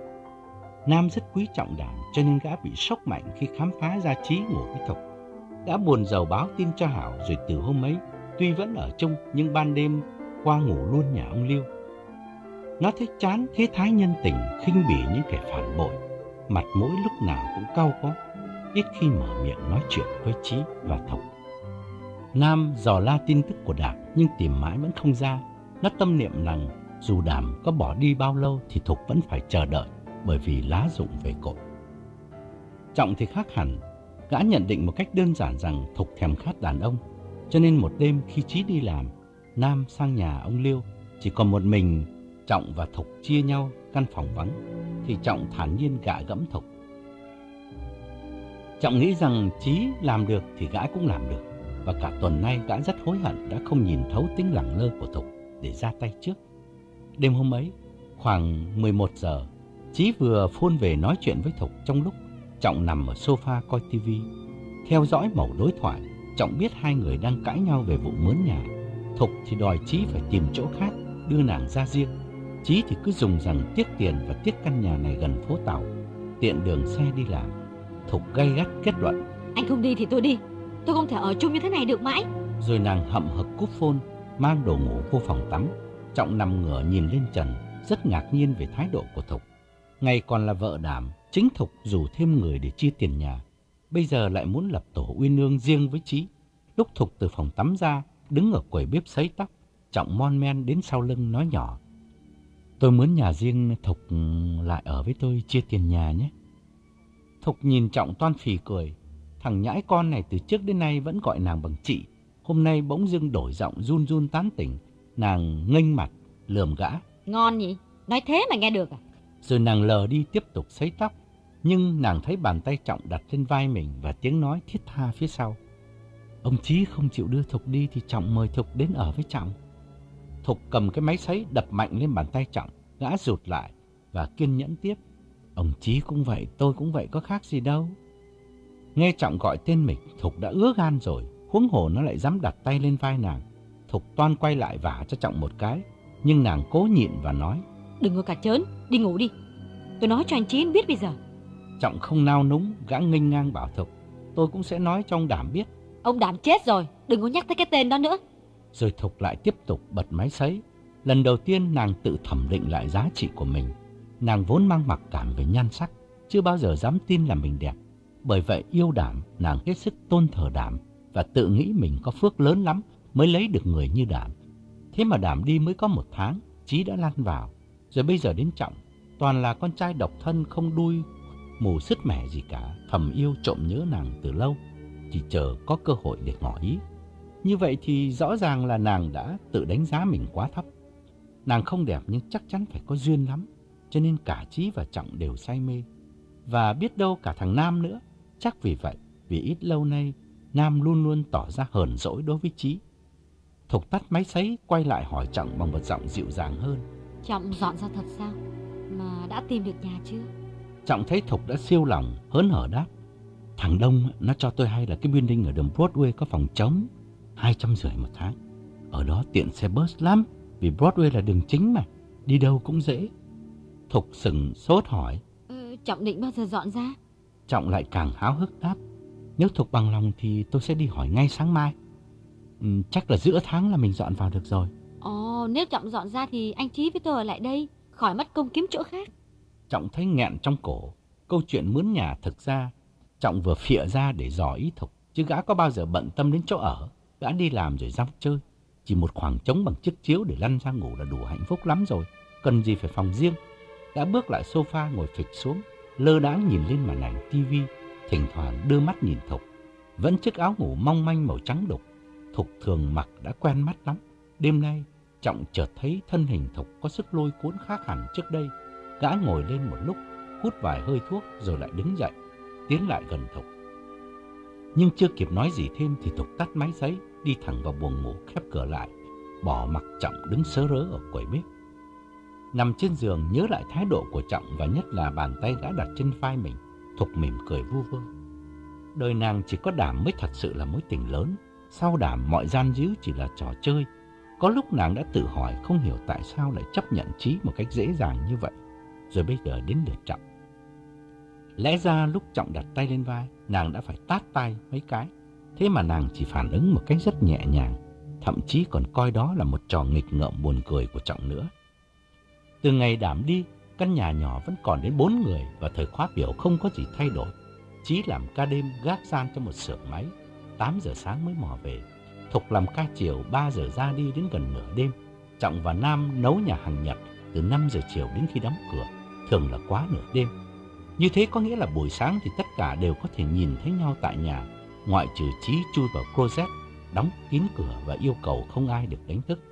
A: Nam rất quý Trọng Đảm, cho nên gã bị sốc mạnh khi khám phá ra Chí ngủ với Thục. Gã buồn rầu báo tin cho Hảo, rồi từ hôm ấy, tuy vẫn ở chung nhưng ban đêm qua ngủ luôn nhà ông Liêu. Nó thấy chán thế thái nhân tình, khinh bỉ những kẻ phản bội, mặt mũi lúc nào cũng cau có, ít khi mở miệng nói chuyện với Chí và Thục. Nam dò la tin tức của Đảm nhưng tìm mãi vẫn không ra. Nó tâm niệm rằng dù Đảm có bỏ đi bao lâu thì Thục vẫn phải chờ đợi, bởi vì lá rụng về cội. Trọng thì khác hẳn. Gã nhận định một cách đơn giản rằng Thục thèm khát đàn ông, cho nên một đêm khi Chí đi làm, Nam sang nhà ông Liêu, chỉ còn một mình Trọng và Thục chia nhau căn phòng vắng, thì Trọng thản nhiên gạ gẫm Thục. Trọng nghĩ rằng Chí làm được thì gã cũng làm được, và cả tuần nay gã rất hối hận đã không nhìn thấu tính lẳng lơ của Thục để ra tay trước. Đêm hôm ấy, khoảng mười một giờ, Chí vừa phone về nói chuyện với Thục trong lúc Trọng nằm ở sofa coi tivi. Theo dõi mẩu đối thoại, Trọng biết hai người đang cãi nhau về vụ mướn nhà. Thục thì đòi Chí phải tìm chỗ khác, đưa nàng ra riêng. Chí thì cứ dùng rằng tiếc tiền và tiếc căn nhà này gần phố tàu, tiện đường xe đi làm. Thục gay gắt kết luận:
B: Anh không đi thì tôi đi, tôi không thể ở chung như thế này được mãi.
A: Rồi nàng hậm hực cúp phone, mang đồ ngủ vô phòng tắm. Trọng nằm ngửa nhìn lên trần, rất ngạc nhiên về thái độ của Thục. Ngày còn là vợ Đảm, chính Thục rủ thêm người để chia tiền nhà, bây giờ lại muốn lập tổ uyên ương riêng với Chí. Lúc Thục từ phòng tắm ra, đứng ở quầy bếp sấy tóc, Trọng mon men đến sau lưng nói nhỏ: Tôi mướn nhà riêng, Thục lại ở với tôi chia tiền nhà nhé. Thục nhìn Trọng toan phì cười. Thằng nhãi con này từ trước đến nay vẫn gọi nàng bằng chị, hôm nay bỗng dưng đổi giọng run run tán tỉnh. Nàng nghênh mặt lườm gã:
B: Ngon nhỉ, nói thế mà nghe được à?
A: Rồi nàng lờ đi tiếp tục sấy tóc. Nhưng nàng thấy bàn tay Trọng đặt lên vai mình và tiếng nói thiết tha phía sau: Ông Chí không chịu đưa Thục đi thì Trọng mời Thục đến ở với Trọng. Thục cầm cái máy sấy đập mạnh lên bàn tay Trọng. Gã rụt lại và kiên nhẫn tiếp: Ông Chí cũng vậy, tôi cũng vậy, có khác gì đâu. Nghe Trọng gọi tên mình, Thục đã ứa gan rồi. Huống hồ nó lại dám đặt tay lên vai nàng. Thục toan quay lại vả cho Trọng một cái, nhưng nàng cố nhịn và nói:
B: Đừng có cả chớn, đi ngủ đi. Tôi nói cho anh Chín biết bây giờ.
A: Trọng không nao núng, gã nghênh ngang bảo Thục: Tôi cũng sẽ nói cho ông Đảm biết.
B: Ông Đảm chết rồi, đừng có nhắc tới cái tên đó nữa.
A: Rồi Thục lại tiếp tục bật máy sấy. Lần đầu tiên nàng tự thẩm định lại giá trị của mình. Nàng vốn mang mặc cảm về nhan sắc, chưa bao giờ dám tin là mình đẹp. Bởi vậy yêu Đảm, nàng hết sức tôn thờ Đảm và tự nghĩ mình có phước lớn lắm mới lấy được người như Đảm. Thế mà Đảm đi mới có một tháng, Chí đã lăn vào. Rồi bây giờ đến Trọng, toàn là con trai độc thân không đuôi, mù sứt mẻ gì cả, thầm yêu trộm nhớ nàng từ lâu, chỉ chờ có cơ hội để ngỏ ý. Như vậy thì rõ ràng là nàng đã tự đánh giá mình quá thấp. Nàng không đẹp nhưng chắc chắn phải có duyên lắm, cho nên cả Chí và Trọng đều say mê. Và biết đâu cả thằng Nam nữa. Chắc vì vậy, vì ít lâu nay, Nam luôn luôn tỏ ra hờn dỗi đối với Chí. Thục tắt máy sấy, quay lại hỏi Trọng bằng một giọng dịu dàng hơn:
B: Trọng dọn ra thật sao? Mà đã tìm được nhà chưa?
A: Trọng thấy Thục đã siêu lòng, hớn hở đáp: Thằng Đông nó cho tôi hay là cái building ở đường Broadway có phòng trống, hai trăm rưỡi một tháng. Ở đó tiện xe bus lắm, vì Broadway là đường chính mà, đi đâu cũng dễ. Thục sừng sốt hỏi:
B: ừ, Trọng định bao giờ dọn ra?
A: Trọng lại càng háo hức đáp: Nếu Thục bằng lòng thì tôi sẽ đi hỏi ngay sáng mai. ừ, Chắc là giữa tháng là mình dọn vào được rồi.
B: Ồ, nếu Trọng dọn ra thì anh Chí với tôi ở lại đây, khỏi mất công kiếm chỗ khác.
A: Trọng thấy nghẹn trong cổ. Câu chuyện mướn nhà thực ra Trọng vừa phịa ra để dò ý Thục, chứ gã có bao giờ bận tâm đến chỗ ở. Gã đi làm rồi rong chơi, chỉ một khoảng trống bằng chiếc chiếu để lăn ra ngủ là đủ hạnh phúc lắm rồi, cần gì phải phòng riêng. Gã bước lại sofa ngồi phịch xuống, lơ đãng nhìn lên màn ảnh tivi, thỉnh thoảng đưa mắt nhìn Thục. Vẫn chiếc áo ngủ mong manh màu trắng đục, Thục thường mặc đã quen mắt lắm. Đêm nay Trọng chợt thấy thân hình Thục có sức lôi cuốn khác hẳn trước đây. Gã ngồi lên một lúc, hút vài hơi thuốc rồi lại đứng dậy, tiến lại gần Thục. Nhưng chưa kịp nói gì thêm thì Thục tắt máy sấy, đi thẳng vào buồng ngủ khép cửa lại, bỏ mặc Trọng đứng sớ rớ ở quầy bếp. Nằm trên giường nhớ lại thái độ của Trọng và nhất là bàn tay gã đặt trên vai mình, Thục mỉm cười vu vơ. Đời nàng chỉ có Đảm mới thật sự là mối tình lớn, sau Đảm mọi gian díu chỉ là trò chơi. Có lúc nàng đã tự hỏi không hiểu tại sao lại chấp nhận Chí một cách dễ dàng như vậy. Rồi bây giờ đến lượt Trọng. Lẽ ra lúc Trọng đặt tay lên vai, nàng đã phải tát tay mấy cái. Thế mà nàng chỉ phản ứng một cách rất nhẹ nhàng, thậm chí còn coi đó là một trò nghịch ngợm buồn cười của Trọng nữa. Từ ngày Đảm đi, căn nhà nhỏ vẫn còn đến bốn người và thời khóa biểu không có gì thay đổi. Chí làm ca đêm gác gian cho một xưởng máy, tám giờ sáng mới mò về. Thục làm ca chiều, ba giờ ra đi đến gần nửa đêm. Trọng và Nam nấu nhà hàng Nhật từ năm giờ chiều đến khi đóng cửa, thường là quá nửa đêm. Như thế có nghĩa là buổi sáng thì tất cả đều có thể nhìn thấy nhau tại nhà, ngoại trừ Chí chui vào closet, đóng kín cửa và yêu cầu không ai được đánh thức.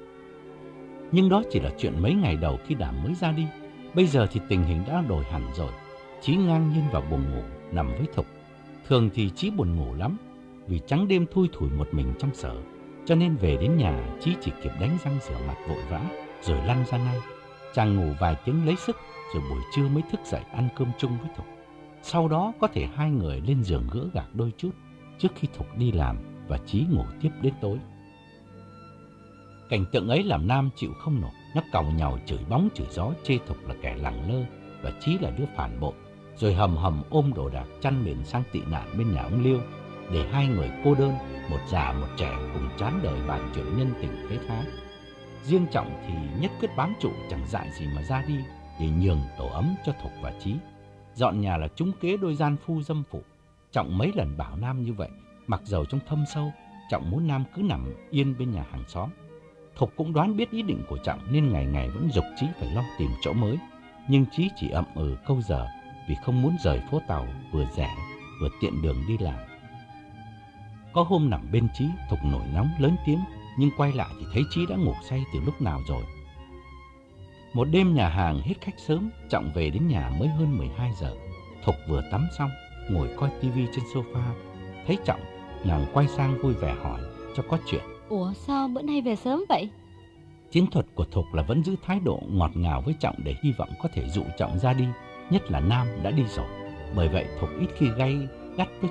A: Nhưng đó chỉ là chuyện mấy ngày đầu khi Đảm mới ra đi. Bây giờ thì tình hình đã đổi hẳn rồi. Chí ngang nhiên vào buồng ngủ, nằm với Thục. Thường thì Chí buồn ngủ lắm, vì trắng đêm thui thủi một mình trong sở, cho nên về đến nhà Chí chỉ kịp đánh răng rửa mặt vội vã rồi lăn ra ngay. Chàng ngủ vài tiếng lấy sức, rồi buổi trưa mới thức dậy ăn cơm chung với Thục. Sau đó có thể hai người lên giường gỡ gạc đôi chút trước khi Thục đi làm và Chí ngủ tiếp đến tối. Cảnh tượng ấy làm Nam chịu không nổi. Nó còng nhàu chửi bóng chửi gió, chê Thục là kẻ lẳng lơ và Chí là đứa phản bội, rồi hầm hầm ôm đồ đạc chăn mền sang tị nạn bên nhà ông Liêu, để hai người cô đơn, một già một trẻ cùng chán đời bàn chuyện nhân tình thế thái. Riêng Trọng thì nhất quyết bám trụ chẳng dại gì mà ra đi để nhường tổ ấm cho Thục và Chí. Dọn nhà là trúng kế đôi gian phu dâm phụ. Trọng mấy lần bảo Nam như vậy, mặc dầu trong thâm sâu Trọng muốn Nam cứ nằm yên bên nhà hàng xóm. Thục cũng đoán biết ý định của Trọng nên ngày ngày vẫn giục Chí phải lo tìm chỗ mới. Nhưng Chí chỉ ậm ừ câu giờ vì không muốn rời phố Tàu vừa rẻ vừa tiện đường đi làm. Có hôm nằm bên Chí, Thục nổi nóng lớn tiếng, nhưng quay lại thì thấy Chí đã ngủ say từ lúc nào rồi. Một đêm nhà hàng hết khách sớm, Trọng về đến nhà mới hơn mười hai giờ. Thục vừa tắm xong, ngồi coi tivi trên sofa. Thấy Trọng, nàng quay sang vui vẻ hỏi cho có chuyện.
B: Ủa sao bữa nay về sớm vậy?
A: Chiến thuật của Thục là vẫn giữ thái độ ngọt ngào với Trọng để hy vọng có thể dụ Trọng ra đi, nhất là Nam đã đi rồi. Bởi vậy Thục ít khi gay gắt với Trọng,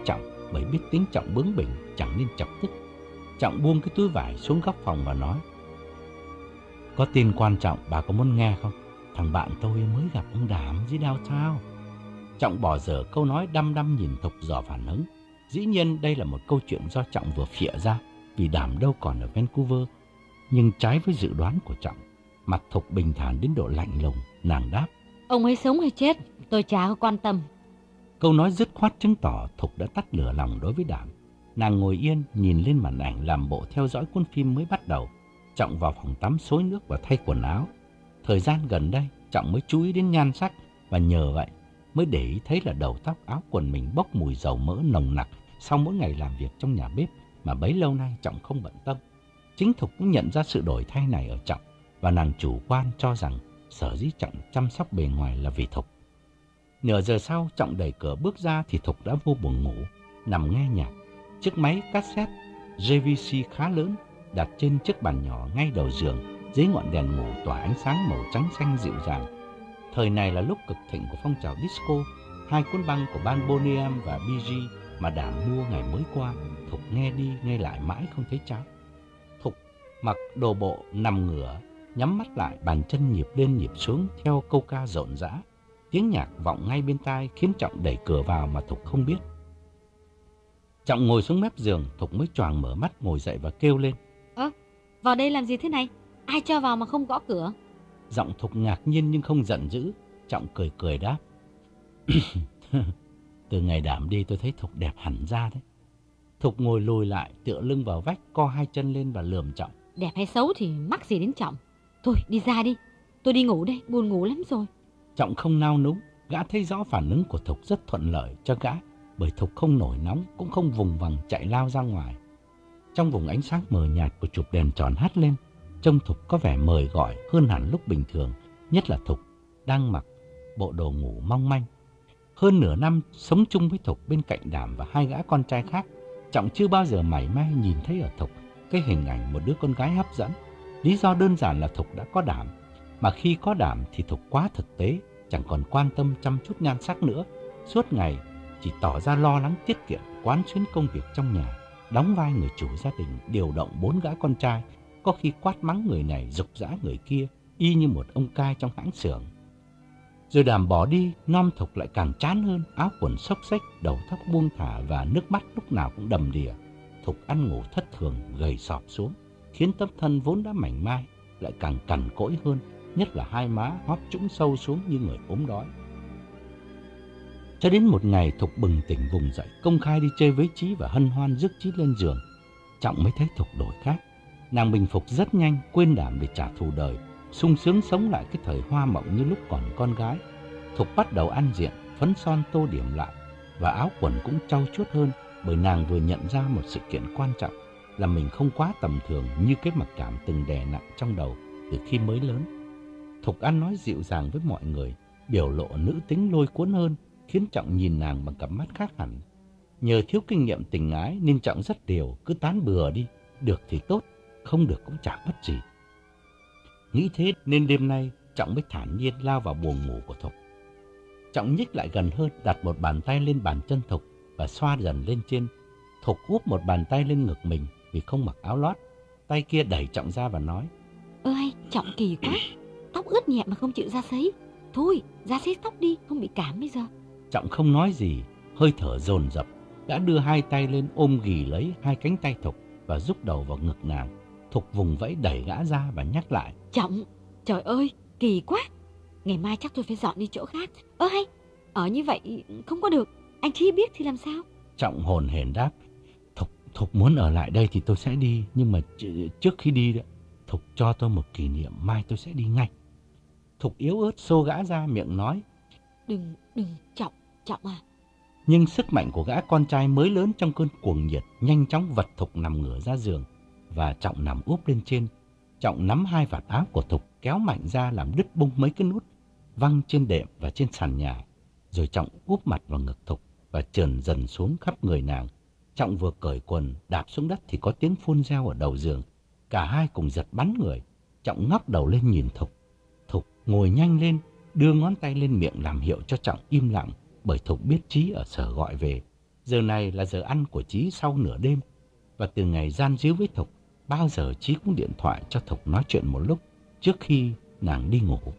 A: bởi biết tính Trọng bướng bỉnh chẳng nên chọc tức. Trọng buông cái túi vải xuống góc phòng và nói: "Có tin quan trọng bà có muốn nghe không? Thằng bạn tôi mới gặp ông Đảm dưới downtown." Trọng bỏ dở câu nói, đăm đăm nhìn Thục dò phản ứng. Dĩ nhiên đây là một câu chuyện do Trọng vừa phịa ra, vì Đảm đâu còn ở Vancouver. Nhưng trái với dự đoán của Trọng, mặt Thục bình thản đến độ lạnh lùng. Nàng đáp:
B: "Ông ấy sống hay chết, tôi chả có quan tâm."
A: Câu nói dứt khoát chứng tỏ Thục đã tắt lửa lòng đối với Đảm. Nàng ngồi yên nhìn lên màn ảnh làm bộ theo dõi cuốn phim mới bắt đầu. Trọng vào phòng tắm xối nước và thay quần áo. Thời gian gần đây Trọng mới chú ý đến nhan sắc, và nhờ vậy mới để ý thấy là đầu tóc áo quần mình bốc mùi dầu mỡ nồng nặc sau mỗi ngày làm việc trong nhà bếp mà bấy lâu nay Trọng không bận tâm. Chính Thục cũng nhận ra sự đổi thay này ở Trọng, và nàng chủ quan cho rằng sở dĩ Trọng chăm sóc bề ngoài là vì Thục. Nửa giờ sau, Trọng đẩy cửa bước ra thì Thục đã vô buồng ngủ, nằm nghe nhạc. Chiếc máy cassette giê vê xê khá lớn đặt trên chiếc bàn nhỏ ngay đầu giường, dưới ngọn đèn ngủ tỏa ánh sáng màu trắng xanh dịu dàng. Thời này là lúc cực thịnh của phong trào disco. Hai cuốn băng của band Boney M và bê giê mà Đảm mua ngày mới qua, Thục nghe đi nghe lại mãi không thấy chán. Thục mặc đồ bộ nằm ngửa, nhắm mắt lại, bàn chân nhịp lên nhịp xuống theo câu ca rộn rã. Tiếng nhạc vọng ngay bên tai khiến Trọng đẩy cửa vào mà Thục không biết. Trọng ngồi xuống mép giường, Thục mới choàng mở mắt ngồi dậy và kêu lên:
B: "Ơ, vào đây làm gì thế này? Ai cho vào mà không gõ cửa?"
A: Giọng Thục ngạc nhiên nhưng không giận dữ. Trọng cười cười đáp: "Từ ngày Đảm đi tôi thấy Thục đẹp hẳn ra đấy." Thục ngồi lùi lại, tựa lưng vào vách, co hai chân lên và lườm Trọng:
B: "Đẹp hay xấu thì mắc gì đến Trọng. Thôi đi ra đi, tôi đi ngủ đây, buồn ngủ lắm rồi."
A: Trọng không nao núng. Gã thấy rõ phản ứng của Thục rất thuận lợi cho gã, bởi Thục không nổi nóng cũng không vùng vằng chạy lao ra ngoài. Trong vùng ánh sáng mờ nhạt của chụp đèn tròn hắt lên, trông Thục có vẻ mời gọi hơn hẳn lúc bình thường, nhất là Thục đang mặc bộ đồ ngủ mong manh. Hơn nửa năm sống chung với Thục bên cạnh Đảm và hai gã con trai khác, Trọng chưa bao giờ mảy may nhìn thấy ở Thục cái hình ảnh một đứa con gái hấp dẫn. Lý do đơn giản là Thục đã có Đảm, mà khi có Đảm thì Thục quá thực tế, chẳng còn quan tâm chăm chút nhan sắc nữa. Suốt ngày chỉ tỏ ra lo lắng tiết kiệm, quán xuyến công việc trong nhà, đóng vai người chủ gia đình, điều động bốn gã con trai, có khi quát mắng người này, giục giã người kia, y như một ông cai trong hãng xưởng. Rồi Đảm bỏ đi, Nom Thục lại càng chán hơn, áo quần xốc xếch, đầu tóc buông thả và nước mắt lúc nào cũng đầm đìa. Thục ăn ngủ thất thường, gầy sọp xuống, khiến tấm thân vốn đã mảnh mai lại càng cằn cỗi hơn, nhất là hai má hóp trũng sâu xuống như người ốm đói. Cho đến một ngày Thục bừng tỉnh vùng dậy, công khai đi chơi với Chí và hân hoan rước Chí lên giường. Trọng mới thấy Thục đổi khác. Nàng bình phục rất nhanh, quên Đảm để trả thù đời, sung sướng sống lại cái thời hoa mộng như lúc còn con gái. Thục bắt đầu ăn diện, phấn son tô điểm lại, và áo quần cũng trau chuốt hơn, bởi nàng vừa nhận ra một sự kiện quan trọng là mình không quá tầm thường như cái mặc cảm từng đè nặng trong đầu từ khi mới lớn. Thục ăn nói dịu dàng với mọi người, biểu lộ nữ tính lôi cuốn hơn, khiến Trọng nhìn nàng bằng cặp mắt khác hẳn. Nhờ thiếu kinh nghiệm tình ái nên Trọng rất điều, cứ tán bừa đi, được thì tốt, không được cũng chẳng mất gì. Nghĩ thế nên đêm nay Trọng mới thản nhiên lao vào buồng ngủ của Thục. Trọng nhích lại gần hơn, đặt một bàn tay lên bàn chân Thục và xoa dần lên trên. Thục úp một bàn tay lên ngực mình vì không mặc áo lót. Tay kia đẩy Trọng ra và nói:
B: "Ơ hay, Trọng kỳ quá, tóc ướt nhẹ mà không chịu ra sấy. Thôi, ra sấy tóc đi, không bị cảm bây giờ."
A: Trọng không nói gì, hơi thở dồn dập, đã đưa hai tay lên ôm ghì lấy hai cánh tay Thục và rúc đầu vào ngực nàng. Thục vùng vẫy đẩy gã ra và nhắc lại:
B: "Trọng, trời ơi, kỳ quá. Ngày mai chắc tôi phải dọn đi chỗ khác. Ơ hay, ở như vậy không có được, anh Chí biết thì làm sao?"
A: Trọng hồn hển đáp: Thục, Thục muốn ở lại đây thì tôi sẽ đi, nhưng mà trước khi đi đó, Thục cho tôi một kỷ niệm, mai tôi sẽ đi ngay. Thục yếu ớt xô gã ra, miệng nói:
B: Đừng, đừng, Trọng, Trọng à.
A: Nhưng sức mạnh của gã con trai mới lớn trong cơn cuồng nhiệt nhanh chóng vật Thục nằm ngửa ra giường, và Trọng nằm úp lên trên. Trọng nắm hai vạt áo của Thục kéo mạnh ra làm đứt bung mấy cái nút, văng trên đệm và trên sàn nhà. Rồi Trọng úp mặt vào ngực Thục và trườn dần xuống khắp người nàng. Trọng vừa cởi quần đạp xuống đất thì có tiếng phun reo ở đầu giường. Cả hai cùng giật bắn người. Trọng ngóc đầu lên nhìn Thục. Thục ngồi nhanh lên, đưa ngón tay lên miệng làm hiệu cho Trọng im lặng, bởi Thục biết Chí ở sở gọi về. Giờ này là giờ ăn của Chí sau nửa đêm, và từ ngày gian díu với Thục, bao giờ Chí cũng điện thoại cho Thục nói chuyện một lúc trước khi nàng đi ngủ.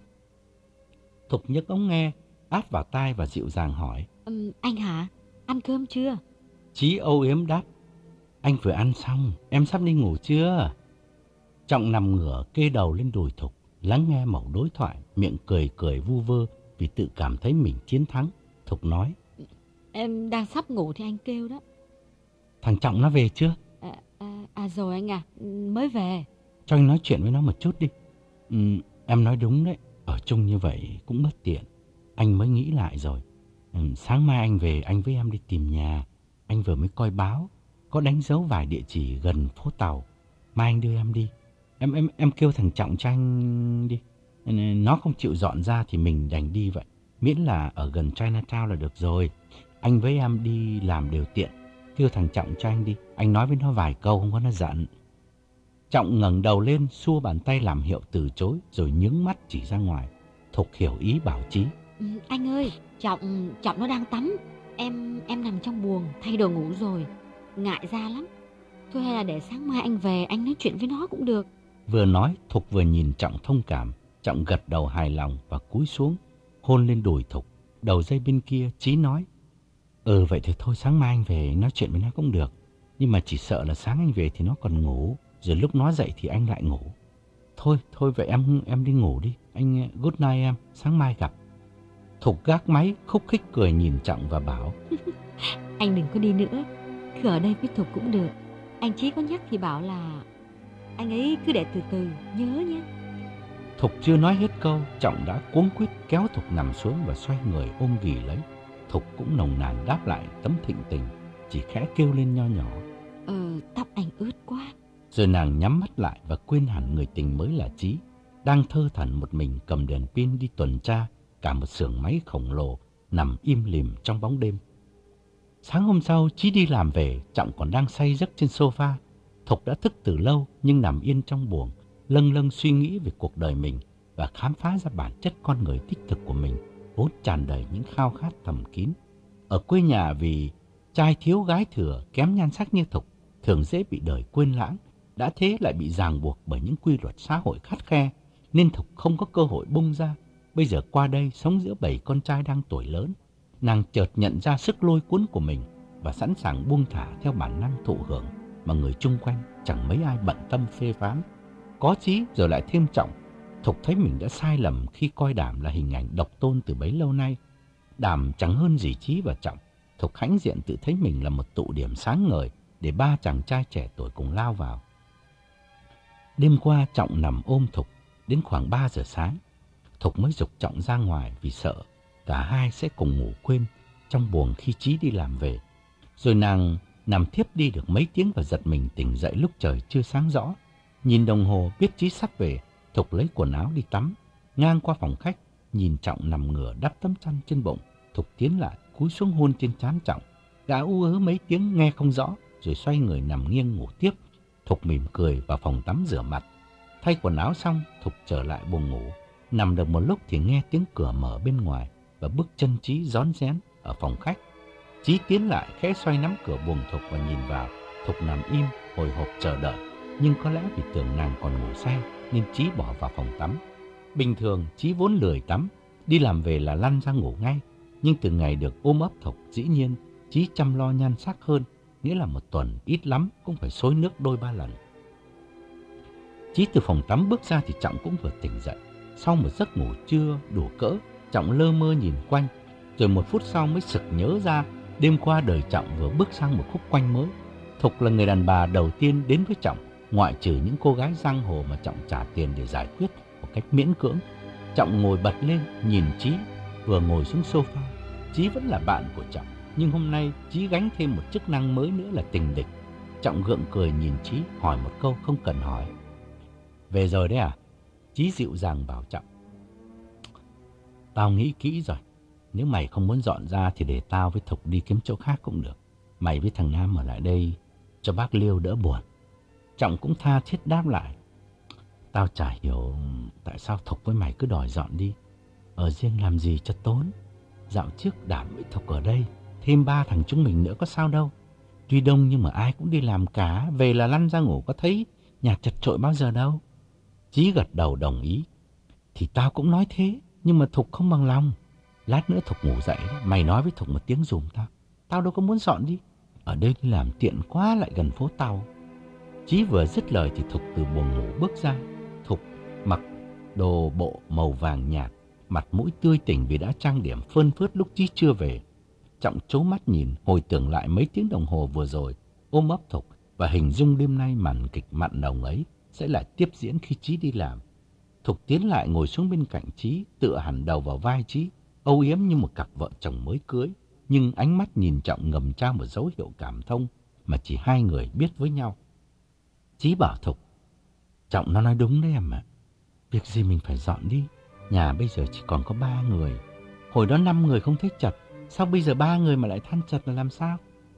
A: Thục nhấc ống nghe, áp vào tai và dịu dàng hỏi.
B: Um, anh hả? Ăn cơm chưa?
A: Chí âu yếm đáp. Anh vừa ăn xong, em sắp đi ngủ chưa? Trọng nằm ngửa kê đầu lên đùi Thục, lắng nghe mẩu đối thoại, miệng cười cười vu vơ vì tự cảm thấy mình chiến thắng. Thục nói.
B: Em đang sắp ngủ thì anh kêu đó.
A: Thằng Trọng nó về chưa?
B: À, à, à rồi anh à, mới về.
A: Cho anh nói chuyện với nó một chút đi. Ừ, em nói đúng đấy, ở chung như vậy cũng bất tiện. Anh mới nghĩ lại rồi. Ừ, sáng mai anh về, anh với em đi tìm nhà. Anh vừa mới coi báo, có đánh dấu vài địa chỉ gần phố Tàu. Mai anh đưa em đi. Em em em kêu thằng Trọng cho anh đi. Nó không chịu dọn ra thì mình đành đi vậy. Miễn là ở gần Chinatown là được rồi. Anh với em đi làm đều tiện. Kêu thằng Trọng cho anh đi. Anh nói với nó vài câu không có nó giận. Trọng ngẩng đầu lên, xua bàn tay làm hiệu từ chối, rồi nhướng mắt chỉ ra ngoài. Thục hiểu ý bảo Chí.
B: Ừ, anh ơi, Trọng Trọng nó đang tắm. Em em nằm trong buồng thay đồ ngủ rồi, ngại ra lắm. Thôi hay là để sáng mai anh về anh nói chuyện với nó cũng được.
A: Vừa nói, Thục vừa nhìn Trọng thông cảm. Trọng gật đầu hài lòng và cúi xuống, hôn lên đùi Thục. Đầu dây bên kia, Chí nói. Ừ vậy thì thôi, sáng mai anh về nói chuyện với nó cũng được. Nhưng mà chỉ sợ là sáng anh về thì nó còn ngủ, rồi lúc nó dậy thì anh lại ngủ. Thôi, thôi vậy em em đi ngủ đi. Anh good night em, sáng mai gặp. Thục gác máy, khúc khích cười nhìn Trọng và bảo.
B: Anh đừng có đi nữa, cứ ở đây với Thục cũng được. Anh Chí có nhắc thì bảo là anh ấy cứ để từ từ, nhớ nhé.
A: Thục chưa nói hết câu, Trọng đã cuống quýt kéo Thục nằm xuống và xoay người ôm ghì lấy. Thục cũng nồng nàn đáp lại tấm thịnh tình, chỉ khẽ kêu lên nho nhỏ.
B: Ờ, tóc anh ướt quá.
A: Rồi nàng nhắm mắt lại và quên hẳn người tình mới là Chí, đang thơ thẩn một mình cầm đèn pin đi tuần tra cả một xưởng máy khổng lồ nằm im lìm trong bóng đêm. Sáng hôm sau, Chí đi làm về, Trọng còn đang say giấc trên sofa. Thục đã thức từ lâu nhưng nằm yên trong buồng, lâng lâng suy nghĩ về cuộc đời mình và khám phá ra bản chất con người đích thực của mình, vốn tràn đầy những khao khát thầm kín. Ở quê nhà vì trai thiếu gái thừa, kém nhan sắc như Thục, thường dễ bị đời quên lãng, đã thế lại bị ràng buộc bởi những quy luật xã hội khắt khe, nên Thục không có cơ hội bung ra. Bây giờ qua đây sống giữa bảy con trai đang tuổi lớn, nàng chợt nhận ra sức lôi cuốn của mình và sẵn sàng buông thả theo bản năng thụ hưởng mà người chung quanh chẳng mấy ai bận tâm phê phán. Có Chí rồi lại thêm Trọng, Thục thấy mình đã sai lầm khi coi Đàm là hình ảnh độc tôn từ bấy lâu nay. Đàm chẳng hơn gì Chí và Trọng. Thục hãnh diện tự thấy mình là một tụ điểm sáng ngời để ba chàng trai trẻ tuổi cùng lao vào. Đêm qua Trọng nằm ôm Thục đến khoảng ba giờ sáng. Thục mới giục Trọng ra ngoài vì sợ cả hai sẽ cùng ngủ quên trong buồng khi Chí đi làm về. Rồi nàng nằm thiếp đi được mấy tiếng và giật mình tỉnh dậy lúc trời chưa sáng rõ. Nhìn đồng hồ biết Chí sắp về, Thục lấy quần áo đi tắm. Ngang qua phòng khách, nhìn Trọng nằm ngửa đắp tấm chăn trên bụng, Thục tiến lại cúi xuống hôn trên trán Trọng. Gã ú ớ mấy tiếng nghe không rõ, rồi xoay người nằm nghiêng ngủ tiếp. Thục mỉm cười vào phòng tắm rửa mặt. Thay quần áo xong, Thục trở lại buồng ngủ. Nằm được một lúc thì nghe tiếng cửa mở bên ngoài và bước chân Chí rón rén ở phòng khách. Chí tiến lại khẽ xoay nắm cửa buồng Thục và nhìn vào. Thục nằm im hồi hộp chờ đợi, nhưng có lẽ vì tưởng nàng còn ngủ say nên Chí bỏ vào phòng tắm. Bình thường Chí vốn lười tắm, đi làm về là lăn ra ngủ ngay. Nhưng từ ngày được ôm ấp Thục, dĩ nhiên Chí chăm lo nhan sắc hơn, nghĩa là một tuần ít lắm cũng phải xối nước đôi ba lần. Chí từ phòng tắm bước ra thì Trọng cũng vừa tỉnh dậy. Sau một giấc ngủ trưa đủ cỡ, Trọng lơ mơ nhìn quanh, rồi một phút sau mới sực nhớ ra đêm qua đời Trọng vừa bước sang một khúc quanh mới. Thục là người đàn bà đầu tiên đến với Trọng, ngoại trừ những cô gái giang hồ mà Trọng trả tiền để giải quyết một cách miễn cưỡng. Trọng ngồi bật lên nhìn Chí, vừa ngồi xuống sofa. Chí vẫn là bạn của Trọng, nhưng hôm nay Chí gánh thêm một chức năng mới nữa là tình địch. Trọng gượng cười nhìn Chí, hỏi một câu không cần hỏi. Về rồi đấy à? Chí dịu dàng bảo Trọng. Tao nghĩ kỹ rồi. Nếu mày không muốn dọn ra thì để tao với Thục đi kiếm chỗ khác cũng được. Mày với thằng Nam ở lại đây cho bác Liêu đỡ buồn. Trọng cũng tha thiết đáp lại. Tao chả hiểu tại sao Thục với mày cứ đòi dọn đi. Ở riêng làm gì cho tốn. Dạo trước Đảm với Thục ở đây thêm ba thằng chúng mình nữa có sao đâu. Tuy đông nhưng mà ai cũng đi làm cả, về là lăn ra ngủ, có thấy nhà chật chội bao giờ đâu. Chí gật đầu đồng ý. Thì tao cũng nói thế, nhưng mà Thục không bằng lòng. Lát nữa Thục ngủ dậy, mày nói với Thục một tiếng giùm tao. Tao đâu có muốn dọn đi. Ở đây đi làm tiện quá, lại gần phố tàu. Chí vừa dứt lời thì Thục từ buồng ngủ bước ra. Thục mặc đồ bộ màu vàng nhạt, mặt mũi tươi tỉnh vì đã trang điểm phơn phớt lúc Chí chưa về. Trọng trố mắt nhìn, hồi tưởng lại mấy tiếng đồng hồ vừa rồi, ôm ấp Thục và hình dung đêm nay màn kịch mặn nồng ấy sẽ lại tiếp diễn khi Chí đi làm. Thục tiến lại ngồi xuống bên cạnh Chí, tựa hẳn đầu vào vai Chí, âu yếm như một cặp vợ chồng mới cưới, nhưng ánh mắt nhìn Trọng ngầm trao một dấu hiệu cảm thông mà chỉ hai người biết với nhau. Chí bảo Thục, Trọng nó nói đúng đấy em ạ. Việc gì mình phải dọn đi, nhà bây giờ chỉ còn có ba người. Hồi đó năm người không thấy chật, sao bây giờ ba người mà lại than chật là làm sao?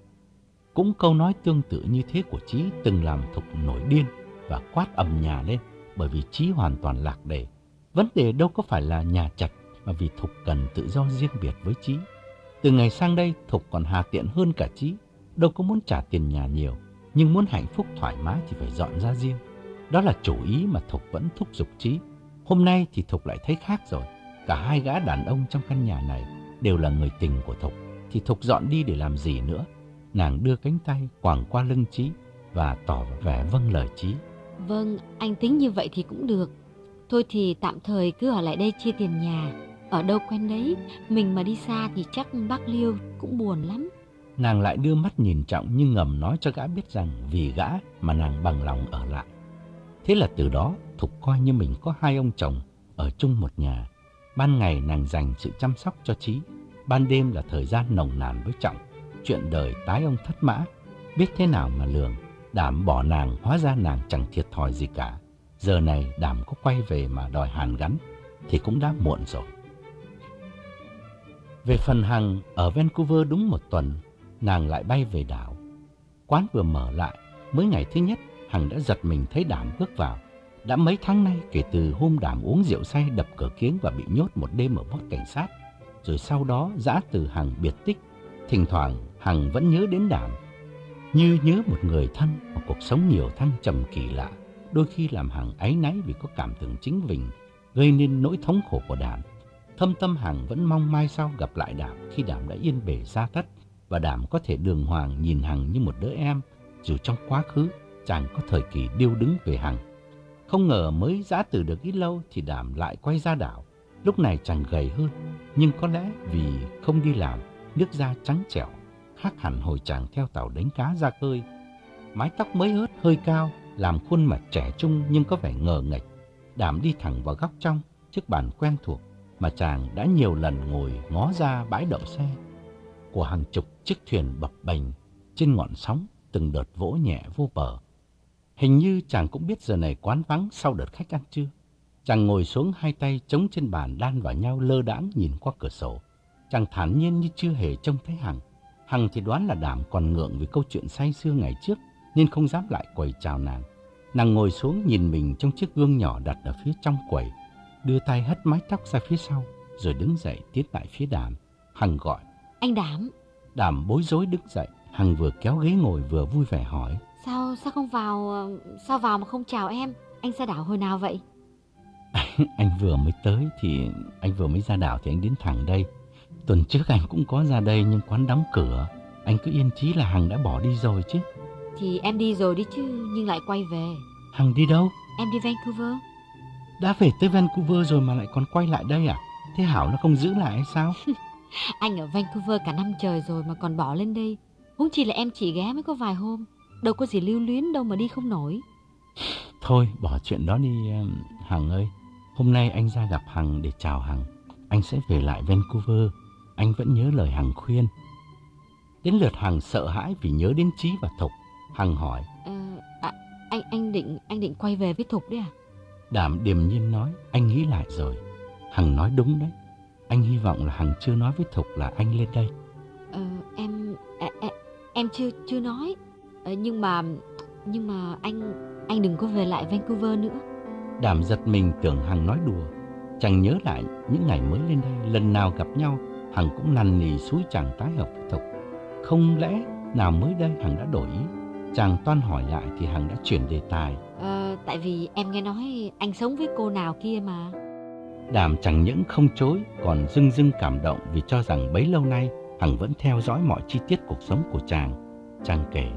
A: Cũng câu nói tương tự như thế của Chí từng làm Thục nổi điên và quát ầm nhà lên, bởi vì Chí hoàn toàn lạc đề. Vấn đề đâu có phải là nhà chật, mà vì Thục cần tự do riêng biệt với Chí. Từ ngày sang đây, Thục còn hà tiện hơn cả Chí, đâu có muốn trả tiền nhà nhiều, nhưng muốn hạnh phúc thoải mái thì phải dọn ra riêng. Đó là chủ ý mà Thục vẫn thúc giục Chí. Hôm nay thì Thục lại thấy khác rồi. Cả hai gã đàn ông trong căn nhà này đều là người tình của Thục, thì Thục dọn đi để làm gì nữa? Nàng đưa cánh tay quàng qua lưng Chí và tỏ vẻ vâng lời Chí.
B: Vâng, anh tính như vậy thì cũng được. Thôi thì tạm thời cứ ở lại đây chia tiền nhà. Ở đâu quen đấy, mình mà đi xa thì chắc bác Liêu cũng buồn lắm.
A: Nàng lại đưa mắt nhìn Trọng nhưng ngầm nói cho gã biết rằng vì gã mà nàng bằng lòng ở lại. Thế là từ đó Thục coi như mình có hai ông chồng ở chung một nhà. Ban ngày nàng dành sự chăm sóc cho Chí, ban đêm là thời gian nồng nàn với Trọng. Chuyện đời tái ông thất mã, biết thế nào mà lường. Đảm bỏ nàng, hóa ra nàng chẳng thiệt thòi gì cả. Giờ này Đảm có quay về mà đòi hàn gắn thì cũng đã muộn rồi. Về phần Hằng, ở Vancouver đúng một tuần, nàng lại bay về đảo. Quán vừa mở lại, mới ngày thứ nhất, Hằng đã giật mình thấy Đảm bước vào. Đã mấy tháng nay kể từ hôm Đảm uống rượu say đập cửa kiếng và bị nhốt một đêm ở post cảnh sát. Rồi sau đó giã từ Hằng biệt tích. Thỉnh thoảng Hằng vẫn nhớ đến Đảm, như nhớ một người thân mà cuộc sống nhiều thăng trầm kỳ lạ. Đôi khi làm Hằng áy náy vì có cảm tưởng chính mình gây nên nỗi thống khổ của Đảm. Thâm tâm Hằng vẫn mong mai sau gặp lại Đảm khi Đảm đã yên bề gia thất, và Đảm có thể đường hoàng nhìn Hằng như một đứa em, dù trong quá khứ chàng có thời kỳ điêu đứng về Hằng. Không ngờ mới giã từ được ít lâu thì Đảm lại quay ra đảo. Lúc này chàng gầy hơn, nhưng có lẽ vì không đi làm, nước da trắng trẻo, khác hẳn hồi chàng theo tàu đánh cá ra khơi. Mái tóc mới ướt hơi cao, làm khuôn mặt trẻ trung nhưng có vẻ ngờ nghệch. Đảm đi thẳng vào góc trong, chiếc bàn quen thuộc mà chàng đã nhiều lần ngồi ngó ra bãi đậu xe của hàng chục chiếc thuyền bập bềnh trên ngọn sóng, từng đợt vỗ nhẹ vô bờ. Hình như chàng cũng biết giờ này quán vắng sau đợt khách ăn trưa. Chàng ngồi xuống, hai tay chống trên bàn đan vào nhau, lơ đãng nhìn qua cửa sổ. Chàng thản nhiên như chưa hề trông thấy Hằng. Hằng thì đoán là Đảm còn ngượng vì câu chuyện say sưa ngày trước nên không dám lại quầy chào nàng. Nàng ngồi xuống nhìn mình trong chiếc gương nhỏ đặt ở phía trong quầy, đưa tay hất mái tóc ra phía sau, rồi đứng dậy tiến lại phía Đảm. Hằng gọi:
B: Anh Đảm.
A: Đảm bối rối đứng dậy. Hằng vừa kéo ghế ngồi vừa vui vẻ hỏi:
B: Sao sao không vào sao vào mà không chào em? Anh ra đảo hồi nào vậy?
A: Anh vừa mới tới thì anh vừa mới ra đảo thì anh đến thẳng đây. Tuần trước anh cũng có ra đây nhưng quán đóng cửa. Anh cứ yên chí là Hằng đã bỏ đi rồi chứ.
B: Thì em đi rồi đi chứ, nhưng lại quay về.
A: Hằng đi đâu?
B: Em đi Vancouver.
A: Đã về tới Vancouver rồi mà lại còn quay lại đây à? Thế Hảo nó không giữ lại hay sao?
B: Anh ở Vancouver cả năm trời rồi mà còn bỏ lên đây. Huống chi là em chỉ ghé mới có vài hôm, đâu có gì lưu luyến đâu mà đi không nổi.
A: Thôi bỏ chuyện đó đi Hằng ơi. Hôm nay anh ra gặp Hằng để chào Hằng. Anh sẽ về lại Vancouver. Anh vẫn nhớ lời Hằng khuyên. Đến lượt Hằng sợ hãi vì nhớ đến Chí và Thục. Hằng hỏi:
B: ờ, à, anh anh định anh định quay về với Thục đấy à?
A: Đảm điềm nhiên nói: Anh nghĩ lại rồi. Hằng nói đúng đấy. Anh hy vọng là Hằng chưa nói với Thục là anh lên đây.
B: Ờ, em à, à, em chưa chưa nói. Ờ, nhưng mà nhưng mà anh anh đừng có về lại Vancouver nữa.
A: Đảm giật mình tưởng Hằng nói đùa. Chàng nhớ lại những ngày mới lên đây, lần nào gặp nhau Hằng cũng năn nỉ xúi chàng tái hợp với Thục. Không lẽ nào mới đây Hằng đã đổi ý? Chàng toan hỏi lại thì Hằng đã chuyển đề tài.
B: Ờ, tại vì em nghe nói anh sống với cô nào kia mà.
A: Đàm chẳng những không chối, còn dưng dưng cảm động vì cho rằng bấy lâu nay Hằng vẫn theo dõi mọi chi tiết cuộc sống của chàng. Chàng kể: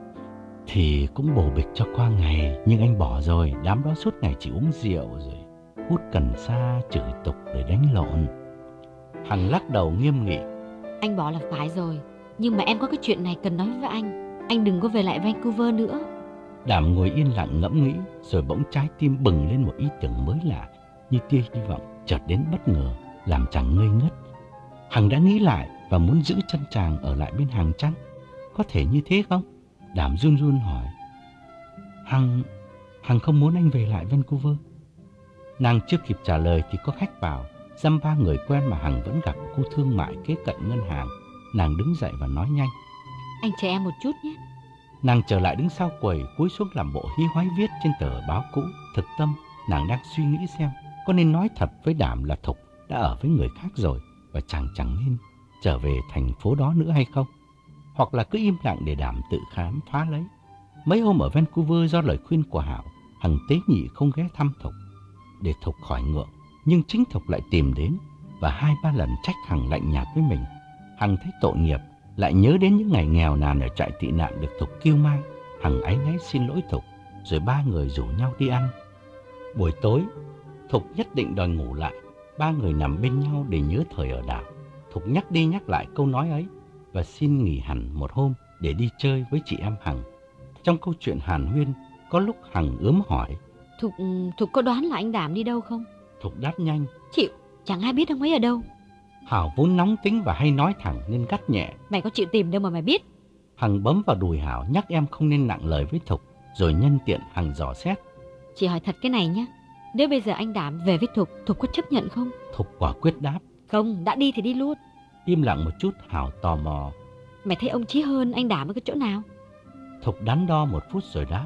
A: Thì cũng bồ bịch cho qua ngày, nhưng anh bỏ rồi. Đám đó suốt ngày chỉ uống rượu rồi hút cần sa, chửi tục để đánh lộn. Hằng lắc đầu nghiêm nghị:
B: Anh bỏ là phải rồi, nhưng mà em có cái chuyện này cần nói với anh. Anh đừng có về lại Vancouver nữa.
A: Đàm ngồi yên lặng ngẫm nghĩ, rồi bỗng trái tim bừng lên một ý tưởng mới lạ, như tia hy vọng chợt đến bất ngờ, làm chàng ngây ngất. Hằng đã nghĩ lại và muốn giữ chân chàng ở lại bên Hằng chăng? Có thể như thế không? Đàm run run hỏi: Hằng, Hằng không muốn anh về lại Vancouver. Nàng chưa kịp trả lời thì có khách vào, dăm ba người quen mà Hằng vẫn gặp khu thương mại kế cận ngân hàng. Nàng đứng dậy và nói nhanh:
B: Anh chờ em một chút nhé.
A: Nàng trở lại đứng sau quầy, cúi xuống làm bộ hí hoáy viết trên tờ báo cũ. Thực tâm, nàng đang suy nghĩ xem có nên nói thật với Đàm là Thục đã ở với người khác rồi và chàng chẳng nên trở về thành phố đó nữa hay không, hoặc là cứ im lặng để Đàm tự khám phá lấy. Mấy hôm ở Vancouver do lời khuyên của Hảo, Hằng tế nhị không ghé thăm Thục để Thục khỏi ngượng, nhưng chính Thục lại tìm đến và hai ba lần trách Hằng lạnh nhạt với mình. Hằng thấy tội nghiệp, lại nhớ đến những ngày nghèo nàn ở trại tị nạn được Thục kêu mang. Hằng áy náy xin lỗi Thục, rồi ba người rủ nhau đi ăn. Buổi tối, Thục nhất định đòi ngủ lại. Ba người nằm bên nhau để nhớ thời ở đảo. Thục nhắc đi nhắc lại câu nói ấy và xin nghỉ hẳn một hôm để đi chơi với chị em Hằng. Trong câu chuyện hàn huyên, có lúc Hằng ướm hỏi:
B: Thục, Thục có đoán là anh Đàm đi đâu không?
A: Thục đáp nhanh:
B: Chịu, chẳng ai biết ông ấy ở đâu.
A: Hảo vốn nóng tính và hay nói thẳng nên gắt nhẹ:
B: Mày có chịu tìm đâu mà mày biết.
A: Hằng bấm vào đùi Hảo nhắc em không nên nặng lời với Thục, rồi nhân tiện Hằng dò xét:
B: Chị hỏi thật cái này nhé, nếu bây giờ anh Đàm về với Thục, Thục có chấp nhận không?
A: Thục quả quyết đáp:
B: Không, đã đi thì đi luôn.
A: Im lặng một chút, Hảo tò mò:
B: Mày thấy ông Chí hơn anh Đàm ở cái chỗ nào?
A: Thục đắn đo một phút rồi đáp: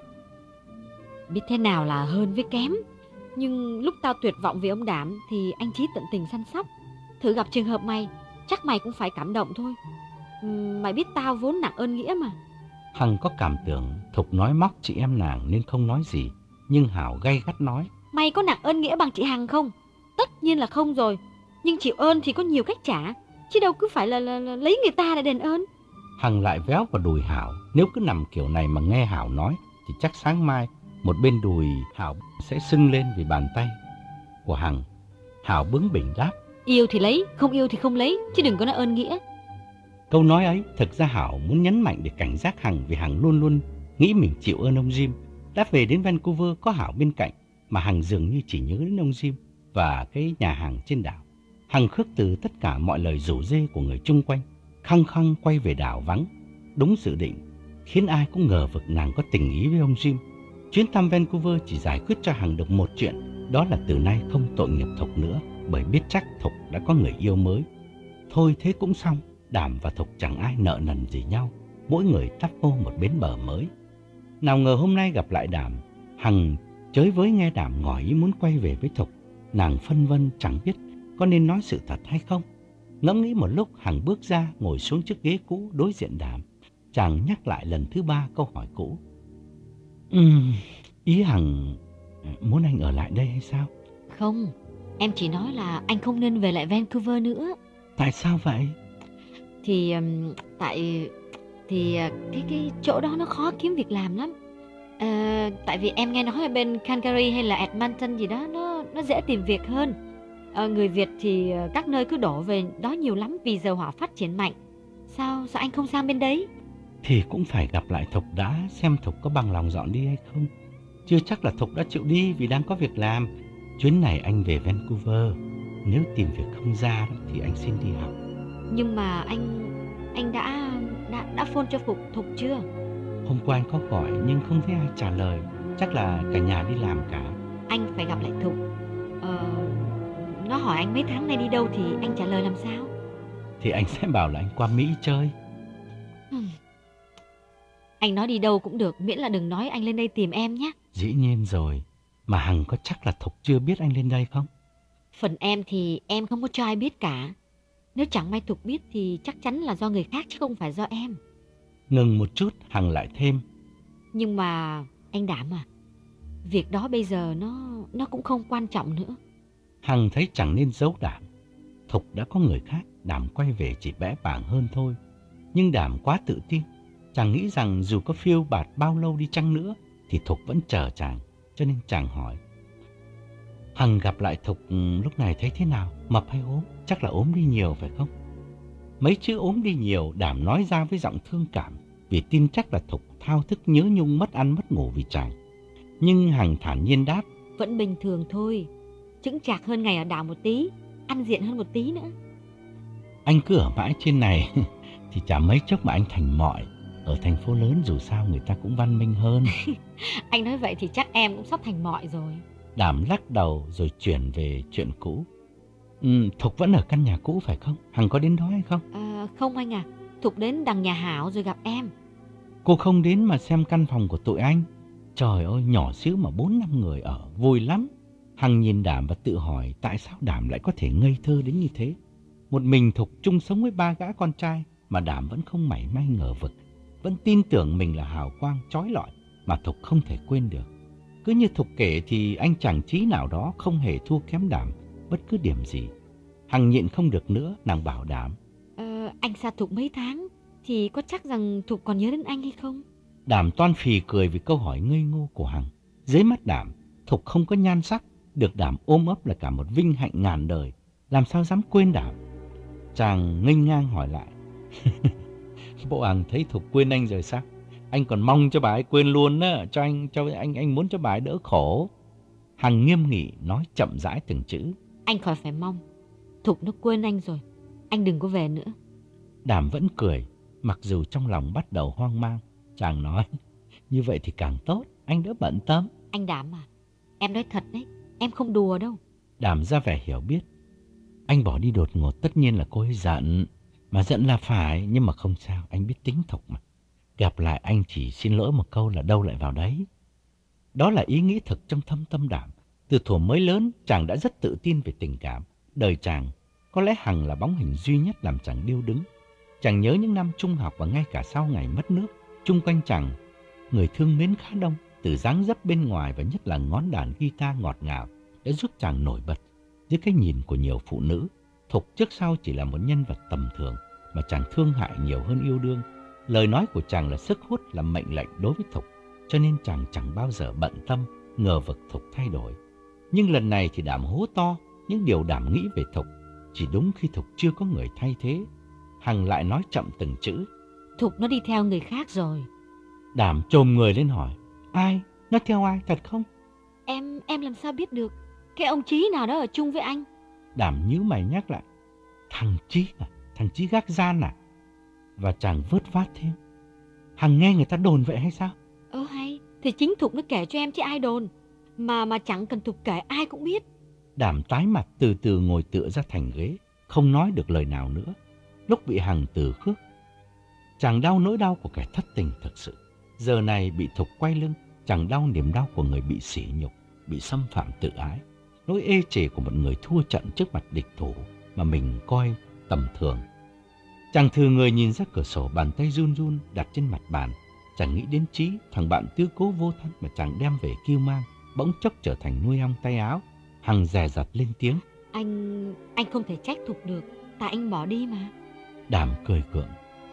B: Biết thế nào là hơn với kém, nhưng lúc tao tuyệt vọng vì ông Đàm thì anh Chí tận tình săn sóc. Thử gặp trường hợp mày, chắc mày cũng phải cảm động thôi. Uhm, mày biết tao vốn nặng ơn nghĩa mà.
A: Hằng có cảm tưởng Thục nói móc chị em nàng nên không nói gì, nhưng Hảo gay gắt nói:
B: Mày có nặng ơn nghĩa bằng chị Hằng không? Tất nhiên là không rồi, nhưng chịu ơn thì có nhiều cách trả, chứ đâu cứ phải là, là, là lấy người ta để đền ơn.
A: Hằng lại véo vào đùi Hảo. Nếu cứ nằm kiểu này mà nghe Hảo nói thì chắc sáng mai một bên đùi Hảo sẽ sưng lên vì bàn tay của Hằng. Hảo bướng bỉnh đáp:
B: Yêu thì lấy, không yêu thì không lấy, chứ đừng có nói ơn nghĩa.
A: Câu nói ấy thực ra Hảo muốn nhấn mạnh để cảnh giác Hằng, vì Hằng luôn luôn nghĩ mình chịu ơn ông Jim. Đã về đến Vancouver có Hảo bên cạnh mà Hằng dường như chỉ nhớ đến ông Jim và cái nhà hàng trên đảo. Hằng khước từ tất cả mọi lời rủ rê của người chung quanh, khăng khăng quay về đảo vắng. Đúng dự định, khiến ai cũng ngờ vực nàng có tình ý với ông Jim. Chuyến thăm Vancouver chỉ giải quyết cho Hằng được một chuyện, đó là từ nay không tội nghiệp Thục nữa, bởi biết chắc Thục đã có người yêu mới. Thôi thế cũng xong, Đàm và Thục chẳng ai nợ nần gì nhau, mỗi người đắp vô một bến bờ mới. Nào ngờ hôm nay gặp lại Đàm, Hằng chới với nghe Đàm ngỏ ý muốn quay về với Thục. Nàng phân vân chẳng biết có nên nói sự thật hay không. Ngẫm nghĩ một lúc, Hằng bước ra ngồi xuống chiếc ghế cũ đối diện Đàm. Chàng nhắc lại lần thứ ba câu hỏi cũ: Ừm, ý Hằng muốn anh ở lại đây hay sao?
B: Không, em chỉ nói là anh không nên về lại Vancouver nữa.
A: Tại sao vậy?
B: Thì um, tại thì cái cái chỗ đó nó khó kiếm việc làm lắm. À, tại vì em nghe nói ở bên Calgary hay là Edmonton gì đó nó nó dễ tìm việc hơn. À, người Việt thì các nơi cứ đổ về đó nhiều lắm vì dầu hỏa phát triển mạnh. Sao sao anh không sang bên đấy?
A: Thì cũng phải gặp lại Thục đã, xem Thục có bằng lòng dọn đi hay không. Chưa chắc là Thục đã chịu đi vì đang có việc làm. Chuyến này anh về Vancouver, nếu tìm việc không ra đó, thì anh xin đi học.
B: Nhưng mà anh anh đã đã đã phone cho Phục Thục chưa?
A: Hôm qua anh có gọi nhưng không thấy ai trả lời, chắc là cả nhà đi làm cả.
B: Anh phải gặp lại Thục. Ờ, nó hỏi anh mấy tháng nay đi đâu thì anh trả lời làm sao?
A: Thì anh sẽ bảo là anh qua Mỹ chơi.
B: Hmm. Anh nói đi đâu cũng được, miễn là đừng nói anh lên đây tìm em nhé.
A: Dĩ nhiên rồi, mà Hằng có chắc là Thục chưa biết anh lên đây không?
B: Phần em thì em không có cho ai biết cả. Nếu chẳng may Thục biết thì chắc chắn là do người khác chứ không phải do em.
A: Ngừng một chút, Hằng lại thêm.
B: Nhưng mà anh Đảm à, việc đó bây giờ nó nó cũng không quan trọng nữa.
A: Hằng thấy chẳng nên giấu Đảm. Thục đã có người khác, Đảm quay về chỉ bẽ bàng hơn thôi. Nhưng Đảm quá tự tin, chàng nghĩ rằng dù có phiêu bạt bao lâu đi chăng nữa thì Thục vẫn chờ chàng, cho nên chàng hỏi. Hằng gặp lại Thục lúc này thấy thế nào, mập hay ốm? Chắc là ốm đi nhiều phải không? Mấy chữ ốm đi nhiều Đảm nói ra với giọng thương cảm, vì tin chắc là Thục thao thức nhớ nhung mất ăn mất ngủ vì chàng. Nhưng Hằng thản nhiên đáp.
B: Vẫn bình thường thôi, chững chạc hơn ngày ở đảo một tí, ăn diện hơn một tí nữa.
A: Anh cứ ở mãi trên này thì chả mấy chốc mà anh thành mọi. Ở thành phố lớn dù sao người ta cũng văn minh hơn.
B: Anh nói vậy thì chắc em cũng sắp thành mọi rồi.
A: Đảm lắc đầu rồi chuyển về chuyện cũ. Ừ, Thục vẫn ở căn nhà cũ phải không? Hằng có đến đó hay không?
B: À, không anh à, Thục đến đằng nhà Hảo rồi gặp em.
A: Cô không đến mà xem căn phòng của tụi anh? Trời ơi, nhỏ xíu mà bốn năm người ở, vui lắm. Hằng nhìn Đảm và tự hỏi tại sao Đảm lại có thể ngây thơ đến như thế. Một mình Thục chung sống với ba gã con trai mà Đảm vẫn không mảy may ngờ vực, vẫn tin tưởng mình là hào quang chói lọi mà Thục không thể quên được. Cứ như Thục kể thì anh chàng trí nào đó không hề thua kém Đảm bất cứ điểm gì. Hằng nhịn không được nữa, nàng bảo Đảm.
B: Ờ, anh xa Thục mấy tháng thì có chắc rằng Thục còn nhớ đến anh hay không?
A: Đảm toan phì cười vì câu hỏi ngây ngô của Hằng. Dưới mắt Đảm, Thục không có nhan sắc, được Đảm ôm ấp là cả một vinh hạnh ngàn đời. Làm sao dám quên Đảm? Chàng nghênh ngang hỏi lại. Bộ Hằng thấy Thục quên anh rồi sao? Anh còn mong cho bà ấy quên luôn á, cho anh cho anh anh muốn cho bà ấy đỡ khổ. Hằng nghiêm nghị nói chậm rãi từng chữ.
B: Anh khỏi phải mong, Thục nó quên anh rồi, anh đừng có về nữa.
A: Đảm vẫn cười, mặc dù trong lòng bắt đầu hoang mang. Chàng nói, như vậy thì càng tốt, anh đỡ bận tâm.
B: Anh Đảm à, em nói thật đấy, em không đùa đâu.
A: Đảm ra vẻ hiểu biết. Anh bỏ đi đột ngột tất nhiên là cô ấy giận. Mà giận là phải, nhưng mà không sao, anh biết tính Thục mà. Gặp lại anh chỉ xin lỗi một câu là đâu lại vào đấy. Đó là ý nghĩ thực trong thâm tâm Đảm. Từ thuở mới lớn, chàng đã rất tự tin về tình cảm. Đời chàng, có lẽ Hằng là bóng hình duy nhất làm chàng điêu đứng. Chàng nhớ những năm trung học và ngay cả sau ngày mất nước, chung quanh chàng, người thương mến khá đông. Từ dáng dấp bên ngoài và nhất là ngón đàn guitar ngọt ngào đã giúp chàng nổi bật dưới cái nhìn của nhiều phụ nữ. Thục trước sau chỉ là một nhân vật tầm thường mà chàng thương hại nhiều hơn yêu đương. Lời nói của chàng là sức hút, là mệnh lệnh đối với Thục, cho nên chàng chẳng bao giờ bận tâm ngờ vực Thục thay đổi. Nhưng lần này thì Đảm hố to những điều Đảm nghĩ về Thục. Chỉ đúng khi Thục chưa có người thay thế, Hằng lại nói chậm từng chữ.
B: Thục nó đi theo người khác rồi.
A: Đảm chồm người lên hỏi. Ai? Nó theo ai? Thật không?
B: Em em làm sao biết được? Cái ông Chí nào đó ở chung với anh.
A: Đảm nhíu mày nhắc lại. Thằng Chí à? Thằng Chí gác gian à? Và chàng vớt vát thêm. Hằng nghe người ta đồn vậy hay sao?
B: Ơ hay, thì chính Thục nó kể cho em chứ ai đồn. Mà mà chẳng cần Thục kể ai cũng biết.
A: Đảm tái mặt từ từ ngồi tựa ra thành ghế, không nói được lời nào nữa. Lúc bị Hằng từ khước, chàng đau nỗi đau của kẻ thất tình thực sự. Giờ này bị Thục quay lưng, chàng đau niềm đau của người bị sỉ nhục, bị xâm phạm tự ái. Nỗi ê chề của một người thua trận trước mặt địch thủ mà mình coi tầm thường. Chàng thừa người nhìn ra cửa sổ, bàn tay run run đặt trên mặt bàn. Chàng nghĩ đến Chí, thằng bạn tứ cố vô thân mà chàng đem về kiêu mang, bỗng chốc trở thành nuôi ong tay áo. Hằng dè dặt lên tiếng.
B: Anh... anh không thể trách Thục được, tại anh bỏ đi mà.
A: Đảm cười gượng.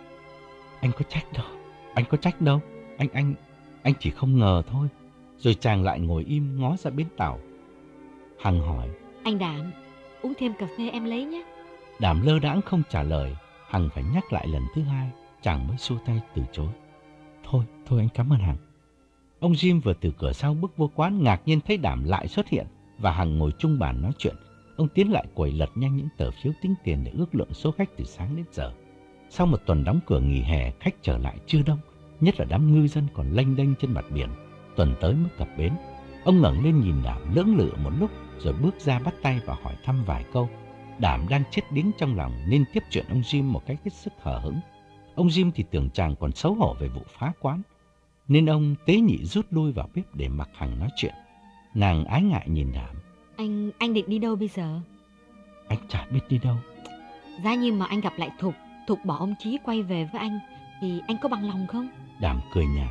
A: Anh có trách đâu, anh có trách đâu. Anh, anh, anh chỉ không ngờ thôi. Rồi chàng lại ngồi im ngó ra bến tàu. Hằng hỏi. Anh
B: Đảm, uống thêm cà phê em lấy nhé.
A: Đảm lơ đãng không trả lời. Hằng phải nhắc lại lần thứ hai, chàng mới xua tay từ chối. Thôi, thôi anh cảm ơn Hằng. Ông Jim vừa từ cửa sau bước vô quán, ngạc nhiên thấy Đảm lại xuất hiện và Hằng ngồi chung bàn nói chuyện. Ông tiến lại quầy lật nhanh những tờ phiếu tính tiền để ước lượng số khách từ sáng đến giờ. Sau một tuần đóng cửa nghỉ hè, khách trở lại chưa đông, nhất là đám ngư dân còn lênh đênh trên mặt biển. Tuần tới mới cập bến. Ông ngẩng lên nhìn Đảm lưỡng lự một lúc rồi bước ra bắt tay và hỏi thăm vài câu. Đảm đang chết điếng trong lòng nên tiếp chuyện ông Jim một cách hết sức hờ hững. Ông Jim thì tưởng chàng còn xấu hổ về vụ phá quán, nên ông tế nhị rút lui vào bếp để mặc Hằng nói chuyện. Nàng ái ngại nhìn Đảm.
B: Anh anh định đi đâu bây giờ?
A: Anh chả biết đi đâu.
B: Giá như mà anh gặp lại Thục, Thục bỏ ông Chí quay về với anh, thì anh có bằng lòng không?
A: Đàm cười nhạt.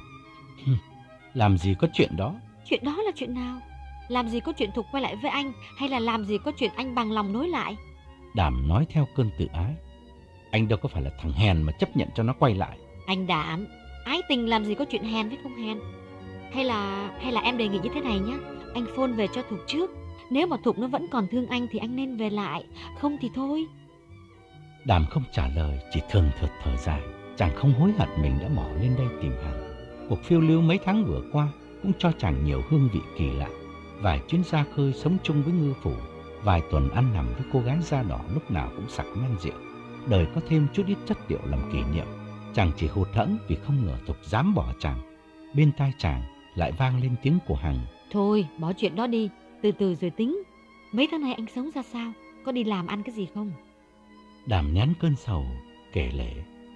A: Làm gì có chuyện đó.
B: Chuyện đó là chuyện nào? Làm gì có chuyện Thục quay lại với anh, hay là làm gì có chuyện anh bằng lòng nối lại?
A: Đàm nói theo cơn tự ái. Anh đâu có phải là thằng hèn mà chấp nhận cho nó quay lại.
B: Anh Đàm, ái tình làm gì có chuyện hèn với không hèn. Hay là hay là em đề nghị như thế này nhé, anh phone về cho Thục trước. Nếu mà Thục nó vẫn còn thương anh thì anh nên về lại, không thì thôi.
A: Đàm không trả lời, chỉ thường thượt thở dài. Chàng không hối hận mình đã mò lên đây tìm Hằng. Cuộc phiêu lưu mấy tháng vừa qua cũng cho chàng nhiều hương vị kỳ lạ. Vài chuyến ra khơi sống chung với ngư phủ, vài tuần ăn nằm với cô gái da đỏ lúc nào cũng sặc men rượu. Đời có thêm chút ít chất liệu làm kỷ niệm. Chàng chỉ hụt hẫng vì không ngờ Thục dám bỏ chàng. Bên tai chàng lại vang lên tiếng của Hằng.
B: Thôi, bỏ chuyện đó đi, từ từ rồi tính. Mấy tháng nay anh sống ra sao? Có đi làm ăn cái gì không?
A: Đàm nén cơn sầu, kể lể.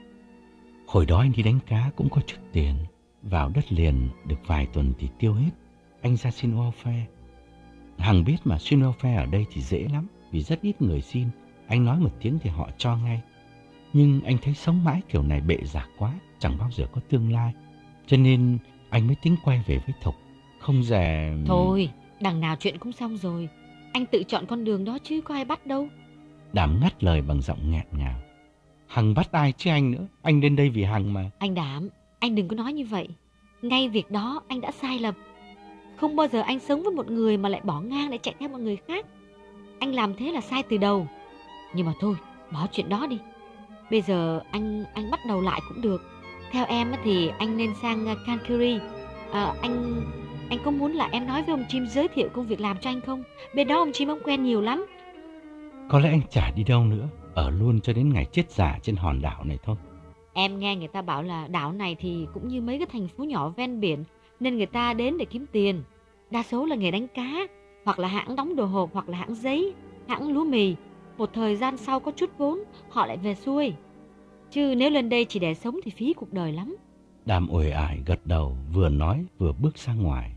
A: Hồi đó anh đi đánh cá cũng có chút tiền. Vào đất liền được vài tuần thì tiêu hết. Anh ra xin welfare. Hằng biết mà xin welfare ở đây thì dễ lắm, vì rất ít người xin. Anh nói một tiếng thì họ cho ngay. Nhưng anh thấy sống mãi kiểu này bệ rạc quá, chẳng bao giờ có tương lai. Cho nên anh mới tính quay về với Thục. Không dè...
B: Thôi, đằng nào chuyện cũng xong rồi. Anh tự chọn con đường đó chứ có ai bắt đâu.
A: Đàm ngắt lời bằng giọng nghẹn ngào. Hằng bắt ai chứ anh nữa. Anh đến đây vì Hằng mà.
B: Anh Đàm, anh đừng có nói như vậy. Ngay việc đó anh đã sai lầm. Không bao giờ anh sống với một người mà lại bỏ ngang để chạy theo một người khác. Anh làm thế là sai từ đầu. Nhưng mà thôi, bỏ chuyện đó đi. Bây giờ anh anh bắt đầu lại cũng được. Theo em thì anh nên sang Cancun. à, Anh anh có muốn là em nói với ông Jim giới thiệu công việc làm cho anh không? Bên đó ông Jim ông quen nhiều lắm.
A: Có lẽ anh chả đi đâu nữa, ở luôn cho đến ngày chết già trên hòn đảo này thôi.
B: Em nghe người ta bảo là đảo này thì cũng như mấy cái thành phố nhỏ ven biển, nên người ta đến để kiếm tiền. Đa số là nghề đánh cá, hoặc là hãng đóng đồ hộp, hoặc là hãng giấy, hãng lúa mì. Một thời gian sau có chút vốn, họ lại về xuôi. Chứ nếu lên đây chỉ để sống thì phí cuộc đời lắm.
A: Đàm uể ải gật đầu, vừa nói vừa bước ra ngoài.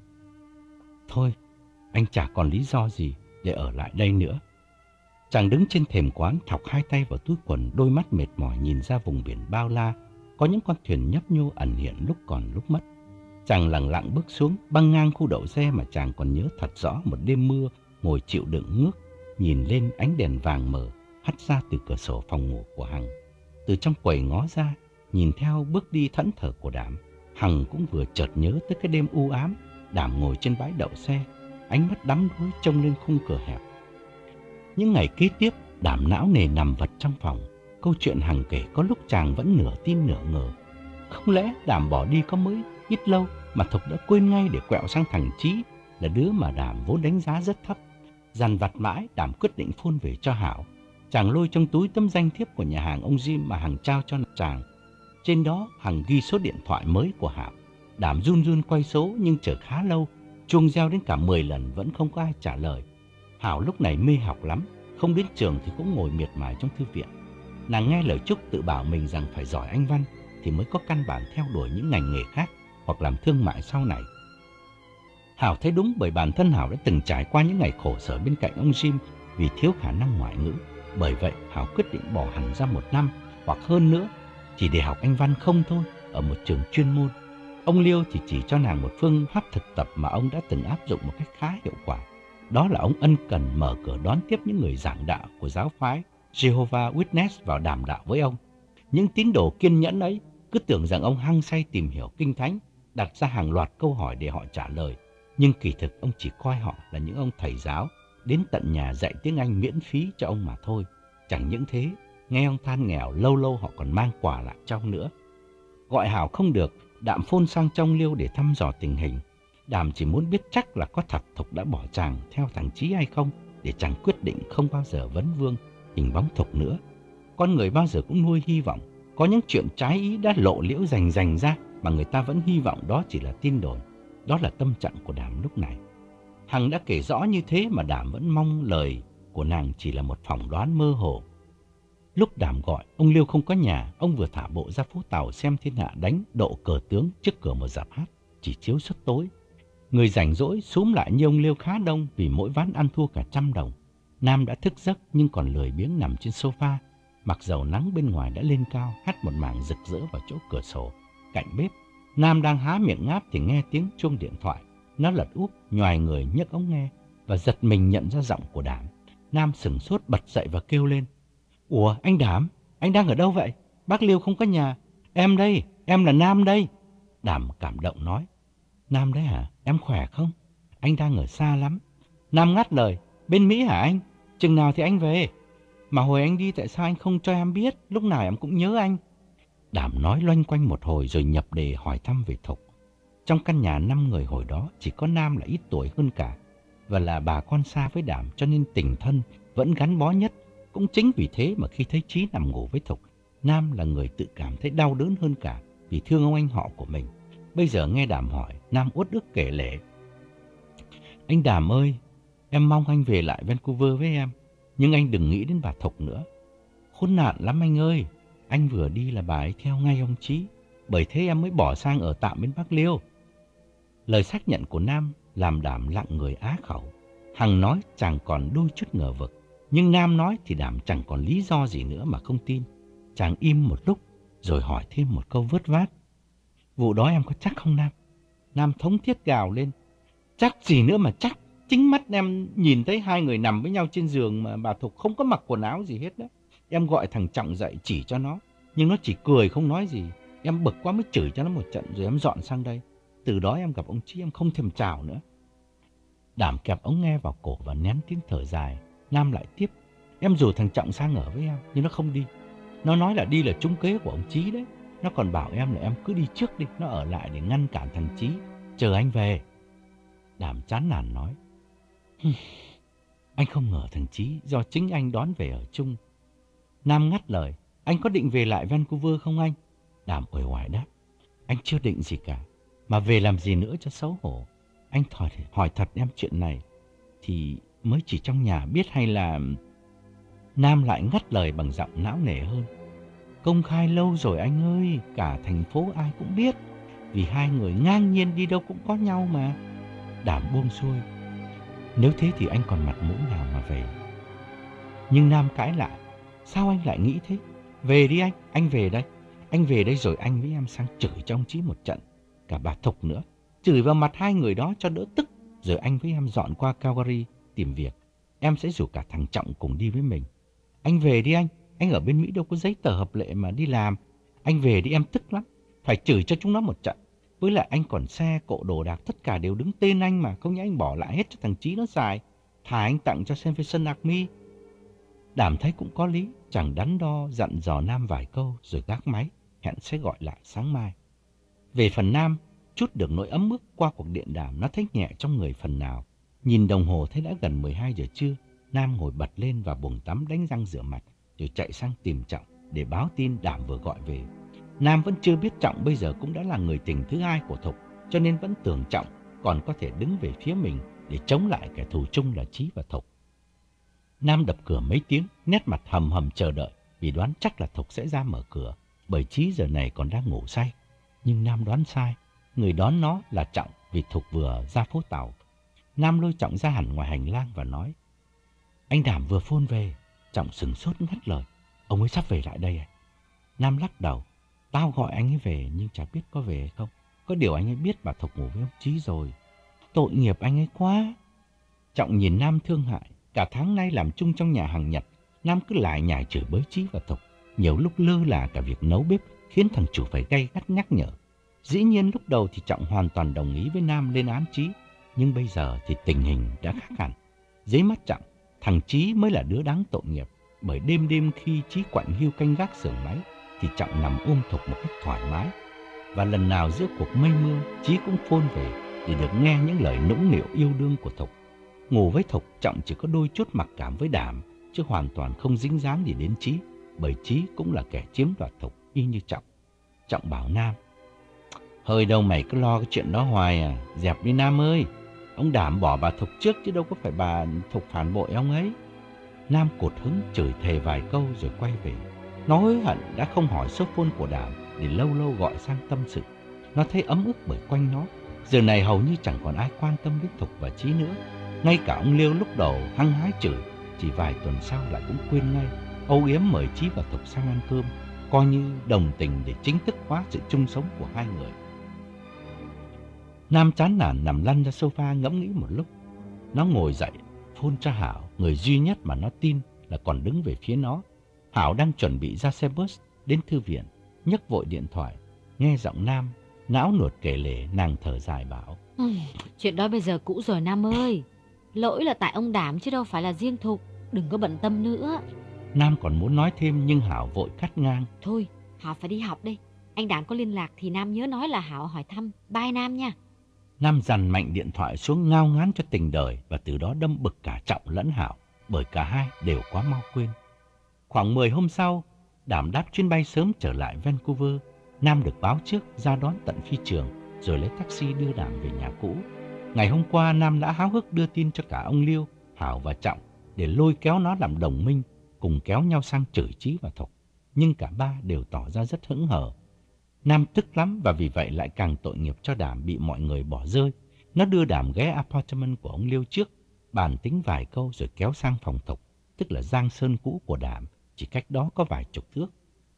A: Thôi, anh chả còn lý do gì để ở lại đây nữa. Chàng đứng trên thềm quán, thọc hai tay vào túi quần, đôi mắt mệt mỏi nhìn ra vùng biển bao la. Có những con thuyền nhấp nhô ẩn hiện lúc còn lúc mất. Chàng lặng lặng bước xuống, băng ngang khu đậu xe mà chàng còn nhớ thật rõ một đêm mưa, ngồi chịu đựng ngước, nhìn lên ánh đèn vàng mờ hắt ra từ cửa sổ phòng ngủ của Hằng. Từ trong quầy ngó ra, nhìn theo bước đi thẫn thờ của Đàm, Hằng cũng vừa chợt nhớ tới cái đêm u ám. Đàm ngồi trên bãi đậu xe, ánh mắt đắm đuối trông lên khung cửa hẹp. Những ngày kế tiếp, Đàm não nề nằm vật trong phòng. Câu chuyện Hằng kể có lúc chàng vẫn nửa tin nửa ngờ. Không lẽ Đàm bỏ đi có mới ít lâu mà Thục đã quên ngay để quẹo sang thằng Chí, là đứa mà Đàm vốn đánh giá rất thấp. Dằn vặt mãi, Đàm quyết định phone về cho Hảo. Chàng lôi trong túi tấm danh thiếp của nhà hàng ông Jim mà Hằng trao cho chàng. Trên đó Hằng ghi số điện thoại mới của Hảo. Đàm run run quay số nhưng chờ khá lâu, chuông reo đến cả mười lần vẫn không có ai trả lời. Hảo lúc này mê học lắm, không đến trường thì cũng ngồi miệt mài trong thư viện. Nàng nghe lời chúc tự bảo mình rằng phải giỏi Anh văn thì mới có căn bản theo đuổi những ngành nghề khác hoặc làm thương mại sau này. Hảo thấy đúng, bởi bản thân Hảo đã từng trải qua những ngày khổ sở bên cạnh ông Jim vì thiếu khả năng ngoại ngữ. Bởi vậy Hảo quyết định bỏ hẳn ra một năm hoặc hơn nữa chỉ để học Anh văn không thôi, ở một trường chuyên môn. Ông Liêu thì chỉ cho nàng một phương pháp thực tập mà ông đã từng áp dụng một cách khá hiệu quả. Đó là ông ân cần mở cửa đón tiếp những người giảng đạo của giáo phái Jehovah Witness vào đàm đạo với ông. Những tín đồ kiên nhẫn ấy cứ tưởng rằng ông hăng say tìm hiểu kinh thánh, đặt ra hàng loạt câu hỏi để họ trả lời. Nhưng kỳ thực ông chỉ coi họ là những ông thầy giáo đến tận nhà dạy tiếng Anh miễn phí cho ông mà thôi. Chẳng những thế, nghe ông than nghèo, lâu lâu họ còn mang quà lại cho ông nữa. Gọi Hảo không được, Đàm phone sang trong Liêu để thăm dò tình hình. Đàm chỉ muốn biết chắc là có thật Thục đã bỏ chàng theo thằng Chí hay không, để chàng quyết định không bao giờ vấn vương hình bóng Thục nữa. Con người bao giờ cũng nuôi hy vọng. Có những chuyện trái ý đã lộ liễu rành rành ra mà người ta vẫn hy vọng đó chỉ là tin đồn. Đó là tâm trạng của Đàm lúc này. Hằng đã kể rõ như thế mà Đàm vẫn mong lời của nàng chỉ là một phỏng đoán mơ hồ. Lúc Đàm gọi, ông Liêu không có nhà. Ông vừa thả bộ ra phố tàu xem thiên hạ đánh độ cờ tướng trước cửa một rạp hát chỉ chiếu suốt tối. Người rảnh rỗi xúm lại như ông Liêu khá đông vì mỗi ván ăn thua cả trăm đồng. Nam đã thức giấc nhưng còn lười biếng nằm trên sofa, Mặc dầu nắng bên ngoài đã lên cao, hắt một mảng rực rỡ vào chỗ cửa sổ cạnh bếp. Nam đang há miệng ngáp thì nghe tiếng chuông điện thoại. Nó lật úp, nhoài người nhấc ống nghe và giật mình nhận ra giọng của Đảm. Nam sửng sốt bật dậy và kêu lên: Ủa, anh Đảm, anh đang ở đâu vậy? Bác Liêu không có nhà. Em đây, em là Nam đây. Đảm cảm động nói: Nam đấy hả? Em khỏe không? Anh đang ở xa lắm. Nam ngắt lời: Bên Mỹ hả anh? Chừng nào thì anh về? Mà hồi anh đi tại sao anh không cho em biết? Lúc nào em cũng nhớ anh. Đảm nói loanh quanh một hồi rồi nhập đề hỏi thăm về Thục. Trong căn nhà năm người hồi đó chỉ có Nam là ít tuổi hơn cả và là bà con xa với Đảm, cho nên tình thân vẫn gắn bó nhất. Cũng chính vì thế mà khi thấy Chí nằm ngủ với Thục, Nam là người tự cảm thấy đau đớn hơn cả vì thương ông anh họ của mình. Bây giờ nghe Đảm hỏi, Nam uất ức kể lể: Anh Đảm ơi, em mong anh về lại Vancouver với em, nhưng anh đừng nghĩ đến bà Thục nữa. Khốn nạn lắm anh ơi, anh vừa đi là bà ấy theo ngay ông Chí, bởi thế em mới bỏ sang ở tạm bên Bác Liêu. Lời xác nhận của Nam làm Đảm lặng người á khẩu. Hằng nói chàng còn đôi chút ngờ vực, nhưng Nam nói thì Đảm chẳng còn lý do gì nữa mà không tin. Chàng im một lúc rồi hỏi thêm một câu vớt vát: Vụ đó em có chắc không Nam? Nam thống thiết gào lên: Chắc gì nữa mà chắc. Chính mắt em nhìn thấy hai người nằm với nhau trên giường mà bà Thục không có mặc quần áo gì hết đó. Em gọi thằng Trọng dậy chỉ cho nó, nhưng nó chỉ cười không nói gì. Em bực quá mới chửi cho nó một trận rồi em dọn sang đây. Từ đó em gặp ông Chí em không thèm chào nữa. Đảm kẹp ống nghe vào cổ và nén tiếng thở dài. Nam lại tiếp: Em rủ thằng Trọng sang ở với em, nhưng nó không đi. Nó nói là đi là trúng kế của ông Chí đấy. Nó còn bảo em là em cứ đi trước đi, nó ở lại để ngăn cản thằng Chí, chờ anh về. Đảm chán nản nói: Anh không ngờ thằng Chí do chính anh đón về ở chung. Nam ngắt lời: Anh có định về lại Vancouver không anh? Đảm uể oải đáp: Anh chưa định gì cả, mà về làm gì nữa cho xấu hổ. Anh hỏi, hỏi thật em chuyện này thì mới chỉ trong nhà biết hay là... Nam lại ngắt lời bằng giọng não nề hơn: Công khai lâu rồi anh ơi, cả thành phố ai cũng biết, vì hai người ngang nhiên đi đâu cũng có nhau mà. Đảm buông xuôi: Nếu thế thì anh còn mặt mũi nào mà về? Nhưng Nam cãi lại: Sao anh lại nghĩ thế? Về đi anh, anh về đây. Anh về đây rồi anh với em sang chửi cho ông Chí một trận, cả bà Thục nữa. Chửi vào mặt hai người đó cho đỡ tức. Rồi anh với em dọn qua Calgary tìm việc. Em sẽ rủ cả thằng Trọng cùng đi với mình. Anh về đi anh, anh ở bên Mỹ đâu có giấy tờ hợp lệ mà đi làm. Anh về đi, em tức lắm, phải chửi cho chúng nó một trận. Với lại anh còn xe cộ đồ đạc tất cả đều đứng tên anh mà, không nhẽ anh bỏ lại hết cho thằng Chí nó xài. Thà anh tặng cho Salvation Army. Đảm thấy cũng có lý, chàng đắn đo dặn dò Nam vài câu rồi gác máy, hẹn sẽ gọi lại sáng mai. Về phần Nam, chút được nỗi ấm ức qua cuộc điện đàm, nó thấy nhẹ trong người phần nào. Nhìn đồng hồ thấy đã gần mười hai giờ trưa, Nam ngồi bật lên vào buồng tắm đánh răng rửa mặt, rồi chạy sang tìm Trọng để báo tin Đảm vừa gọi về. Nam vẫn chưa biết Trọng bây giờ cũng đã là người tình thứ hai của Thục, cho nên vẫn tưởng Trọng còn có thể đứng về phía mình để chống lại kẻ thù chung là Chí và Thục. Nam đập cửa mấy tiếng, nét mặt hầm hầm chờ đợi, vì đoán chắc là Thục sẽ ra mở cửa, bởi Chí giờ này còn đang ngủ say. Nhưng Nam đoán sai, người đón nó là Trọng vì Thục vừa ra phố tàu. Nam lôi Trọng ra hẳn ngoài hành lang và nói: Anh Đảm vừa phone về. Trọng sửng sốt ngắt lời: Ông ấy sắp về lại đây à? Nam lắc đầu: Tao gọi anh ấy về nhưng chả biết có về hay không. Có điều anh ấy biết bà Thục ngủ với ông Chí rồi. Tội nghiệp anh ấy quá. Trọng nhìn Nam thương hại. Cả tháng nay làm chung trong nhà hàng Nhật, Nam cứ lại nhải chửi bới Chí và Thục. Nhiều lúc lơ là cả việc nấu bếp, khiến thằng chủ phải gay gắt nhắc nhở. Dĩ nhiên lúc đầu thì Trọng hoàn toàn đồng ý với Nam lên án Chí, nhưng bây giờ thì tình hình đã khác hẳn. Dưới mắt Trọng, thằng Chí mới là đứa đáng tội nghiệp, bởi đêm đêm khi Chí quạnh hiu canh gác xưởng máy thì Trọng nằm ôm Thục một cách thoải mái. Và lần nào giữa cuộc mây mưa, Chí cũng phone về để được nghe những lời nũng nịu yêu đương của Thục. Ngủ với Thục, Trọng chỉ có đôi chút mặc cảm với Đảm, chứ hoàn toàn không dính dáng gì đến Chí, bởi Chí cũng là kẻ chiếm đoạt Thục y như Trọng. Trọng bảo Nam: Hơi đâu mày cứ lo cái chuyện đó hoài à, dẹp đi Nam ơi. Ông Đảm bỏ bà Thục trước chứ đâu có phải bà Thục phản bội ông ấy. Nam cột hứng chửi thề vài câu rồi quay về. Nó hối hận đã không hỏi số phone của Đảm để lâu lâu gọi sang tâm sự. Nó thấy ấm ức bởi quanh nó, giờ này hầu như chẳng còn ai quan tâm đến Thục và Chí nữa. Ngay cả ông Liêu lúc đầu hăng hái chửi, chỉ vài tuần sau lại cũng quên ngay. âu yếm mời Chí và Thục sang ăn cơm, coi như đồng tình để chính thức hóa sự chung sống của hai người. Nam chán nản nằm lăn ra sofa ngẫm nghĩ một lúc. Nó ngồi dậy, phone cho Hảo, người duy nhất mà nó tin là còn đứng về phía nó. Hảo đang chuẩn bị ra xe bus đến thư viện, nhấc vội điện thoại, nghe giọng Nam, não nuột kể lể, nàng thở dài bảo.
B: Ừ, chuyện đó bây giờ cũ rồi Nam ơi. Lỗi là tại ông Đảm chứ đâu phải là riêng Thục. Đừng có bận tâm nữa.
A: Nam còn muốn nói thêm nhưng Hảo vội cắt ngang.
B: Thôi, Hảo phải đi học đây. Anh Đảm có liên lạc thì Nam nhớ nói là Hảo hỏi thăm. Bye Nam nha.
A: Nam dằn mạnh điện thoại xuống ngao ngán cho tình đời và từ đó đâm bực cả Trọng lẫn Hảo, bởi cả hai đều quá mau quên. Khoảng mười hôm sau, Đảm đáp chuyến bay sớm trở lại Vancouver. Nam được báo trước ra đón tận phi trường rồi lấy taxi đưa Đảm về nhà cũ. Ngày hôm qua Nam đã háo hức đưa tin cho cả ông Liêu, Hảo và Trọng để lôi kéo nó làm đồng minh, cùng kéo nhau sang chửi Chí và Thục. Nhưng cả ba đều tỏ ra rất hững hờ. Nam tức lắm và vì vậy lại càng tội nghiệp cho Đảm bị mọi người bỏ rơi. Nó đưa Đảm ghé apartment của ông Liêu trước, bàn tính vài câu rồi kéo sang phòng Thục, tức là Giang Sơn cũ của Đảm, chỉ cách đó có vài chục thước.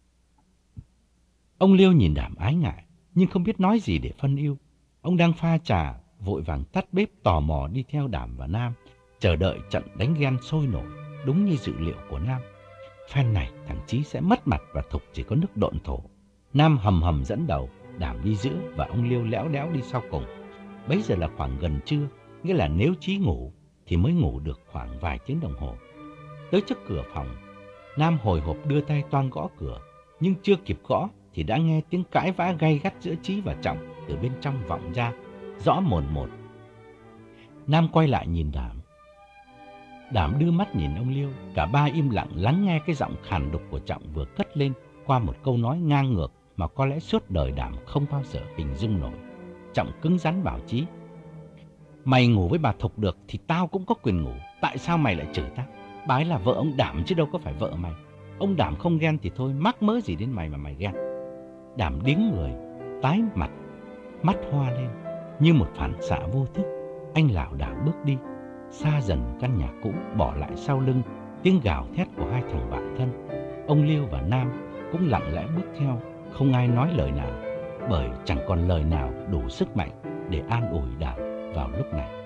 A: Ông Liêu nhìn Đảm ái ngại, nhưng không biết nói gì để phân ưu. Ông đang pha trà, vội vàng tắt bếp tò mò đi theo Đảm và Nam, chờ đợi trận đánh ghen sôi nổi, đúng như dự liệu của Nam. Phen này thằng Chí sẽ mất mặt và Thục chỉ có nước độn thổ. Nam hầm hầm dẫn đầu, Đảm đi giữa và ông Liêu léo đéo đi sau cùng. Bấy giờ là khoảng gần trưa, nghĩa là nếu Chí ngủ thì mới ngủ được khoảng vài tiếng đồng hồ. Tới trước cửa phòng, Nam hồi hộp đưa tay toan gõ cửa, nhưng chưa kịp gõ thì đã nghe tiếng cãi vã gay gắt giữa Chí và Trọng từ bên trong vọng ra, rõ mồn một. Nam quay lại nhìn Đảm. Đảm đưa mắt nhìn ông Liêu, cả ba im lặng lắng nghe cái giọng khàn đục của Trọng vừa cất lên qua một câu nói ngang ngược mà có lẽ suốt đời Đảm không bao giờ hình dung nổi. Trọng cứng rắn bảo Chí: mày ngủ với bà Thục được thì tao cũng có quyền ngủ, tại sao mày lại chửi tao? Bà ấy là vợ ông Đảm chứ đâu có phải vợ mày. Ông Đảm không ghen thì thôi, mắc mớ gì đến mày mà mày ghen. Đảm điếng người, tái mặt, mắt hoa lên. Như một phản xạ vô thức, anh lảo đảo bước đi, xa dần căn nhà cũ, bỏ lại sau lưng tiếng gào thét của hai thằng bạn thân. Ông Liêu và Nam cũng lặng lẽ bước theo, không ai nói lời nào, bởi chẳng còn lời nào đủ sức mạnh để an ủi Đảm vào lúc này.